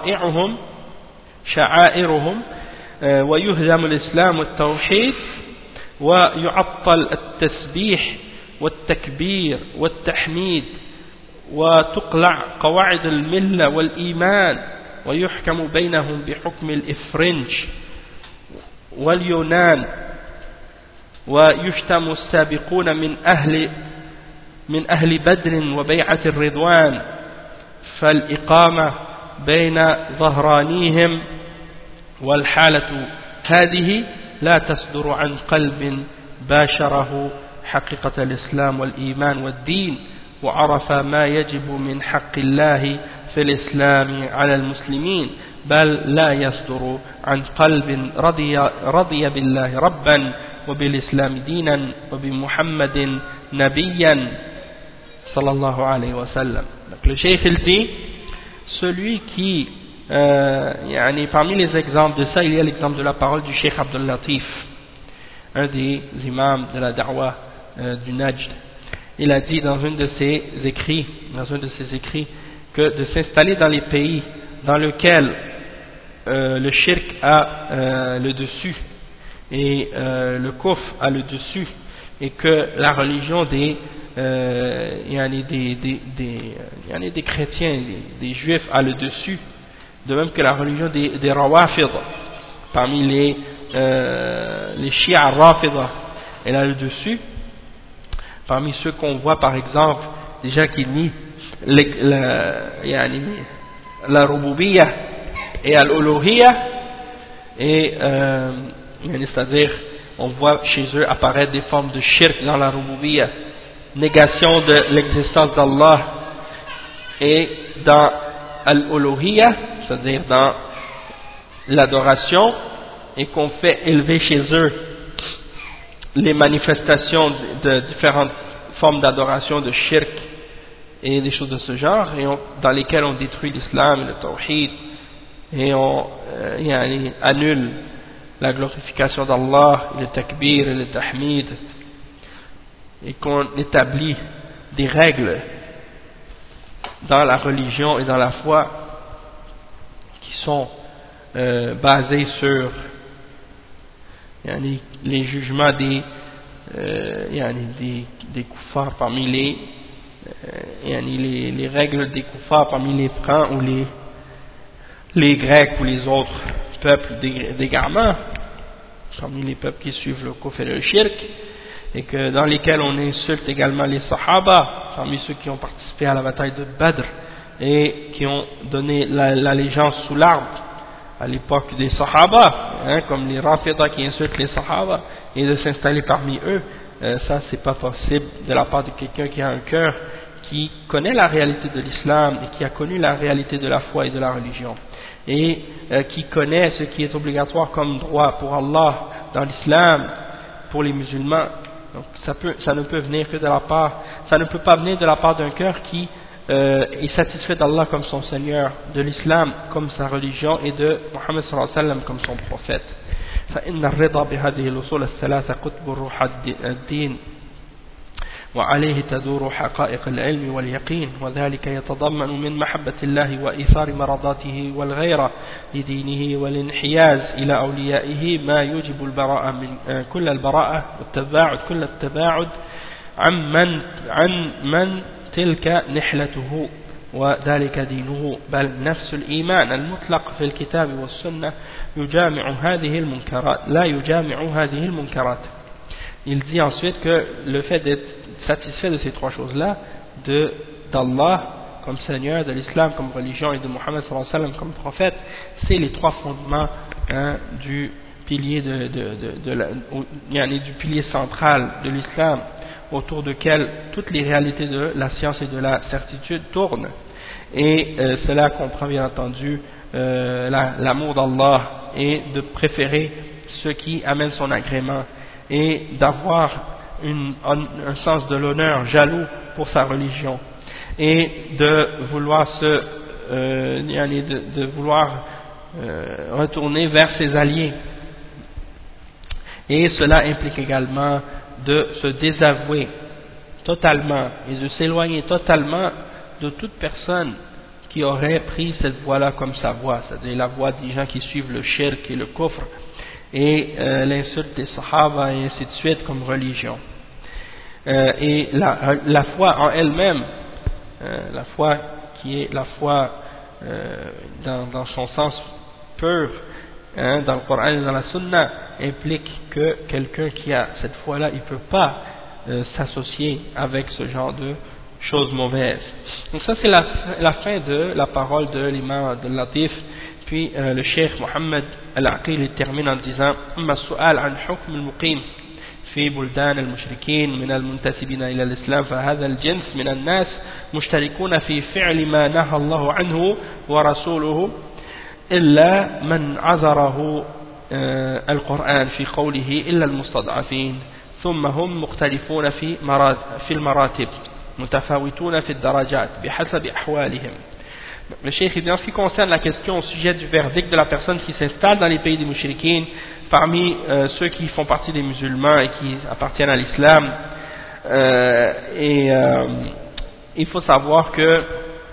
شعائرهم ويهدم الإسلام والتوحيد ويعطل التسبيح والتكبير والتحميد وتقلع قواعد الملة والإيمان ويحكم بينهم بحكم الإفرنج واليونان ويشتم السابقون من أهل بدر وبيعة الرضوان فالإقامة بين ظهرانيهم والحالة هذه لا تصدر عن قلب باشره حقيقة الإسلام والإيمان والدين وعرف ما يجب من حق الله في الإسلام على المسلمين بل لا يصدر عن قلب رضي بالله ربا وبالإسلام دينا وبمحمد نبيا صلى الله عليه وسلم. Donc le cheikh il dit celui qui parmi les exemples de ça, il y a l'exemple de la parole du Cheikh Abdul Latif, un des imams de la da'wah du Najd. Il a dit dans un de ses écrits que de s'installer dans les pays dans lesquels le shirk a le dessus et le kufr a le dessus et que la religion des chrétiens, des juifs a le dessus, de même que la religion des rawafid, parmi les chiites rafida, elle a le dessus. Parmi ceux qu'on voit par exemple, déjà qui nient la rububiyya et al-uluhiyya, et c'est-à-dire on voit chez eux apparaître des formes de shirk dans la rububiyya, négation de l'existence d'Allah, et dans al-uluhiyya, c'est-à-dire dans l'adoration, et qu'on fait élever chez eux les manifestations de différentes formes d'adoration, de shirk et des choses de ce genre, et dans lesquelles on détruit l'islam et le tawhid, et on annule la glorification d'Allah, le takbir et le tahmid, et qu'on établit des règles dans la religion et dans la foi qui sont basées sur les jugements des koufars parmi les règles des koufars parmi les Francs ou les Grecs ou les autres peuples d'égarement. parmi les peuples qui suivent le kufr et le shirk, et que dans lesquels on insulte également les sahaba, parmi ceux qui ont participé à la bataille de Badr et qui ont donné l'allégeance sous l'arbre à l'époque des sahaba, comme les Rafida qui insultent les sahaba, et de s'installer parmi eux, ça c'est pas possible de la part de quelqu'un qui a un cœur qui connaît la réalité de l'islam et qui a connu la réalité de la foi et de la religion, et qui connaît ce qui est obligatoire comme droit pour Allah dans l'islam, pour les musulmans. Donc ça ne peut venir que de la part, ça ne peut pas venir de la part d'un cœur qui est satisfait d'Allah comme son Seigneur, de l'islam comme sa religion et de Muhammad sallallahu alayhi wa sallam comme son prophète. فإن الرضا بهذه الأصول الثلاثة قطب روح الدين وعليه تدور حقائق العلم واليقين، وذلك يتضمن من محبة الله وإيثار مرضاته والغيرة لدينه والانحياز إلى أوليائه ما يوجب البراءة من كل البراءة والتباعد كل التباعد عن من تلك نحلته وذلك دينه، بل نفس الإيمان المطلق في الكتاب والسنة يجامع هذه المنكرات لا يجامع هذه المنكرات. Il dit ensuite que le fait d'être satisfait de ces trois choses-là, d'Allah comme Seigneur, de l'islam comme religion et de Muhammad sallallahu alayhi wa sallam comme prophète, c'est les trois fondements du pilier du pilier central de l'islam, autour duquel toutes les réalités de la science et de la certitude tournent. Et cela comprend bien entendu l'amour d'Allah et de préférer ce qui amène son agrément, et d'avoir un sens de l'honneur jaloux pour sa religion, et de vouloir retourner vers ses alliés. Et cela implique également de se désavouer totalement et de s'éloigner totalement de toute personne qui aurait pris cette voie-là comme sa voie, c'est-à-dire la voie des gens qui suivent le shirk et le kufr et l'insulte des sahaba et ainsi de suite comme religion. Et la foi en elle-même, la foi qui est la foi dans son sens pur, dans le Coran et dans la Sunna, implique que quelqu'un qui a cette foi-là, il ne peut pas s'associer avec ce genre de choses mauvaises. Donc ça c'est la fin de la parole de l'imam Abdul Latif. Puis le cheikh Mohammed Al-Aqil termine en disant: أما السؤال عن حكم المقيم في بلدان المشركين من المنتسبين إلى الإسلام فهذا الجنس من الناس مشتركون في فعل ما نهى الله عنه ورسوله إلا من عذره القرآن في قوله إلا المستضعفين، ثم هم مختلفون في المراتب متفاوتون في الدرجات بحسب أحوالهم. Le cheikh dit en ce qui concerne la question au sujet du verdict de la personne qui s'installe dans les pays des mouchriquines parmi ceux qui font partie des musulmans et qui appartiennent à l'islam, il faut savoir que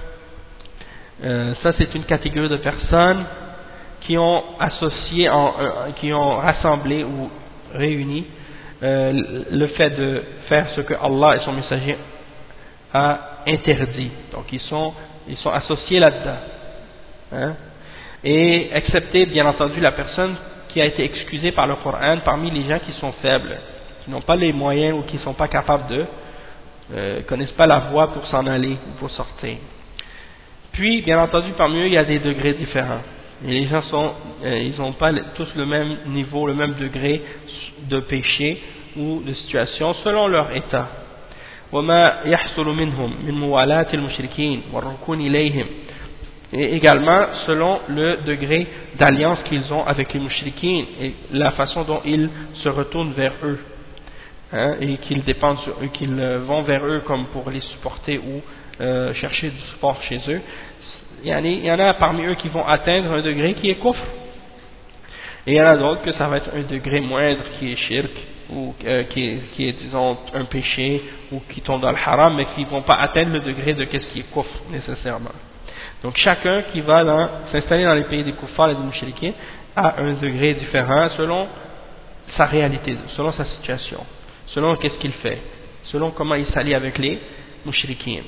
ça c'est une catégorie de personnes qui ont associé, qui ont rassemblé ou réuni le fait de faire ce que Allah et son messager a interdit. Donc ils sont associés là-dedans, et excepté bien entendu la personne qui a été excusée par le Coran parmi les gens qui sont faibles, qui n'ont pas les moyens ou qui ne sont pas capables de connaissent pas la voie pour s'en aller ou pour sortir. Puis bien entendu parmi eux il y a des degrés différents, et les gens ils n'ont pas tous le même niveau, le même degré de péché ou de situation selon leur état. وما يحصل منهم من موالاة المشركين والركون إليهم, et également selon le degré d'alliance qu'ils ont avec les mouchriquins et la façon dont ils se retournent vers eux, et qu'ils dépendent sur eux, qu'ils vont vers eux comme pour les supporter ou chercher du support chez eux. Il y en a parmi eux qui vont atteindre un degré qui est kufr, et il y en a d'autres que ça va être un degré moindre qui est shirk, ou qui est disons un péché, ou qui tombe dans le haram, mais qui ne vont pas atteindre le degré de qu'est-ce qui est kufr nécessairement. Donc chacun qui va s'installer dans les pays des kuffars et des mouchriquins a un degré différent selon sa réalité, selon sa situation, selon qu'est-ce qu'il fait, selon comment il s'allie avec les mouchriquins.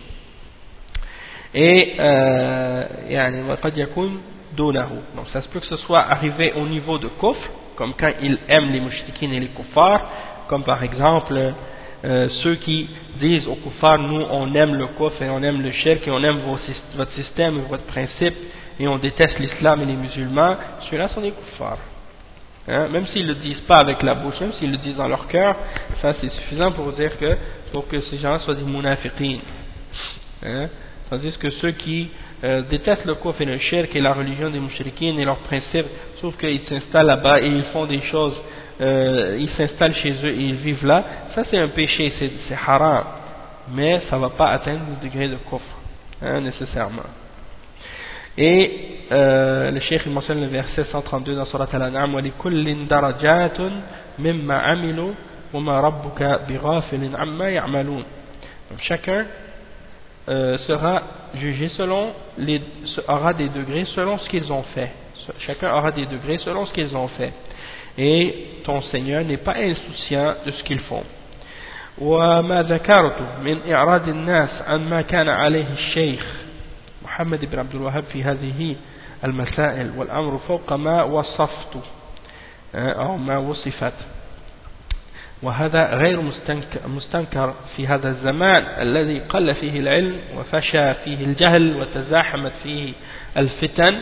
Et donc ça se peut que ce soit arrivé au niveau de kufr, comme quand ils aiment les mushrikines et les kuffars, comme par exemple ceux qui disent aux kuffars, nous on aime le kufr et on aime le shirk et on aime votre système et votre principe et on déteste l'islam et les musulmans, ceux-là sont des kuffars. Hein? Même s'ils ne le disent pas avec la bouche, même s'ils le disent dans leur cœur, ça c'est suffisant pour dire que, pour que ces gens soient des munafiqin. Hein? Tandis que ceux qui détestent le kufr et le shirk et la religion des mushrikines et leurs principes, sauf qu'ils s'installent là-bas et ils font des choses, ils s'installent chez eux et ils vivent là, ça c'est un péché, c'est haram, mais ça ne va pas atteindre le degré de kufr, hein, nécessairement. Et le cheikh il mentionne le verset 132 dans Surat Al-An'am, وَلِكُلٍّ دَرَجَاتٌ مِمَّا عَمِلُوا وَمَا رَبُّكَ بِغَافِلٍ عَمَّا يَعْمَلُونَ. Chacun sera jugé aura des degrés selon ce qu'ils ont fait. Chacun aura des degrés selon ce qu'ils ont fait. Et ton Seigneur n'est pas insouciant de ce qu'ils font. وما ذكرت من إعراض الناس عن ما كان عليه الشيخ محمد بن عبد الوهاب في هذه المسائل والأمر فوق ما وصفت أو ما وصفت، وهذا غير مستنكر في هذا الزمان الذي قل فيه العلم وفشى فيه الجهل وتزاحمت فيه الفتن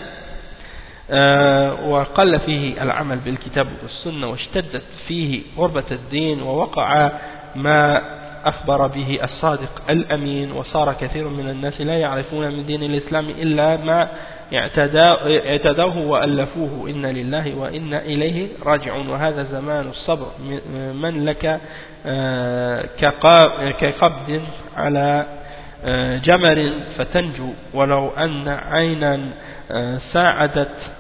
وقل فيه العمل بالكتاب والسنة واشتدت فيه غربة الدين ووقع ما أخبر به الصادق الأمين وصار كثير من الناس لا يعرفون من دين الإسلام إلا ما اعتدوه وألفوه إن لله وإن إليه راجعون وهذا زمان الصبر من لك كقبض على جمر فتنجو ولو أن عينا ساعدت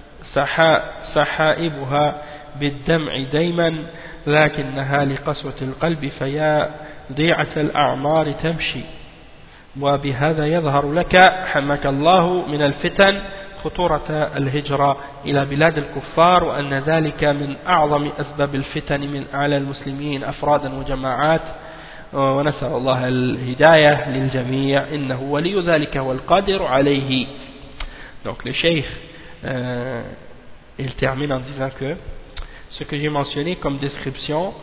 سحائبها بالدمع ديما لكنها لقسوة القلب فيا ضيعة الأعمار تمشي وبهذا يظهر لك حماك الله من الفتن خطورة الهجرة إلى بلاد الكفار وأن ذلك من أعظم أسباب الفتن من على المسلمين أفرادا وجماعات ونسأل الله الهداية للجميع إنه ولي ذلك والقادر عليه. Donc le cheikh il termine en disant que ce que j'ai mentionné comme description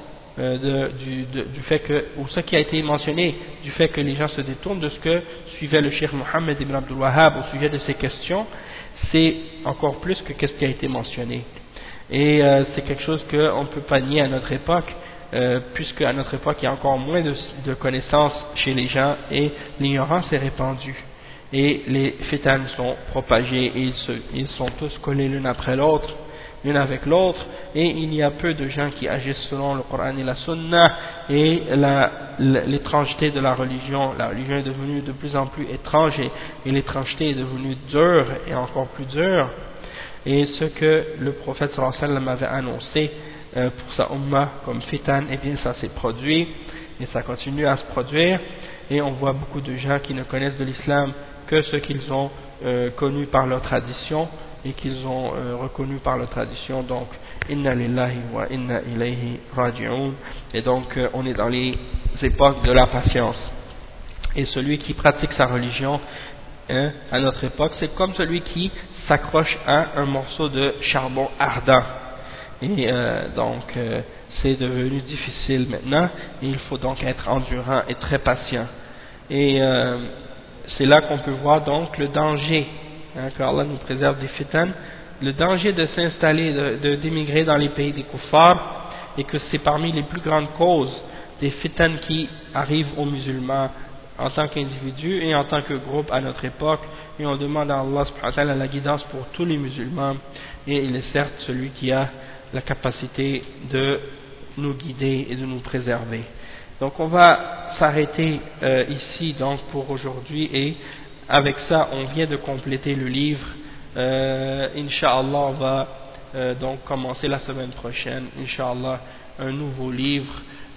du fait que, ou ce qui a été mentionné du fait que les gens se détournent de ce que suivait le cheikh Mohammed ibn Abdul Wahhab au sujet de ces questions, c'est encore plus que ce qui a été mentionné. Et c'est quelque chose qu'on ne peut pas nier à notre époque, puisque à notre époque il y a encore moins de connaissances chez les gens et l'ignorance est répandue. Et les fitanes sont propagés et ils sont tous collés l'une après l'autre, l'une avec l'autre, et il y a peu de gens qui agissent selon le Coran et la Sunna, et l'étrangeté de la religion est devenue de plus en plus étrange et l'étrangeté est devenue dure et encore plus dure, et ce que le prophète sallallahu alayhi wa sallam avait annoncé pour sa umma comme fitan, et bien ça s'est produit et ça continue à se produire, et on voit beaucoup de gens qui ne connaissent de l'islam que ce qu'ils ont connu par leur tradition et qu'ils ont reconnu par leur tradition. Donc inna lillahi wa inna ilayhi raji'un, et donc on est dans les époques de la patience, et celui qui pratique sa religion à notre époque, c'est comme celui qui s'accroche à un morceau de charbon ardent, et donc c'est devenu difficile maintenant, et il faut donc être endurant et très patient, et c'est là qu'on peut voir donc le danger, qu'Allah nous préserve des fitans, le danger de s'installer, d'émigrer dans les pays des kuffars, et que c'est parmi les plus grandes causes des fitans qui arrivent aux musulmans en tant qu'individus et en tant que groupe à notre époque, et on demande à Allah subhanahu wa ta'ala la guidance pour tous les musulmans, et il est certes celui qui a la capacité de nous guider et de nous préserver. Donc on va s'arrêter ici donc pour aujourd'hui, et avec ça on vient de compléter le livre. Inch'Allah on va donc commencer la semaine prochaine, Inch'Allah, un nouveau livre,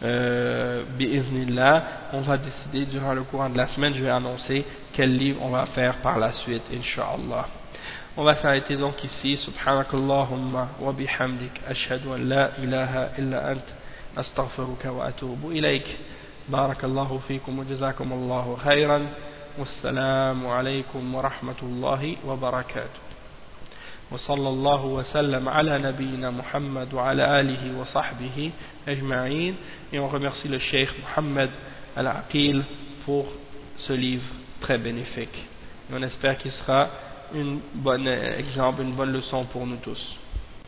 bi'iznillah. On va décider durant le courant de la semaine, je vais annoncer quel livre on va faire par la suite, Inch'Allah. On va s'arrêter donc ici. Subhanakallahumma wa bihamdik ashhadu an la ilaha illa ant astaghfiruka wa atubu ilayk. Barakallahu fikum wa jazakumullahu khayran. Wassalamu alaykum wa rahmatullahi wa barakatuh. وصلى الله وسلم على نبينا محمد وعلى آله وصحبه أجمعين. Et on remercie le Cheikh Mohammed Al-Aqil pour ce livre très bénéfique. Et on espère qu'il sera un bon exemple, une bonne leçon pour nous tous.